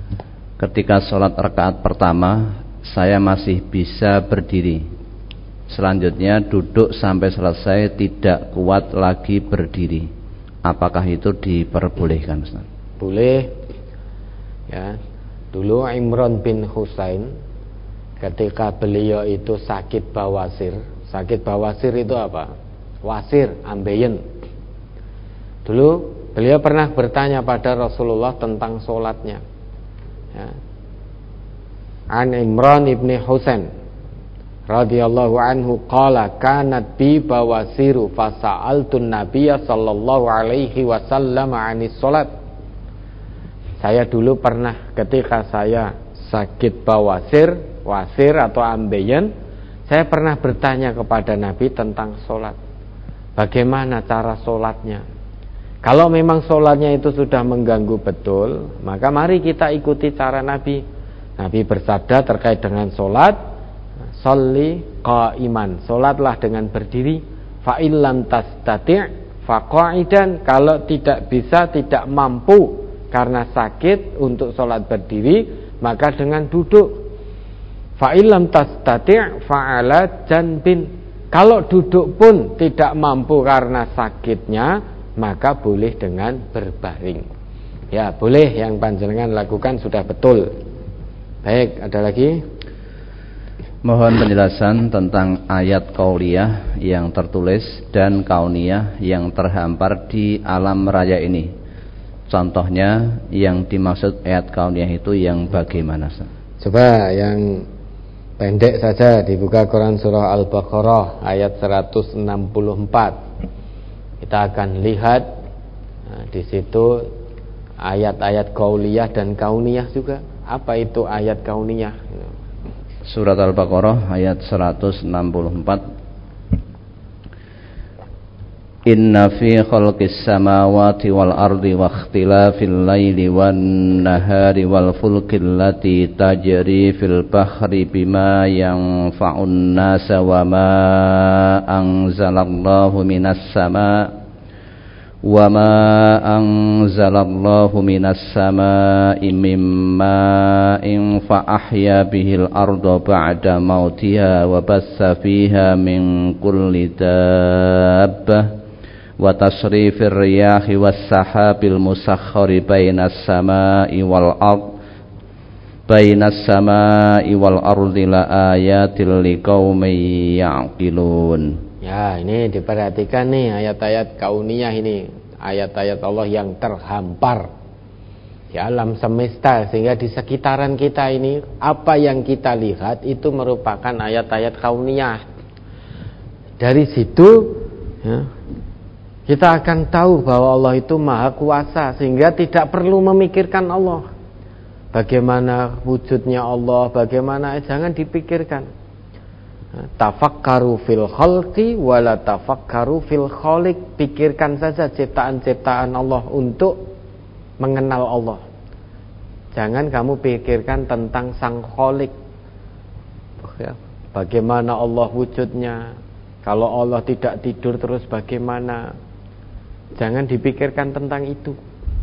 Ketika sholat rakaat pertama saya masih bisa berdiri. selanjutnya duduk sampai selesai, tidak kuat lagi berdiri. Apakah itu diperbolehkan, Ustaz? Boleh. Ya. Dulu Imran bin Husain ketika beliau itu sakit bawasir. Sakit bawasir itu apa? Wasir, ambeien. Dulu beliau pernah bertanya pada Rasulullah tentang sholatnya. Ya. An Imran ibn Husain radhiyallahu anhu qala kanat bi bawasiru fasa'altun nabiyya sallallahu alaihi wasallam 'anis sholat. Saya dulu pernah ketika saya sakit bawasir, wasir atau ambeien, saya pernah bertanya kepada Nabi tentang sholat. Bagaimana cara sholatnya? Kalau memang sholatnya itu sudah mengganggu betul, maka mari kita ikuti cara Nabi. Nabi bersabda terkait dengan sholat, sholli qa'iman, sholatlah dengan berdiri. Fa'il lam tastati' faqa'idan, kalau tidak bisa, tidak mampu karena sakit untuk sholat berdiri, maka dengan duduk. Fa'il lam tastati' fa'ala janbin, kalau duduk pun tidak mampu karena sakitnya, maka boleh dengan berbaring. Ya, boleh yang panjenengan lakukan sudah betul. Baik, ada lagi? Mohon penjelasan tentang ayat qauliyah yang tertulis dan kauniyah yang terhampar di alam raya ini. Contohnya yang dimaksud ayat kauniyah itu yang bagaimana? Coba yang pendek saja, dibuka Quran surah Al-Baqarah ayat 164. Kita akan lihat di situ ayat-ayat qauliyah dan kauniyah juga. Apa itu ayat kauniyah? Surat Al-Baqarah ayat 164. Inna fi khalqis samawati wal ardi wa ikhtilafil laili wan nahari wal fulkil lati tajri fil bahri bima yanfa'un nasa wa ma anzalallahu minas sama'i mimma in fa ahya bihil arda ba'da mautiha wa bassa fiha min kulli dabbah wa tasrifir riyahi was sahabil musakhkhari bainas sama'i wal ardi la ayatil liqaumin ya'qilun. Ya, ini diperhatikan nih ayat-ayat kauniyah ini, ayat-ayat Allah yang terhampar di alam semesta, sehingga di sekitaran kita ini apa yang kita lihat itu merupakan ayat-ayat kauniyah. Dari situ ya, kita akan tahu bahwa Allah itu maha kuasa, sehingga tidak perlu memikirkan Allah. Bagaimana wujudnya Allah, bagaimana, jangan dipikirkan. Tafakkaru fil khalqi wala tafakkaru fil khaliq. Pikirkan saja ciptaan-ciptaan Allah untuk mengenal Allah. Jangan kamu pikirkan tentang sang khaliq. Bagaimana Allah wujudnya? Kalau Allah tidak tidur terus bagaimana? Jangan dipikirkan tentang itu.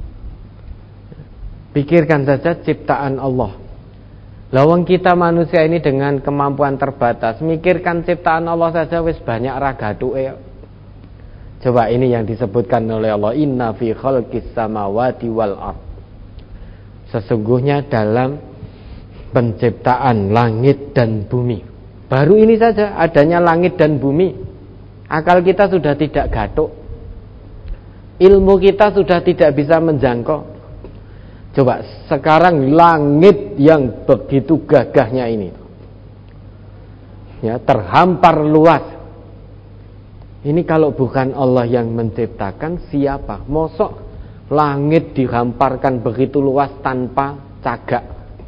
Pikirkan saja ciptaan Allah. Lawang kita manusia ini dengan kemampuan terbatas, mikirkan ciptaan Allah saja wis banyak ragatuke. Coba ini yang disebutkan oleh Allah, inna fi khalqis samawati wal ard. Sesungguhnya dalam penciptaan langit dan bumi. Baru ini saja adanya langit dan bumi, akal kita sudah tidak gatuk. Ilmu kita sudah tidak bisa menjangkau. Coba sekarang langit yang begitu gagahnya ini, ya, terhampar luas. Ini kalau bukan Allah yang menciptakan, siapa? Mosok langit dihamparkan begitu luas tanpa cagak.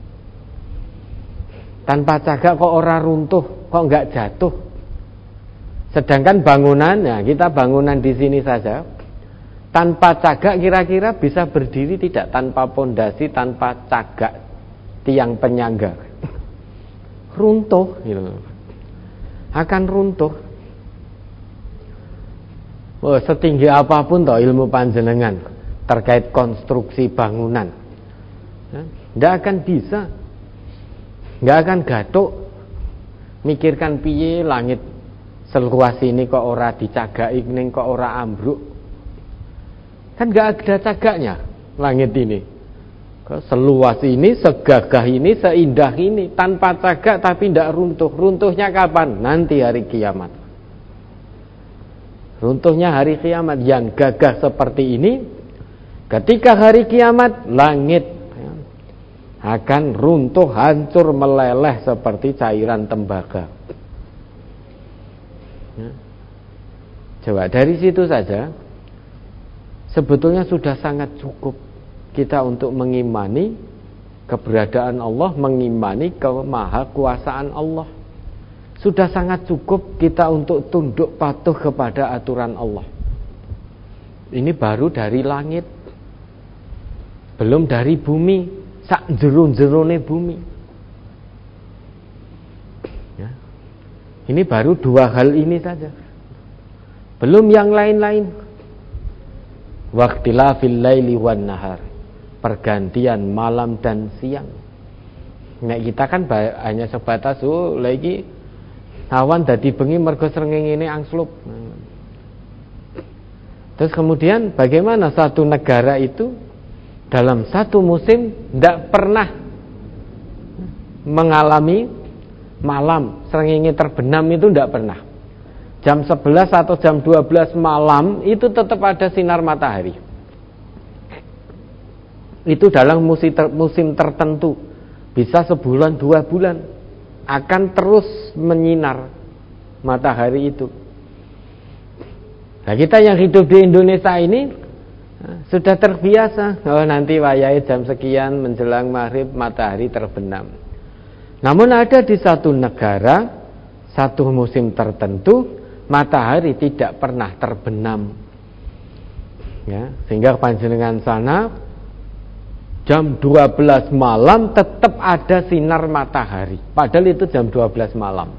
Tanpa cagak kok ora runtuh, kok enggak jatuh. Sedangkan bangunan, ya, kita bangunan di sini saja, tanpa cagak kira-kira bisa berdiri tidak? Tanpa pondasi, tanpa cagak tiang penyangga, runtuh gitu. Akan runtuh. Setinggi apapun toh ilmu panjenengan terkait konstruksi bangunan, tidak akan bisa, tidak akan gatuk. Mikirkan piye langit Seluas ini kok ora dicagaki, ning kok ora ambruk. Kan enggak ada cagaknya langit ini. Kok seluas ini, segagah ini, seindah ini, tanpa cagak tapi tidak runtuh. Runtuhnya kapan? Nanti hari kiamat. Runtuhnya hari kiamat yang gagah seperti ini. Ketika hari kiamat, langit akan runtuh, hancur, meleleh seperti cairan tembaga. Coba dari situ saja sebetulnya sudah sangat cukup kita untuk mengimani keberadaan Allah, mengimani kemahakuasaan Allah. Sudah sangat cukup kita untuk tunduk patuh kepada aturan Allah. Ini baru dari langit, belum dari bumi, sak jero-jerone bumi. Ya. Ini baru dua hal ini saja, belum yang lain-lain. Waqtilafil laili wan nahar, pergantian malam dan siang. Nah, kita kan hanya sebatas lagi awan dadi bengi mergo srengenge angslup. Terus kemudian bagaimana satu negara itu dalam satu musim tidak pernah mengalami malam srengenge terbenam, itu tidak pernah. Jam 11 atau jam 12 malam itu tetap ada sinar matahari. Itu dalam musim tertentu, bisa sebulan 2 bulan akan terus menyinar matahari itu. Nah, kita yang hidup di Indonesia ini sudah terbiasa. Oh, nanti wayahe jam sekian menjelang maghrib matahari terbenam. Namun ada di satu negara, satu musim tertentu matahari tidak pernah terbenam. Ya, sehingga panjenengan sana jam 12 malam tetap ada sinar matahari, padahal itu jam 12 malam.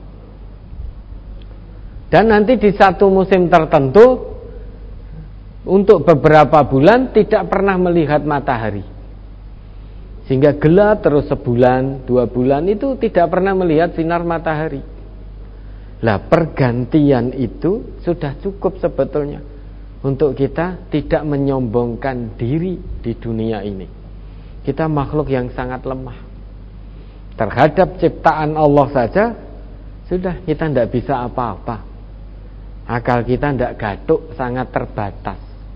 Dan nanti di satu musim tertentu untuk beberapa bulan tidak pernah melihat matahari, sehingga gelap terus sebulan 2 bulan itu tidak pernah melihat sinar matahari. Lah, pergantian itu sudah cukup sebetulnya untuk kita tidak menyombongkan diri di dunia ini. Kita makhluk yang sangat lemah. Terhadap ciptaan Allah saja sudah kita tidak bisa apa-apa. Akal kita tidak gatuk, sangat terbatas.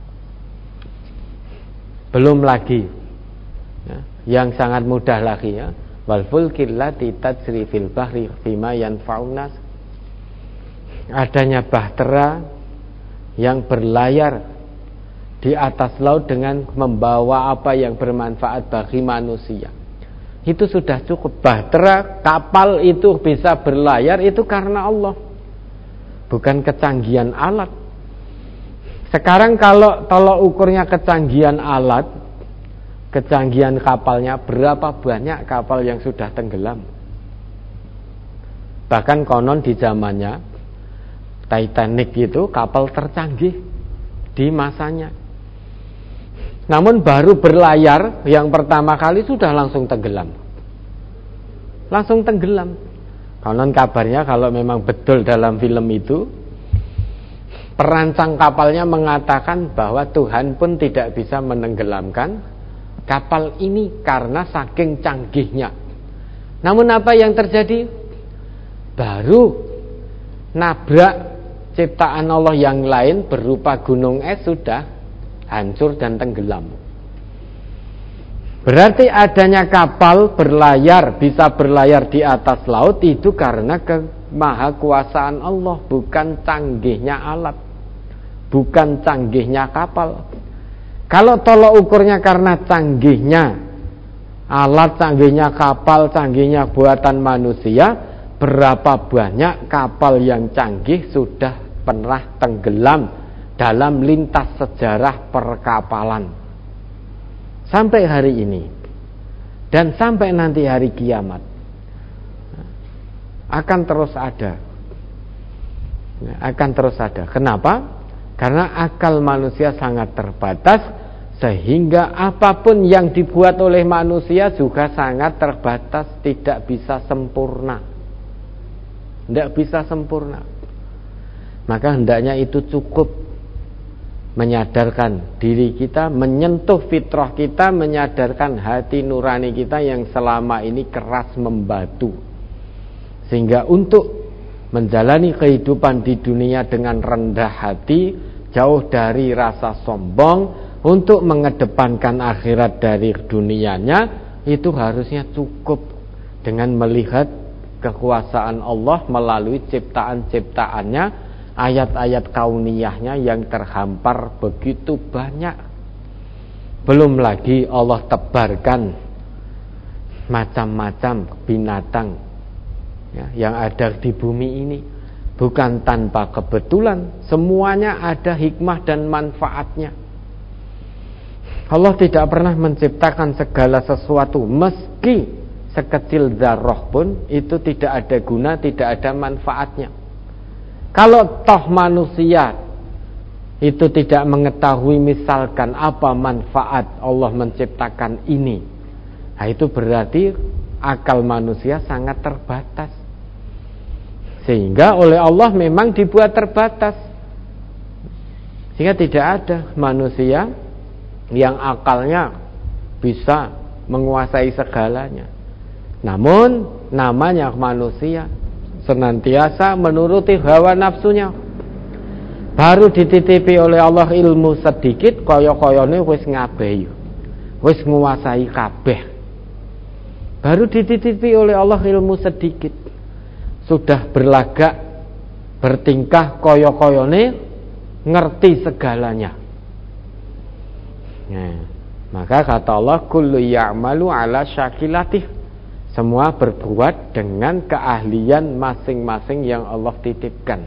Belum lagi ya, yang sangat mudah lagi ya, wal fulkil lati tajri fil bahri bima yanfa'un nas. Adanya bahtera yang berlayar di atas laut dengan membawa apa yang bermanfaat bagi manusia. Itu sudah cukup. Bahtera, kapal itu bisa berlayar itu karena Allah, bukan kecanggihan alat. Sekarang kalau tolok ukurnya kecanggihan alat, kecanggihan kapalnya, berapa banyak kapal yang sudah tenggelam. Bahkan konon di zamannya Titanic itu kapal tercanggih di masanya. Namun baru berlayar yang pertama kali sudah langsung tenggelam. Langsung tenggelam. Konon kabarnya kalau memang betul dalam film itu, perancang kapalnya mengatakan bahwa Tuhan pun tidak bisa menenggelamkan kapal ini karena saking canggihnya. Namun apa yang terjadi? Baru nabrak ciptaan Allah yang lain berupa gunung es sudah hancur dan tenggelam. Berarti adanya kapal berlayar, bisa berlayar di atas laut itu karena kemahakuasaan Allah, bukan canggihnya alat, bukan canggihnya kapal. Kalau tolok ukurnya karena canggihnya alat, canggihnya kapal, canggihnya buatan manusia, berapa banyak kapal yang canggih sudah pernah tenggelam dalam lintas sejarah perkapalan sampai hari ini dan sampai nanti hari kiamat akan terus ada. Akan terus ada. Kenapa? Karena akal manusia sangat terbatas, sehingga apapun yang dibuat oleh manusia juga sangat terbatas, tidak bisa sempurna. Tidak bisa sempurna. maka hendaknya itu cukup menyadarkan diri kita, menyentuh fitrah kita, menyadarkan hati nurani kita yang selama ini keras membatu, sehingga untuk menjalani kehidupan di dunia dengan rendah hati, jauh dari rasa sombong, untuk mengedepankan akhirat dari dunianya, itu harusnya cukup dengan melihat kekuasaan Allah melalui ciptaan-ciptaannya, ayat-ayat kauniyahnya yang terhampar begitu banyak. Belum lagi Allah tebarkan macam-macam binatang yang ada di bumi ini, bukan tanpa kebetulan, semuanya ada hikmah dan manfaatnya. Allah tidak pernah menciptakan segala sesuatu, meski sekecil zarrah pun itu tidak ada guna, tidak ada manfaatnya. Kalau toh manusia itu tidak mengetahui misalkan apa manfaat Allah menciptakan ini, nah itu berarti akal manusia sangat terbatas, sehingga oleh Allah memang dibuat terbatas, sehingga tidak ada manusia yang akalnya bisa menguasai segalanya. Namun namanya manusia senantiasa menuruti hawa nafsunya. Baru dititipi oleh Allah ilmu sedikit, kaya-kayane wis ngabeh, wis menguasai kabeh. Baru dititipi oleh Allah ilmu sedikit, sudah berlagak, bertingkah kaya-kayane ngerti segalanya. Nah, maka kata Allah, kullu ya'malu ala syakilatih, semua berbuat dengan keahlian masing-masing yang Allah titipkan.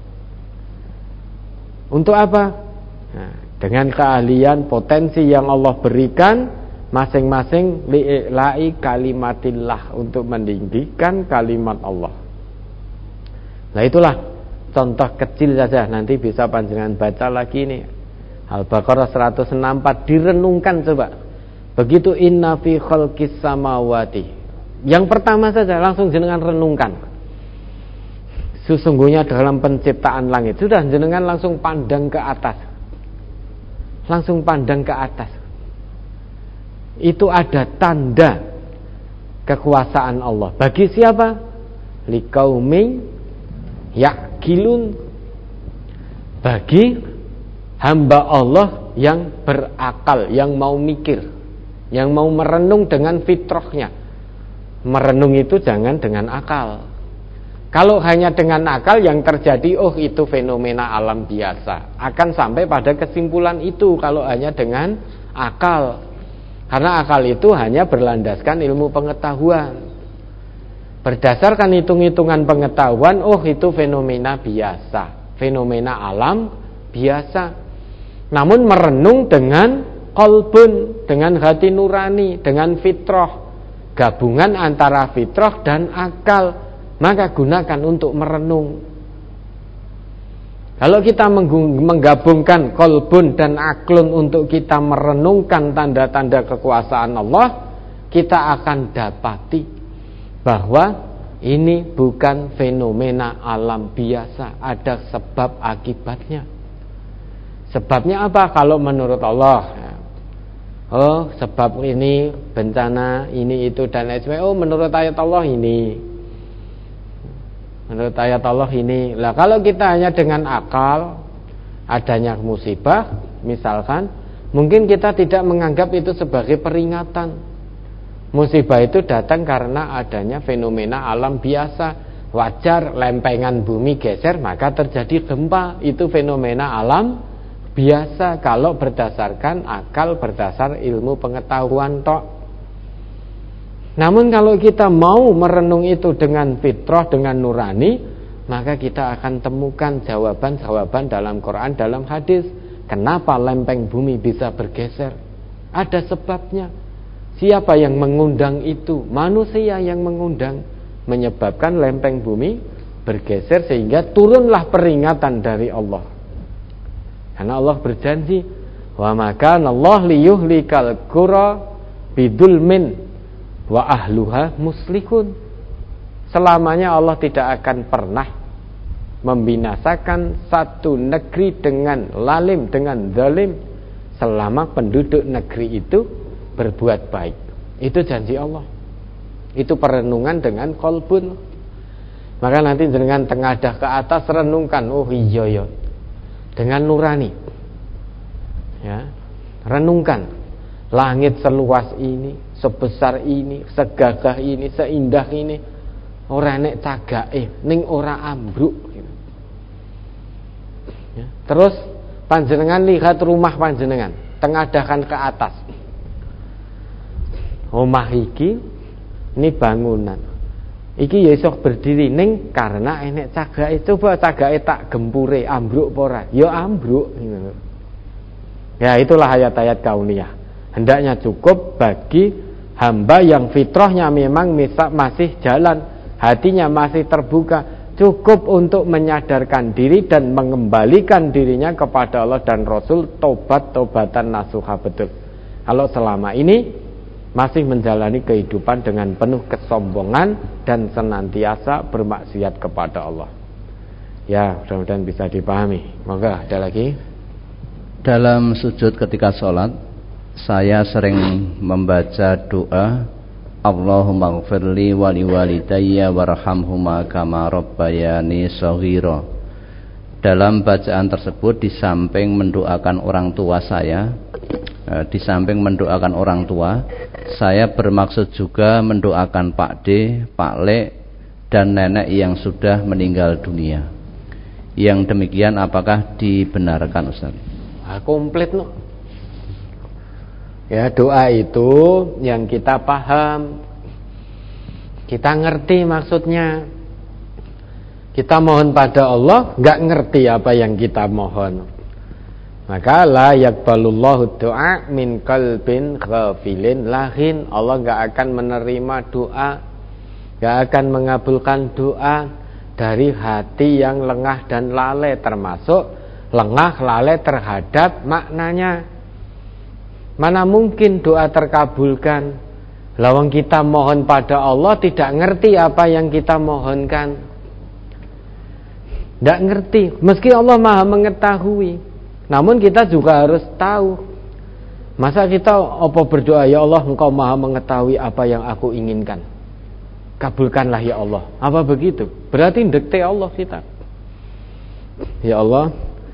Untuk apa? Nah, dengan keahlian potensi yang Allah berikan masing-masing, li'i'la'i kalimatillah, untuk meninggikan kalimat Allah. Nah itulah contoh kecil saja, nanti bisa panjenengan baca lagi nih, Al-Baqarah 164, direnungkan coba. Begitu inna fi khalqis samawati, yang pertama saja langsung jenengan renungkan. Sesungguhnya dalam penciptaan langit, sudah jenengan langsung pandang ke atas. Langsung pandang ke atas. Itu ada tanda kekuasaan Allah. Bagi siapa? Liqaumin ya'qilun. Bagi hamba Allah yang berakal, yang mau mikir, yang mau merenung dengan fitrahnya. Merenung itu jangan dengan akal. Kalau hanya dengan akal, yang terjadi itu fenomena alam biasa. Akan sampai pada kesimpulan itu kalau hanya dengan akal. Karena akal itu hanya berlandaskan ilmu pengetahuan. Berdasarkan hitung-hitungan pengetahuan, itu fenomena biasa, fenomena alam biasa. Namun merenung dengan qalbun, dengan hati nurani, dengan fitrah, gabungan antara fitrah dan akal, maka gunakan untuk merenung. Kalau kita menggabungkan qalbun dan aklun untuk kita merenungkan tanda-tanda kekuasaan Allah, kita akan dapati bahwa ini bukan fenomena alam biasa, ada sebab akibatnya. Sebabnya apa? Kalau menurut Allah, sebab ini bencana, ini itu dan lain sebagainya. Menurut ayat Allah ini. Menurut ayat Allah ini. Lah kalau kita hanya dengan akal, adanya musibah, misalkan, mungkin kita tidak menganggap itu sebagai peringatan. Musibah itu datang karena adanya fenomena alam biasa. Wajar lempengan bumi geser, maka terjadi gempa. Itu fenomena alam biasa kalau berdasarkan akal, berdasar ilmu pengetahuan tok. Namun kalau kita mau merenung itu dengan fitrah, dengan nurani, maka kita akan temukan jawaban-jawaban dalam Quran, dalam hadis. Kenapa lempeng bumi bisa bergeser? Ada sebabnya. Siapa yang mengundang itu? Manusia yang mengundang, menyebabkan lempeng bumi bergeser, sehingga turunlah peringatan dari Allah. Karena Allah berjanji, wa makana Allah liyuhlikal qura bidulmin wa ahluha muslihun. Selamanya Allah tidak akan pernah membinasakan satu negeri dengan lalim, dengan zalim, selama penduduk negeri itu berbuat baik. Itu janji Allah. Itu perenungan dengan qalbun. Maka nanti dengan tengadah ke atas renungkan, oh iya ya, dengan nurani. Ya, renungkan langit seluas ini, sebesar ini, segagah ini, seindah ini, ora nek cagake ning ora ambruk. Ya. Terus panjenengan lihat rumah panjenengan, tengadahkan ke atas. Omah iki ini bangunan. Iki ya iso berdiri ning karena enek cagake. Coba cagake tak gempure, ambruk apa ora? Ya ambruk. Ya itulah ayat-ayat kauniyah. Hendaknya cukup bagi hamba yang fitrahnya memang masih jalan, hatinya masih terbuka, cukup untuk menyadarkan diri dan mengembalikan dirinya kepada Allah dan Rasul, tobat-tobatan nasuha betul. Kalau selama ini masih menjalani kehidupan dengan penuh kesombongan dan senantiasa bermaksiat kepada Allah. Ya, mudah-mudahan bisa dipahami. Monggo, ada lagi. Dalam sujud ketika sholat, saya sering membaca doa Allahumma gfirli wali walidayya warhamhuma kama rabbayani shaghira. Dalam bacaan tersebut, di samping mendoakan orang tua saya, saya bermaksud juga mendoakan Pak D, Pak Le, dan nenek yang sudah meninggal dunia. Yang demikian apakah dibenarkan, Ustaz? Komplit no. Ya, doa itu yang kita paham, kita ngerti maksudnya. Kita mohon pada Allah, nggak ngerti apa yang kita mohon, maka la yaqbalullahu du'a min qalbin ghafilin lahin. Allah nggak akan menerima doa, nggak akan mengabulkan doa dari hati yang lengah dan lalai, termasuk lengah lalai terhadap maknanya. Mana mungkin doa terkabulkan lawang kita mohon pada Allah tidak ngerti apa yang kita mohonkan. Tidak ngerti, meski Allah maha mengetahui, namun kita juga harus tahu. Masa kita apa berdoa, ya Allah engkau maha mengetahui apa yang aku inginkan, kabulkanlah ya Allah. Apa begitu? Berarti ndekte Allah kita. Ya Allah,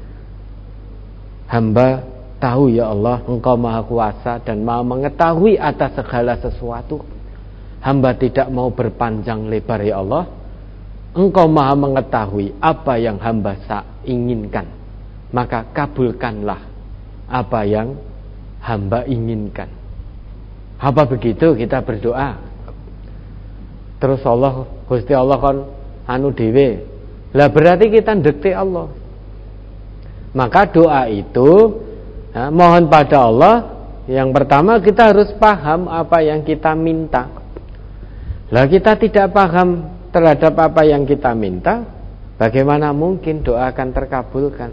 hamba tahu ya Allah engkau maha kuasa dan maha mengetahui atas segala sesuatu. Hamba tidak mau berpanjang lebar ya Allah. Engkau maha mengetahui apa yang hamba inginkan, maka kabulkanlah apa yang hamba inginkan. Apa begitu kita berdoa? Terus Allah, Gusti Allah kan anu dhewe. Lah berarti kita ndekte Allah. Maka doa itu mohon pada Allah, yang pertama kita harus paham apa yang kita minta. Lah kita tidak paham terhadap apa yang kita minta, bagaimana mungkin doa akan terkabulkan?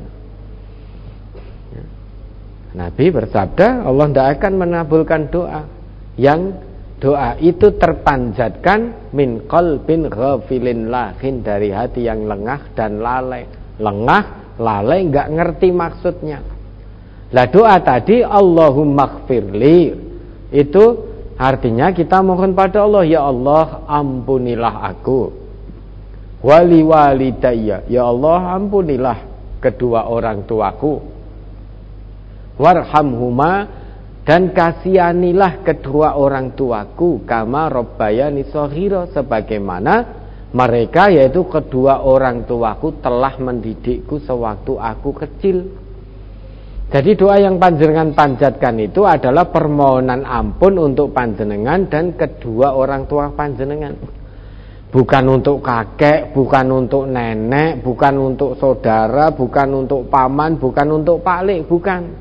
Nabi bersabda, Allah tidak akan mengabulkan doa yang doa itu terpanjatkan min qalbin ghafilin lahin, dari hati yang lengah dan lalai. Lengah, lalai, enggak ngerti maksudnya. Lah doa tadi Allahumma gfirli itu artinya kita mohon pada Allah, ya Allah ampunilah aku, wali walidayya, ya Allah ampunilah kedua orang tuaku, warhamhuma, dan kasihanilah kedua orang tuaku, kama rabbayani shaghira, sebagaimana mereka yaitu kedua orang tuaku telah mendidikku sewaktu aku kecil. Jadi doa yang panjenengan panjatkan itu adalah permohonan ampun untuk panjenengan dan kedua orang tua panjenengan. Bukan untuk kakek, bukan untuk nenek, bukan untuk saudara, bukan untuk paman, bukan untuk paklik, bukan.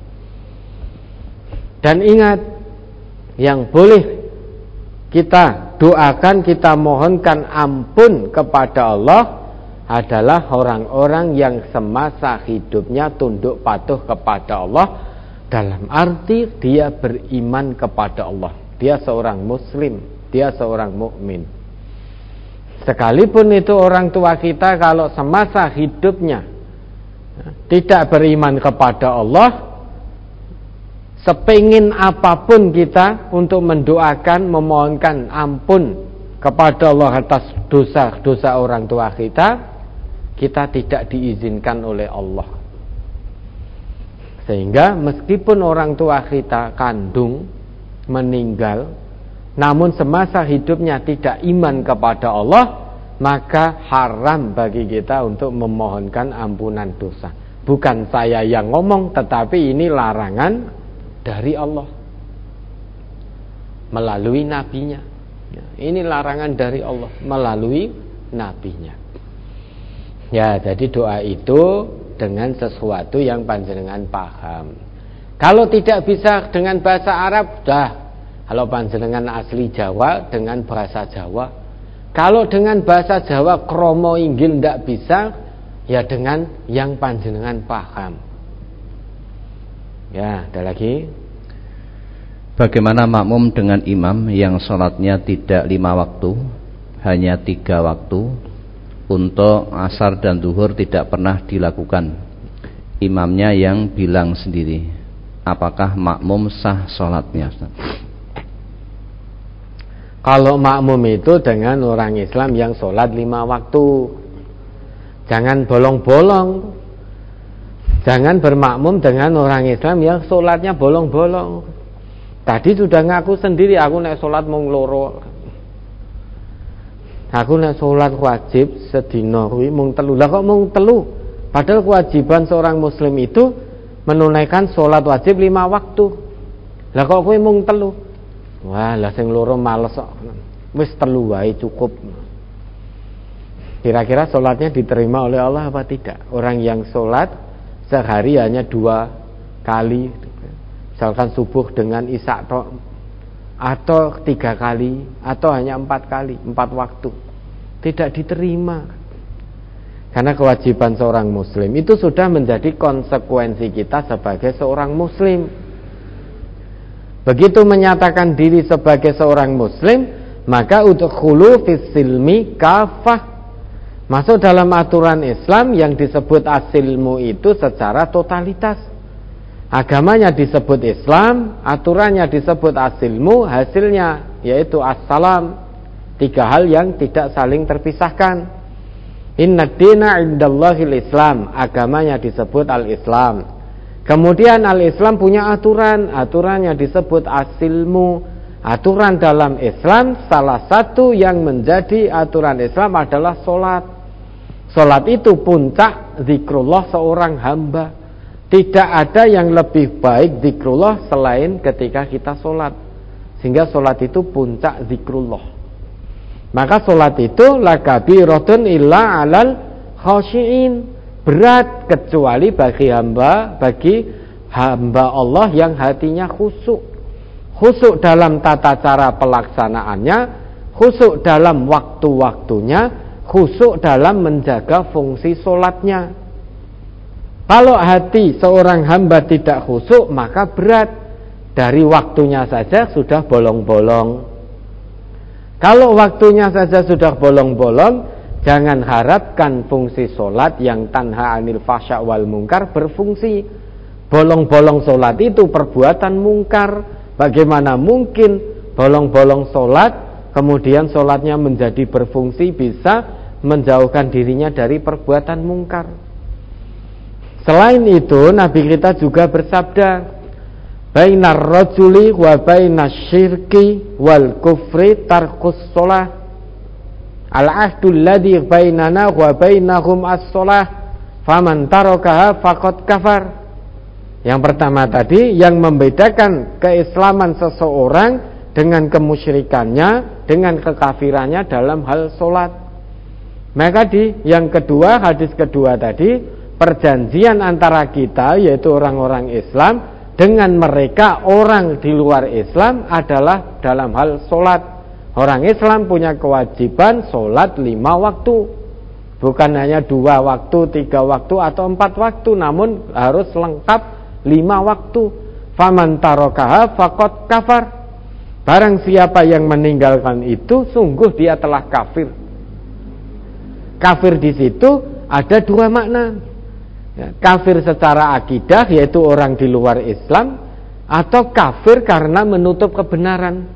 Dan ingat, yang boleh kita doakan, kita mohonkan ampun kepada Allah adalah orang-orang yang semasa hidupnya tunduk patuh kepada Allah, dalam arti dia beriman kepada Allah, dia seorang muslim, dia seorang mukmin. Sekalipun itu orang tua kita kalau semasa hidupnya tidak beriman kepada Allah, sepengin apapun kita untuk mendoakan, memohonkan ampun kepada Allah atas dosa-dosa orang tua kita tidak diizinkan oleh Allah. Sehingga meskipun orang tua kita kandung meninggal, namun semasa hidupnya tidak iman kepada Allah, maka haram bagi kita untuk memohonkan ampunan dosa. Bukan saya yang ngomong, tetapi ini larangan dari Allah melalui nabinya. Ini larangan dari Allah melalui nabinya. Ya, jadi doa itu dengan sesuatu yang panjenengan paham. Kalau tidak bisa dengan bahasa Arab, kalau panjenengan asli Jawa dengan bahasa Jawa. Kalau dengan bahasa Jawa kromo inggil tidak bisa, ya dengan yang panjenengan paham. Ya, ada lagi. Bagaimana makmum dengan imam yang sholatnya tidak 5 waktu, hanya 3 waktu? Untuk asar dan zuhur tidak pernah dilakukan. Imamnya yang bilang sendiri. Apakah makmum sah sholatnya? Kalau makmum itu dengan orang Islam yang sholat 5 waktu, jangan bolong-bolong. Jangan bermakmum dengan orang Islam yang sholatnya bolong-bolong. Tadi sudah ngaku sendiri, aku nek sholat mung loro. Aku nek sholat wajib sedina kuwi mung 3. Lah kok mung 3? Padahal kewajiban seorang muslim itu menunaikan sholat wajib 5 waktu. Lah kok kowe mung 3? Wah, lah sing loro males kok. Wis 3 wae cukup. Kira-kira sholatnya diterima oleh Allah apa tidak? Orang yang sholat sehari hanya 2 kali, misalkan subuh dengan isya atau 3 kali, atau hanya 4 kali, 4 waktu, tidak diterima. Karena kewajiban seorang muslim itu sudah menjadi konsekuensi kita sebagai seorang muslim. Begitu menyatakan diri sebagai seorang muslim, maka udkhulu fis silmi kafah, masuk dalam aturan Islam yang disebut asilmu itu secara totalitas. Agamanya disebut Islam, aturannya disebut asilmu, hasilnya yaitu assalam. 3 hal yang tidak saling terpisahkan. Inna dina indallahil Islam, agamanya disebut al-Islam. Kemudian al-Islam punya aturan, aturannya disebut asilmu. Aturan dalam Islam, salah satu yang menjadi aturan Islam adalah sholat. Sholat itu puncak zikrullah seorang hamba. Tidak ada yang lebih baik zikrullah selain ketika kita sholat. Sehingga sholat itu puncak zikrullah. Maka sholat itu lakabiratun illa alal khashi'in, berat kecuali bagi hamba Allah yang hatinya khusyuk. Khusyuk dalam tata cara pelaksanaannya, khusyuk dalam waktu-waktunya, khusyuk dalam menjaga fungsi sholatnya. Kalau hati seorang hamba tidak khusyuk, maka berat. Dari waktunya saja sudah bolong-bolong. Kalau waktunya saja sudah bolong-bolong, jangan harapkan fungsi sholat yang tanha anil fahsya wal mungkar berfungsi. Bolong-bolong sholat itu perbuatan mungkar. Bagaimana mungkin bolong-bolong sholat kemudian sholatnya menjadi berfungsi, bisa menjauhkan dirinya dari perbuatan mungkar. Selain itu, Nabi kita juga bersabda, bainar rajuli wa bainasyirki wal kufri tarkus sholah, al-ahdul ladzi bainana wa bainahum as-sholah, faman tarakaha faqad kafar. Yang pertama tadi, yang membedakan keislaman seseorang dengan kemusyrikannya, dengan kekafirannya dalam hal sholat. Maka yang kedua, hadis kedua tadi, perjanjian antara kita yaitu orang-orang Islam dengan mereka orang di luar Islam adalah dalam hal sholat. Orang Islam punya kewajiban sholat 5 waktu, bukan hanya 2 waktu, 3 waktu atau 4 waktu, namun harus lengkap 5 waktu. Faman tarakaha faqad kafar. Barang siapa yang meninggalkan itu, sungguh dia telah kafir. kafir di situ ada dua makna. Ya, kafir secara akidah yaitu orang di luar Islam, atau kafir karena menutup kebenaran.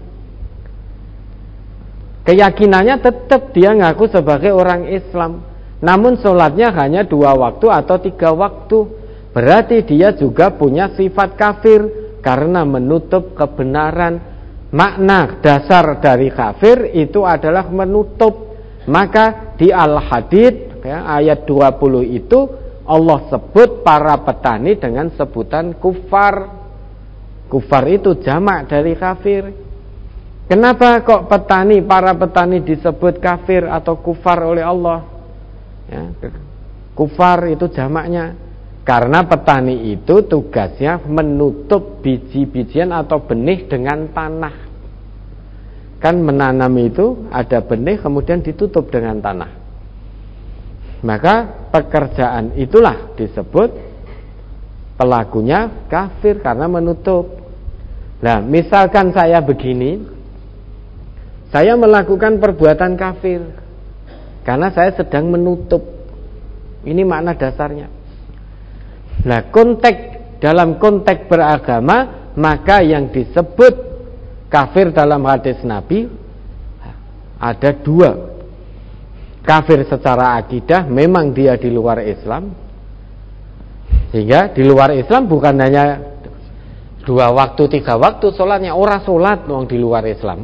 Keyakinannya tetap dia ngaku sebagai orang Islam, namun sholatnya hanya 2 waktu atau 3 waktu. Berarti dia juga punya sifat kafir karena menutup kebenaran. Makna dasar dari kafir itu adalah menutup. Maka di Al-Hadid ya, ayat 20 itu Allah sebut para petani dengan sebutan kufar. Kufar itu jamak dari kafir. Kenapa kok para petani disebut kafir atau kufar oleh Allah? Ya, kufar itu jamaknya. Karena petani itu tugasnya menutup biji-bijian atau benih dengan tanah. Kan menanam itu ada benih kemudian ditutup dengan tanah. Maka pekerjaan itulah disebut pelakunya kafir karena menutup. Nah, misalkan saya begini, saya melakukan perbuatan kafir karena saya sedang menutup. Ini makna dasarnya. Nah, dalam konteks beragama, maka yang disebut kafir dalam hadis Nabi ada 2. Kafir secara akidah, memang dia di luar Islam. Sehingga di luar Islam bukan hanya 2 waktu 3 waktu sholatnya, orang sholat wong di luar Islam.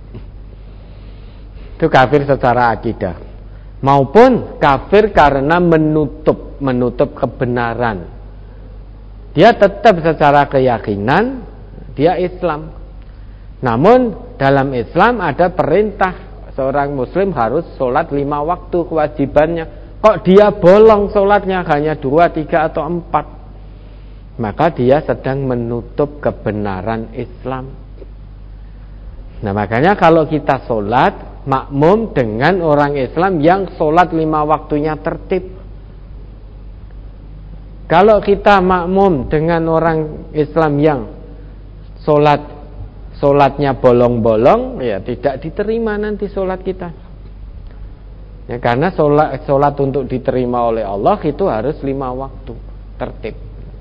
Itu kafir secara akidah. Maupun kafir karena menutup kebenaran. Dia tetap secara keyakinan dia Islam. Namun dalam Islam ada perintah seorang muslim harus sholat 5 waktu kewajibannya. Kok dia bolong sholatnya hanya 2, 3 atau 4? Maka dia sedang menutup kebenaran Islam. Nah, makanya kalau kita sholat makmum dengan orang Islam yang sholat 5 waktunya tertib. Kalau kita makmum dengan orang Islam yang sholatnya bolong-bolong, ya tidak diterima nanti sholat kita. Ya, karena sholat untuk diterima oleh Allah itu harus 5 waktu tertib.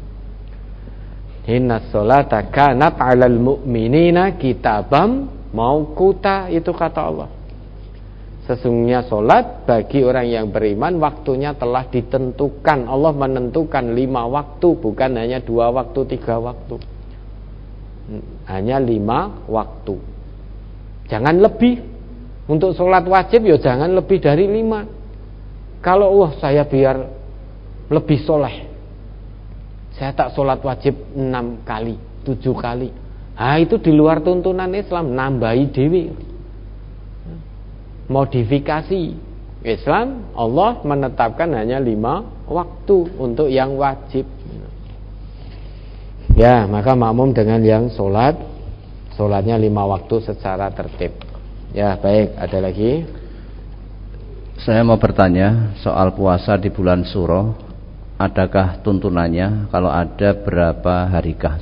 Inna sholata kanat 'alal mu'minina kitabam mauquta, itu kata Allah. Sesungguhnya sholat bagi orang yang beriman waktunya telah ditentukan. Allah menentukan 5 waktu, bukan hanya 2 waktu 3 waktu. Hanya 5 waktu. Jangan lebih. Untuk sholat wajib ya jangan lebih dari 5. Kalau saya biar lebih soleh, saya tak sholat wajib 6 kali 7 kali. Itu di luar tuntunan Islam, nambahi dewi. Modifikasi Islam, Allah menetapkan hanya 5 waktu untuk yang wajib. Ya, maka makmum dengan yang sholatnya 5 waktu secara tertib. Ya, baik, ada lagi. Saya mau bertanya soal puasa di bulan Suro. Adakah tuntunannya? Kalau ada, berapa harikah?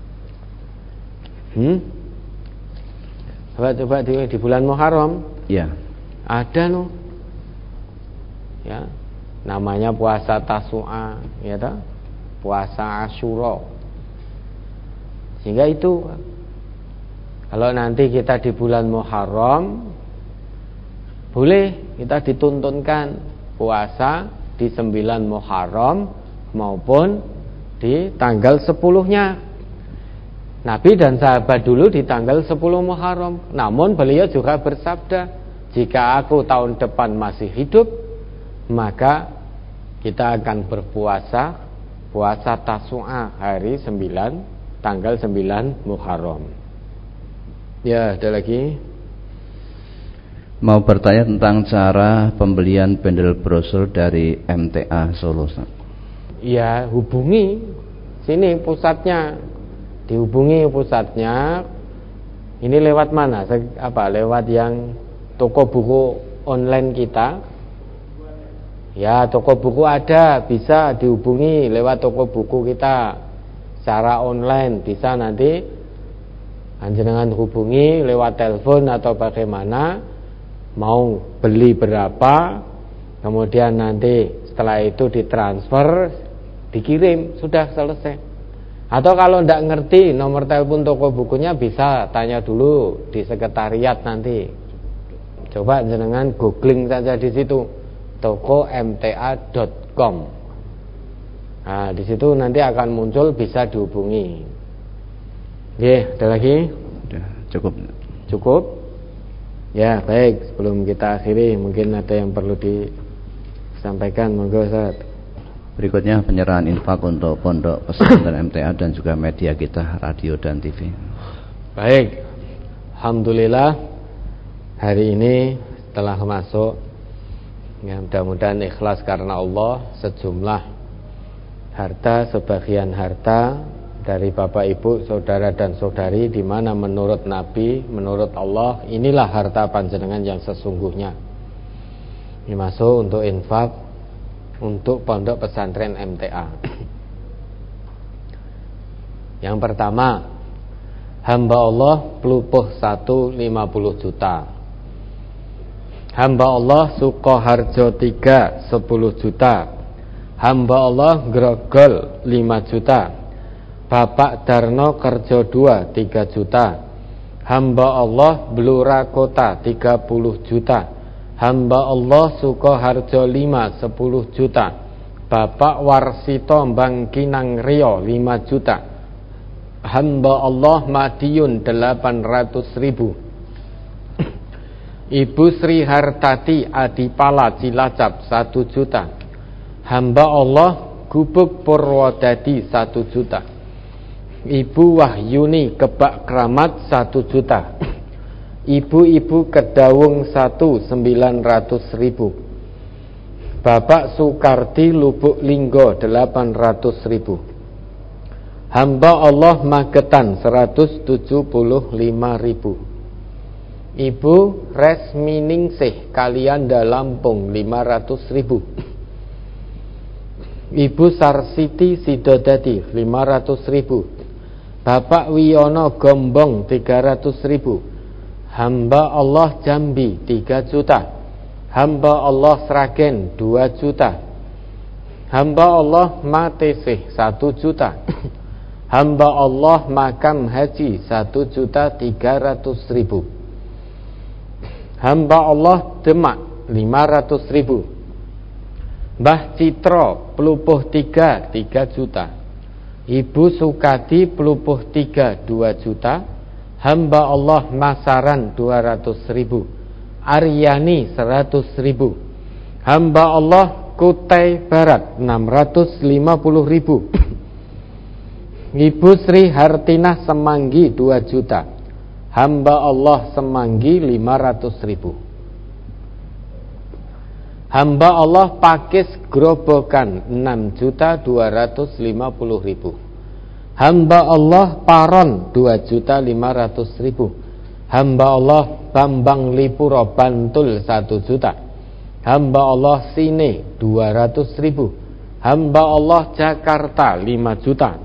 Coba di bulan Muharram. Ya. Ada loh. Ya. Namanya puasa Tasu'a, ya toh? Puasa Asyura. Sehingga itu kalau nanti kita di bulan Muharram, boleh kita dituntunkan puasa di 9 Muharram maupun di tanggal 10-nya. Nabi dan sahabat dulu di tanggal 10 Muharram. Namun beliau juga bersabda, jika aku tahun depan masih hidup, maka kita akan berpuasa puasa Tasu'a hari 9, tanggal 9 Muharram. Ya, ada lagi. Mau bertanya tentang cara pembelian bendel brosur dari MTA Solo. Ya, hubungi sini pusatnya. Dihubungi pusatnya. Ini lewat mana? Lewat yang toko buku online kita. Ya, toko buku ada, bisa dihubungi lewat toko buku kita secara online. Bisa nanti panjenengan hubungi lewat telepon atau bagaimana, mau beli berapa, Kemudian nanti setelah itu ditransfer, dikirim, sudah selesai. Atau kalau tidak ngerti nomor telepon toko bukunya, bisa tanya dulu di sekretariat nanti. Coba jenengan googling saja di situ, tokomta.com. Nah, di situ nanti akan muncul, bisa dihubungi. Oke, ada lagi? Sudah cukup. Cukup? Ya, baik. Sebelum kita akhiri, mungkin ada yang perlu disampaikan, monggo Ustaz. Berikutnya penyerahan infak untuk pondok pesantren MTA dan juga media kita, radio dan TV. Baik, alhamdulillah hari ini telah masuk, ya, mudah-mudahan ikhlas karena Allah, sejumlah harta, sebagian harta dari Bapak Ibu, saudara dan saudari, di mana menurut Nabi, menurut Allah, inilah harta panjenengan yang sesungguhnya. Ini masuk untuk infak untuk pondok pesantren MTA. Yang pertama, hamba Allah pelupuh 150 juta. Hamba Allah Sukoharjo 3 10 juta. Hamba Allah Grogol 5 juta. Bapak Darno Kerjo 2 3 juta. Hamba Allah Blura Kota 30 juta. Hamba Allah Sukoharjo 5 10 juta. Bapak Warsito Bangkinang Rio 5 juta. Hamba Allah Madiun 800.000. Ibu Sri Hartati Adipala Cilacap 1 juta. Hamba Allah Gubuk Purwodadi 1 juta. Ibu Wahyuni Kebak Kramat 1 juta. Ibu-ibu Kedawung 900.000. Bapak Sukardi Lubuk Linggo 800.000. Hamba Allah Magetan 175.000. Ibu Resminingsih Kalianda Lampung 500.000. Ibu Sarsiti Sidodadi 500.000. Bapak Wiono Gombong 300.000. Hamba Allah Jambi 3 juta. Hamba Allah Sragen 2 juta. Hamba Allah Matesih 1 juta. Hamba Allah Makam Haji 1.300.000. Hamba Allah Demak 500.000. Mbah Citro Pelupuh 3 juta. Ibu Sukadi Pelupuh 3 2 juta. Hamba Allah Masaran 200.000. Aryani 100.000. Hamba Allah Kutai Barat 650.000. Ibu Sri Hartinah Semanggi 2 juta. Hamba Allah Semanggi 500.000. Hamba Allah Pakis Grobogan 6.250.000. Hamba Allah Paron 2.500.000. Hamba Allah Bambang Lipuro Bantul 1 juta. Hamba Allah Sine 200.000. Hamba Allah Jakarta 5 juta.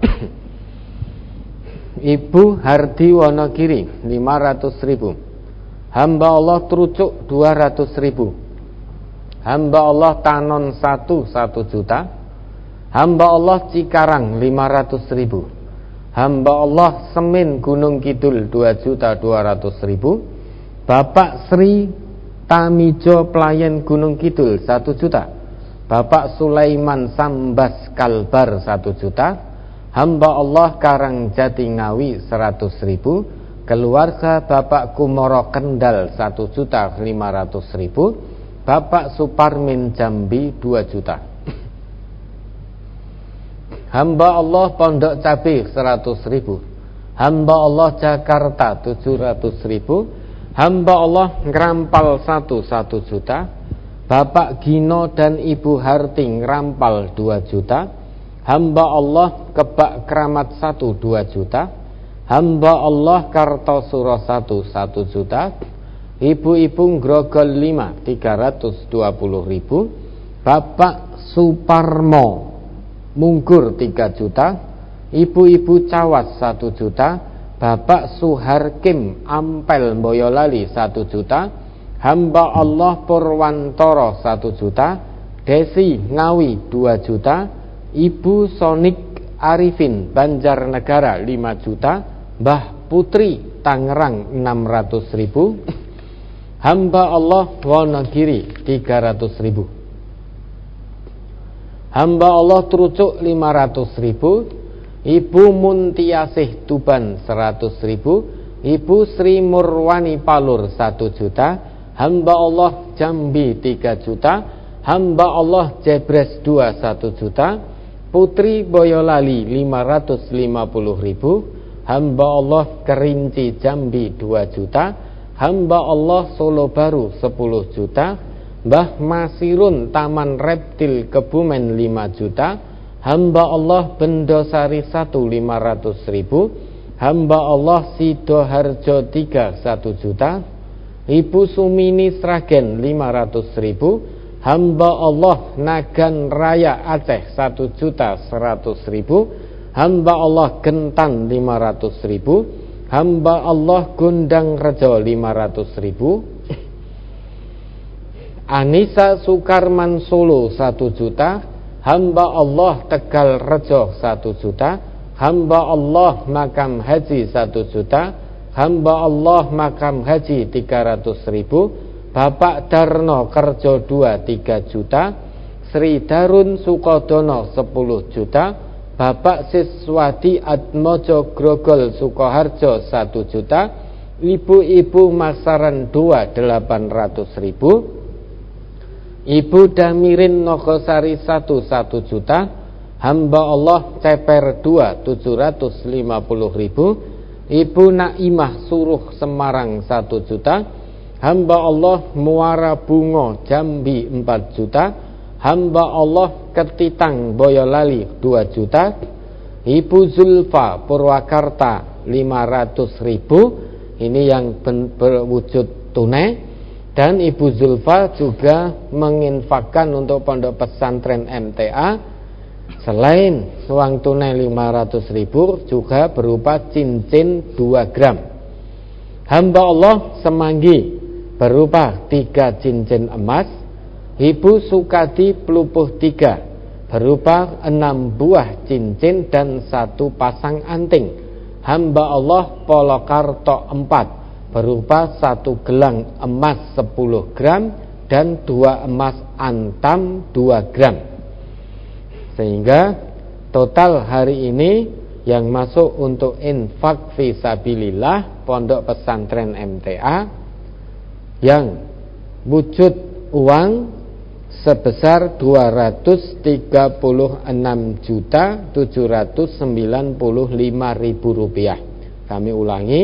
Ibu Hardi Wonogiri 500.000. Hamba Allah Trucuk 200.000. Hamba Allah Tanon 1 juta. Hamba Allah Cikarang 500.000. Hamba Allah Semin Gunung Kidul 2.200.000. Bapak Sri Tamijo Pelayan Gunung Kidul 1 juta. Bapak Sulaiman Sambas Kalbar 1 juta. Hamba Allah Karangjati Ngawi 100.000. Keluarga Bapak Kumoro Kendal 1.500.000. Bapak Suparmin Jambi 2 juta. Hamba Allah Pondok Cabe 100.000. Hamba Allah Jakarta 700.000. Hamba Allah Ngerampal 1 juta. Bapak Gino dan Ibu Harti Ngerampal 2 juta. Hamba Allah Kebak Kramat 1 2 juta. Hamba Allah Kartosuro 1 juta. Ibu-ibu Grogol 5 320.000. Bapak Suparmo Munggur 3 juta. Ibu-ibu Cawas 1 juta. Bapak Suharkim Ampel Boyolali 1 juta. Hamba Allah Purwantoro 1 juta. Desi Ngawi 2 juta, Ibu Sonik Arifin Banjarnegara 5 juta, Mbah Putri Tangerang 600.000, hamba Allah Wonogiri 300.000, hamba Allah Trucuk 500.000, Ibu Muntiasih Tuban 100.000, Ibu Sri Murwani Palur 1 juta, hamba Allah Jambi 3 juta, hamba Allah Jebres 2 1 juta, Putri Boyolali 550.000, hamba Allah Kerinci Jambi 2 juta, hamba Allah Solo Baru 10 juta, Mbah Masirun Taman Reptil Kebumen 5 juta, hamba Allah Bendosari 1 500.000, hamba Allah Sidoharjo 3 1 juta, Ibu Sumini Sragen 500.000, hamba Allah Nagan Raya Aceh 1.100.000, hamba Allah Gentan 500.000, hamba Allah Gundang Rejo 500.000, Anissa Sukarman Solo 1 juta, hamba Allah Tegal Rejo 1 juta, hamba Allah Makam Haji 1 juta, hamba Allah Makam Haji 300.000, Bapak Darno Kerjo 2 3 juta, Sri Darun Sukodono 10 juta, Bapak Siswadi Atmojo Grogol Sukoharjo 1 juta, Ibu-ibu Masaran 2 800.000, Ibu Damirin Nogosari 1 1 juta, hamba Allah Ceper 2 750.000, Ibu Naimah Suruh Semarang 1 juta, hamba Allah Muara Bungo Jambi 4 juta, hamba Allah Ketitang Boyolali 2 juta, Ibu Zulfa Purwakarta 500.000, ini yang berwujud tunai. Dan Ibu Zulfa juga menginfakkan untuk pondok pesantren MTA, selain uang tunai 500.000 juga berupa cincin 2 gram. Hamba Allah Semanggi berupa 3 cincin emas, Ibu Sukadi Pelupuh 3 berupa 6 buah cincin dan 1 pasang anting. Hamba Allah Polokarto 4 berupa 1 gelang emas 10 gram dan 2 emas antam 2 gram. Sehingga total hari ini yang masuk untuk infak fisabilillah pondok pesantren MTA yang wujud uang sebesar 236.795.000 rupiah. Kami ulangi,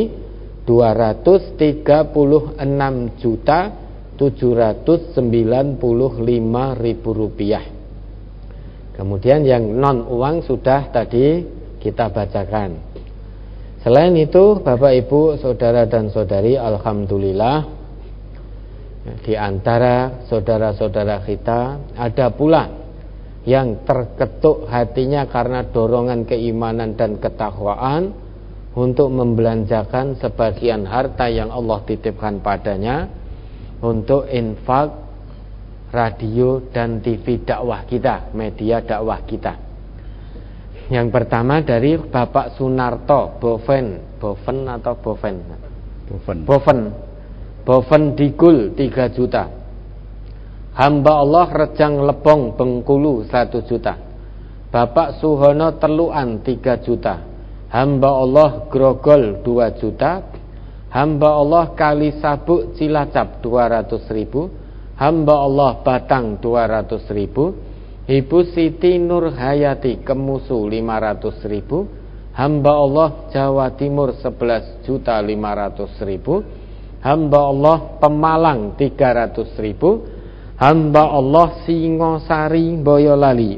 236.795.000 rupiah. Kemudian yang non uang sudah tadi kita bacakan. Selain itu, Bapak Ibu, saudara dan saudari, alhamdulillah, di antara saudara-saudara kita ada pula yang terketuk hatinya karena dorongan keimanan dan ketakwaan untuk membelanjakan sebagian harta yang Allah titipkan padanya untuk infak radio dan TV dakwah kita, media dakwah kita. Yang pertama dari Bapak Sunarto Boven Digul 3 juta, hamba Allah Rejang Lebong Bengkulu 1 juta, Bapak Suhono Teluan 3 juta, hamba Allah Grogol 2 juta, hamba Allah Kali Sabuk Cilacap 200.000, hamba Allah Batang 200.000, Ibu Siti Nur Hayati Kemusu 500.000, hamba Allah Jawa Timur 11.500.000, hamba Allah Pemalang 300.000, hamba Allah Singosari Boyolali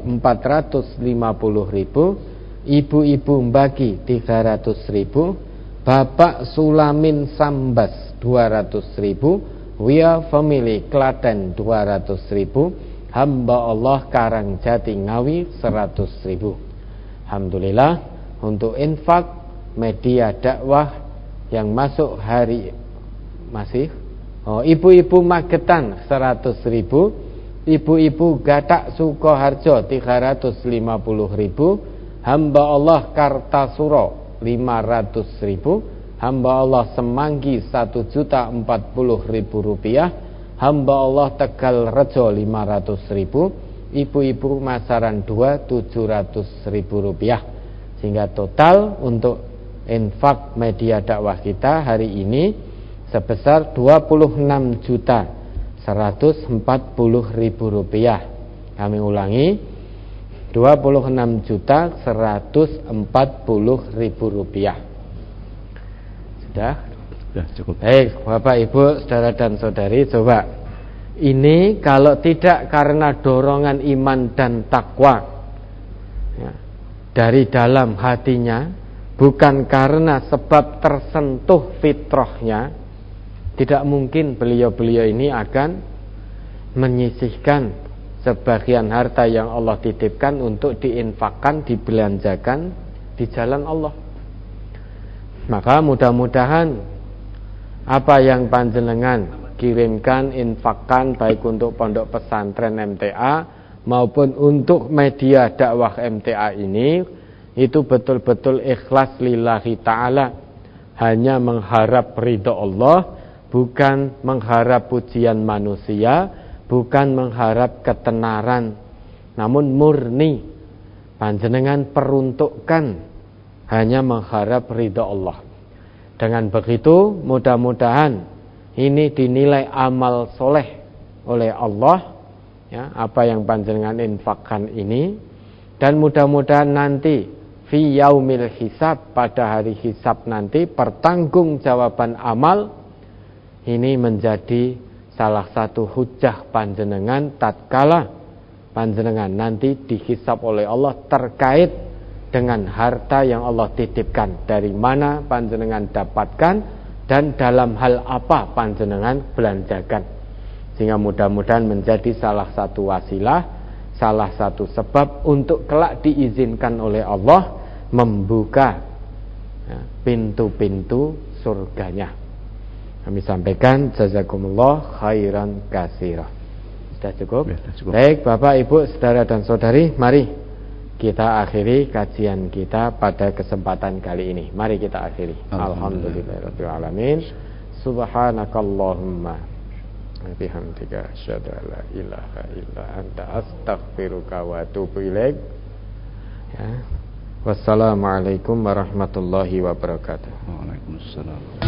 450.000, ibu-ibu Mbagi 300.000, Bapak Sulamin Sambas 200.000, Wia Family Klaten 200.000, hamba Allah Karangjati Ngawi 100.000. Alhamdulillah, untuk infak media dakwah yang masuk hari masih ibu-ibu Magetan 100.000, Ibu-ibu Gatak Sukoharjo 350.000. Hamba Allah Kartasuro 500.000. Hamba Allah Semanggi 1.040.000 rupiah. Hamba Allah Tegal Rejo 500.000. Ibu-ibu Masaran 2 700.000 rupiah. Sehingga total untuk infak media dakwah kita hari ini sebesar 26.140.000 rupiah. Kami ulangi, 26.140.000 rupiah. Sudah? Ya, cukup. Baik, Bapak Ibu, saudara dan saudari, coba ini kalau tidak karena dorongan iman dan takwa ya, dari dalam hatinya, bukan karena sebab tersentuh fitrahnya, tidak mungkin beliau-beliau ini akan menyisihkan sebagian harta yang Allah titipkan untuk diinfakkan, dibelanjakan di jalan Allah. Maka mudah-mudahan apa yang panjenengan kirimkan, infakkan, baik untuk pondok pesantren MTA maupun untuk media dakwah MTA ini, itu betul-betul ikhlas lillahi ta'ala, hanya mengharap ridha Allah, bukan mengharap pujian manusia, bukan mengharap ketenaran, namun murni panjenengan peruntukkan hanya mengharap ridha Allah. Dengan begitu mudah-mudahan ini dinilai amal soleh oleh Allah ya, apa yang panjenengan infakkan ini, dan mudah-mudahan nanti fi yaumil hisab, pada hari hisab nanti, pertanggungjawaban amal ini menjadi salah satu hujjah panjenengan tatkala panjenengan nanti dihisab oleh Allah terkait dengan harta yang Allah titipkan, dari mana panjenengan dapatkan dan dalam hal apa panjenengan belanjakan. Sehingga mudah-mudahan menjadi salah satu wasilah, salah satu sebab untuk kelak diizinkan oleh Allah membuka ya, pintu-pintu surganya. Kami sampaikan jazakumullah khairan katsira. Sudah cukup? Ya, cukup. Baik, Bapak, Ibu, saudara dan saudari, mari kita akhiri kajian kita pada kesempatan kali ini. Mari kita akhiri. Alhamdulillahirabbil alamin. Subhanakallahumma wa bihamdika asyhadu an la ilaha illa anta astaghfiruka wa atubu ilaik. Ya. Wassalamualaikum warahmatullahi wabarakatuh. Waalaikumsalam.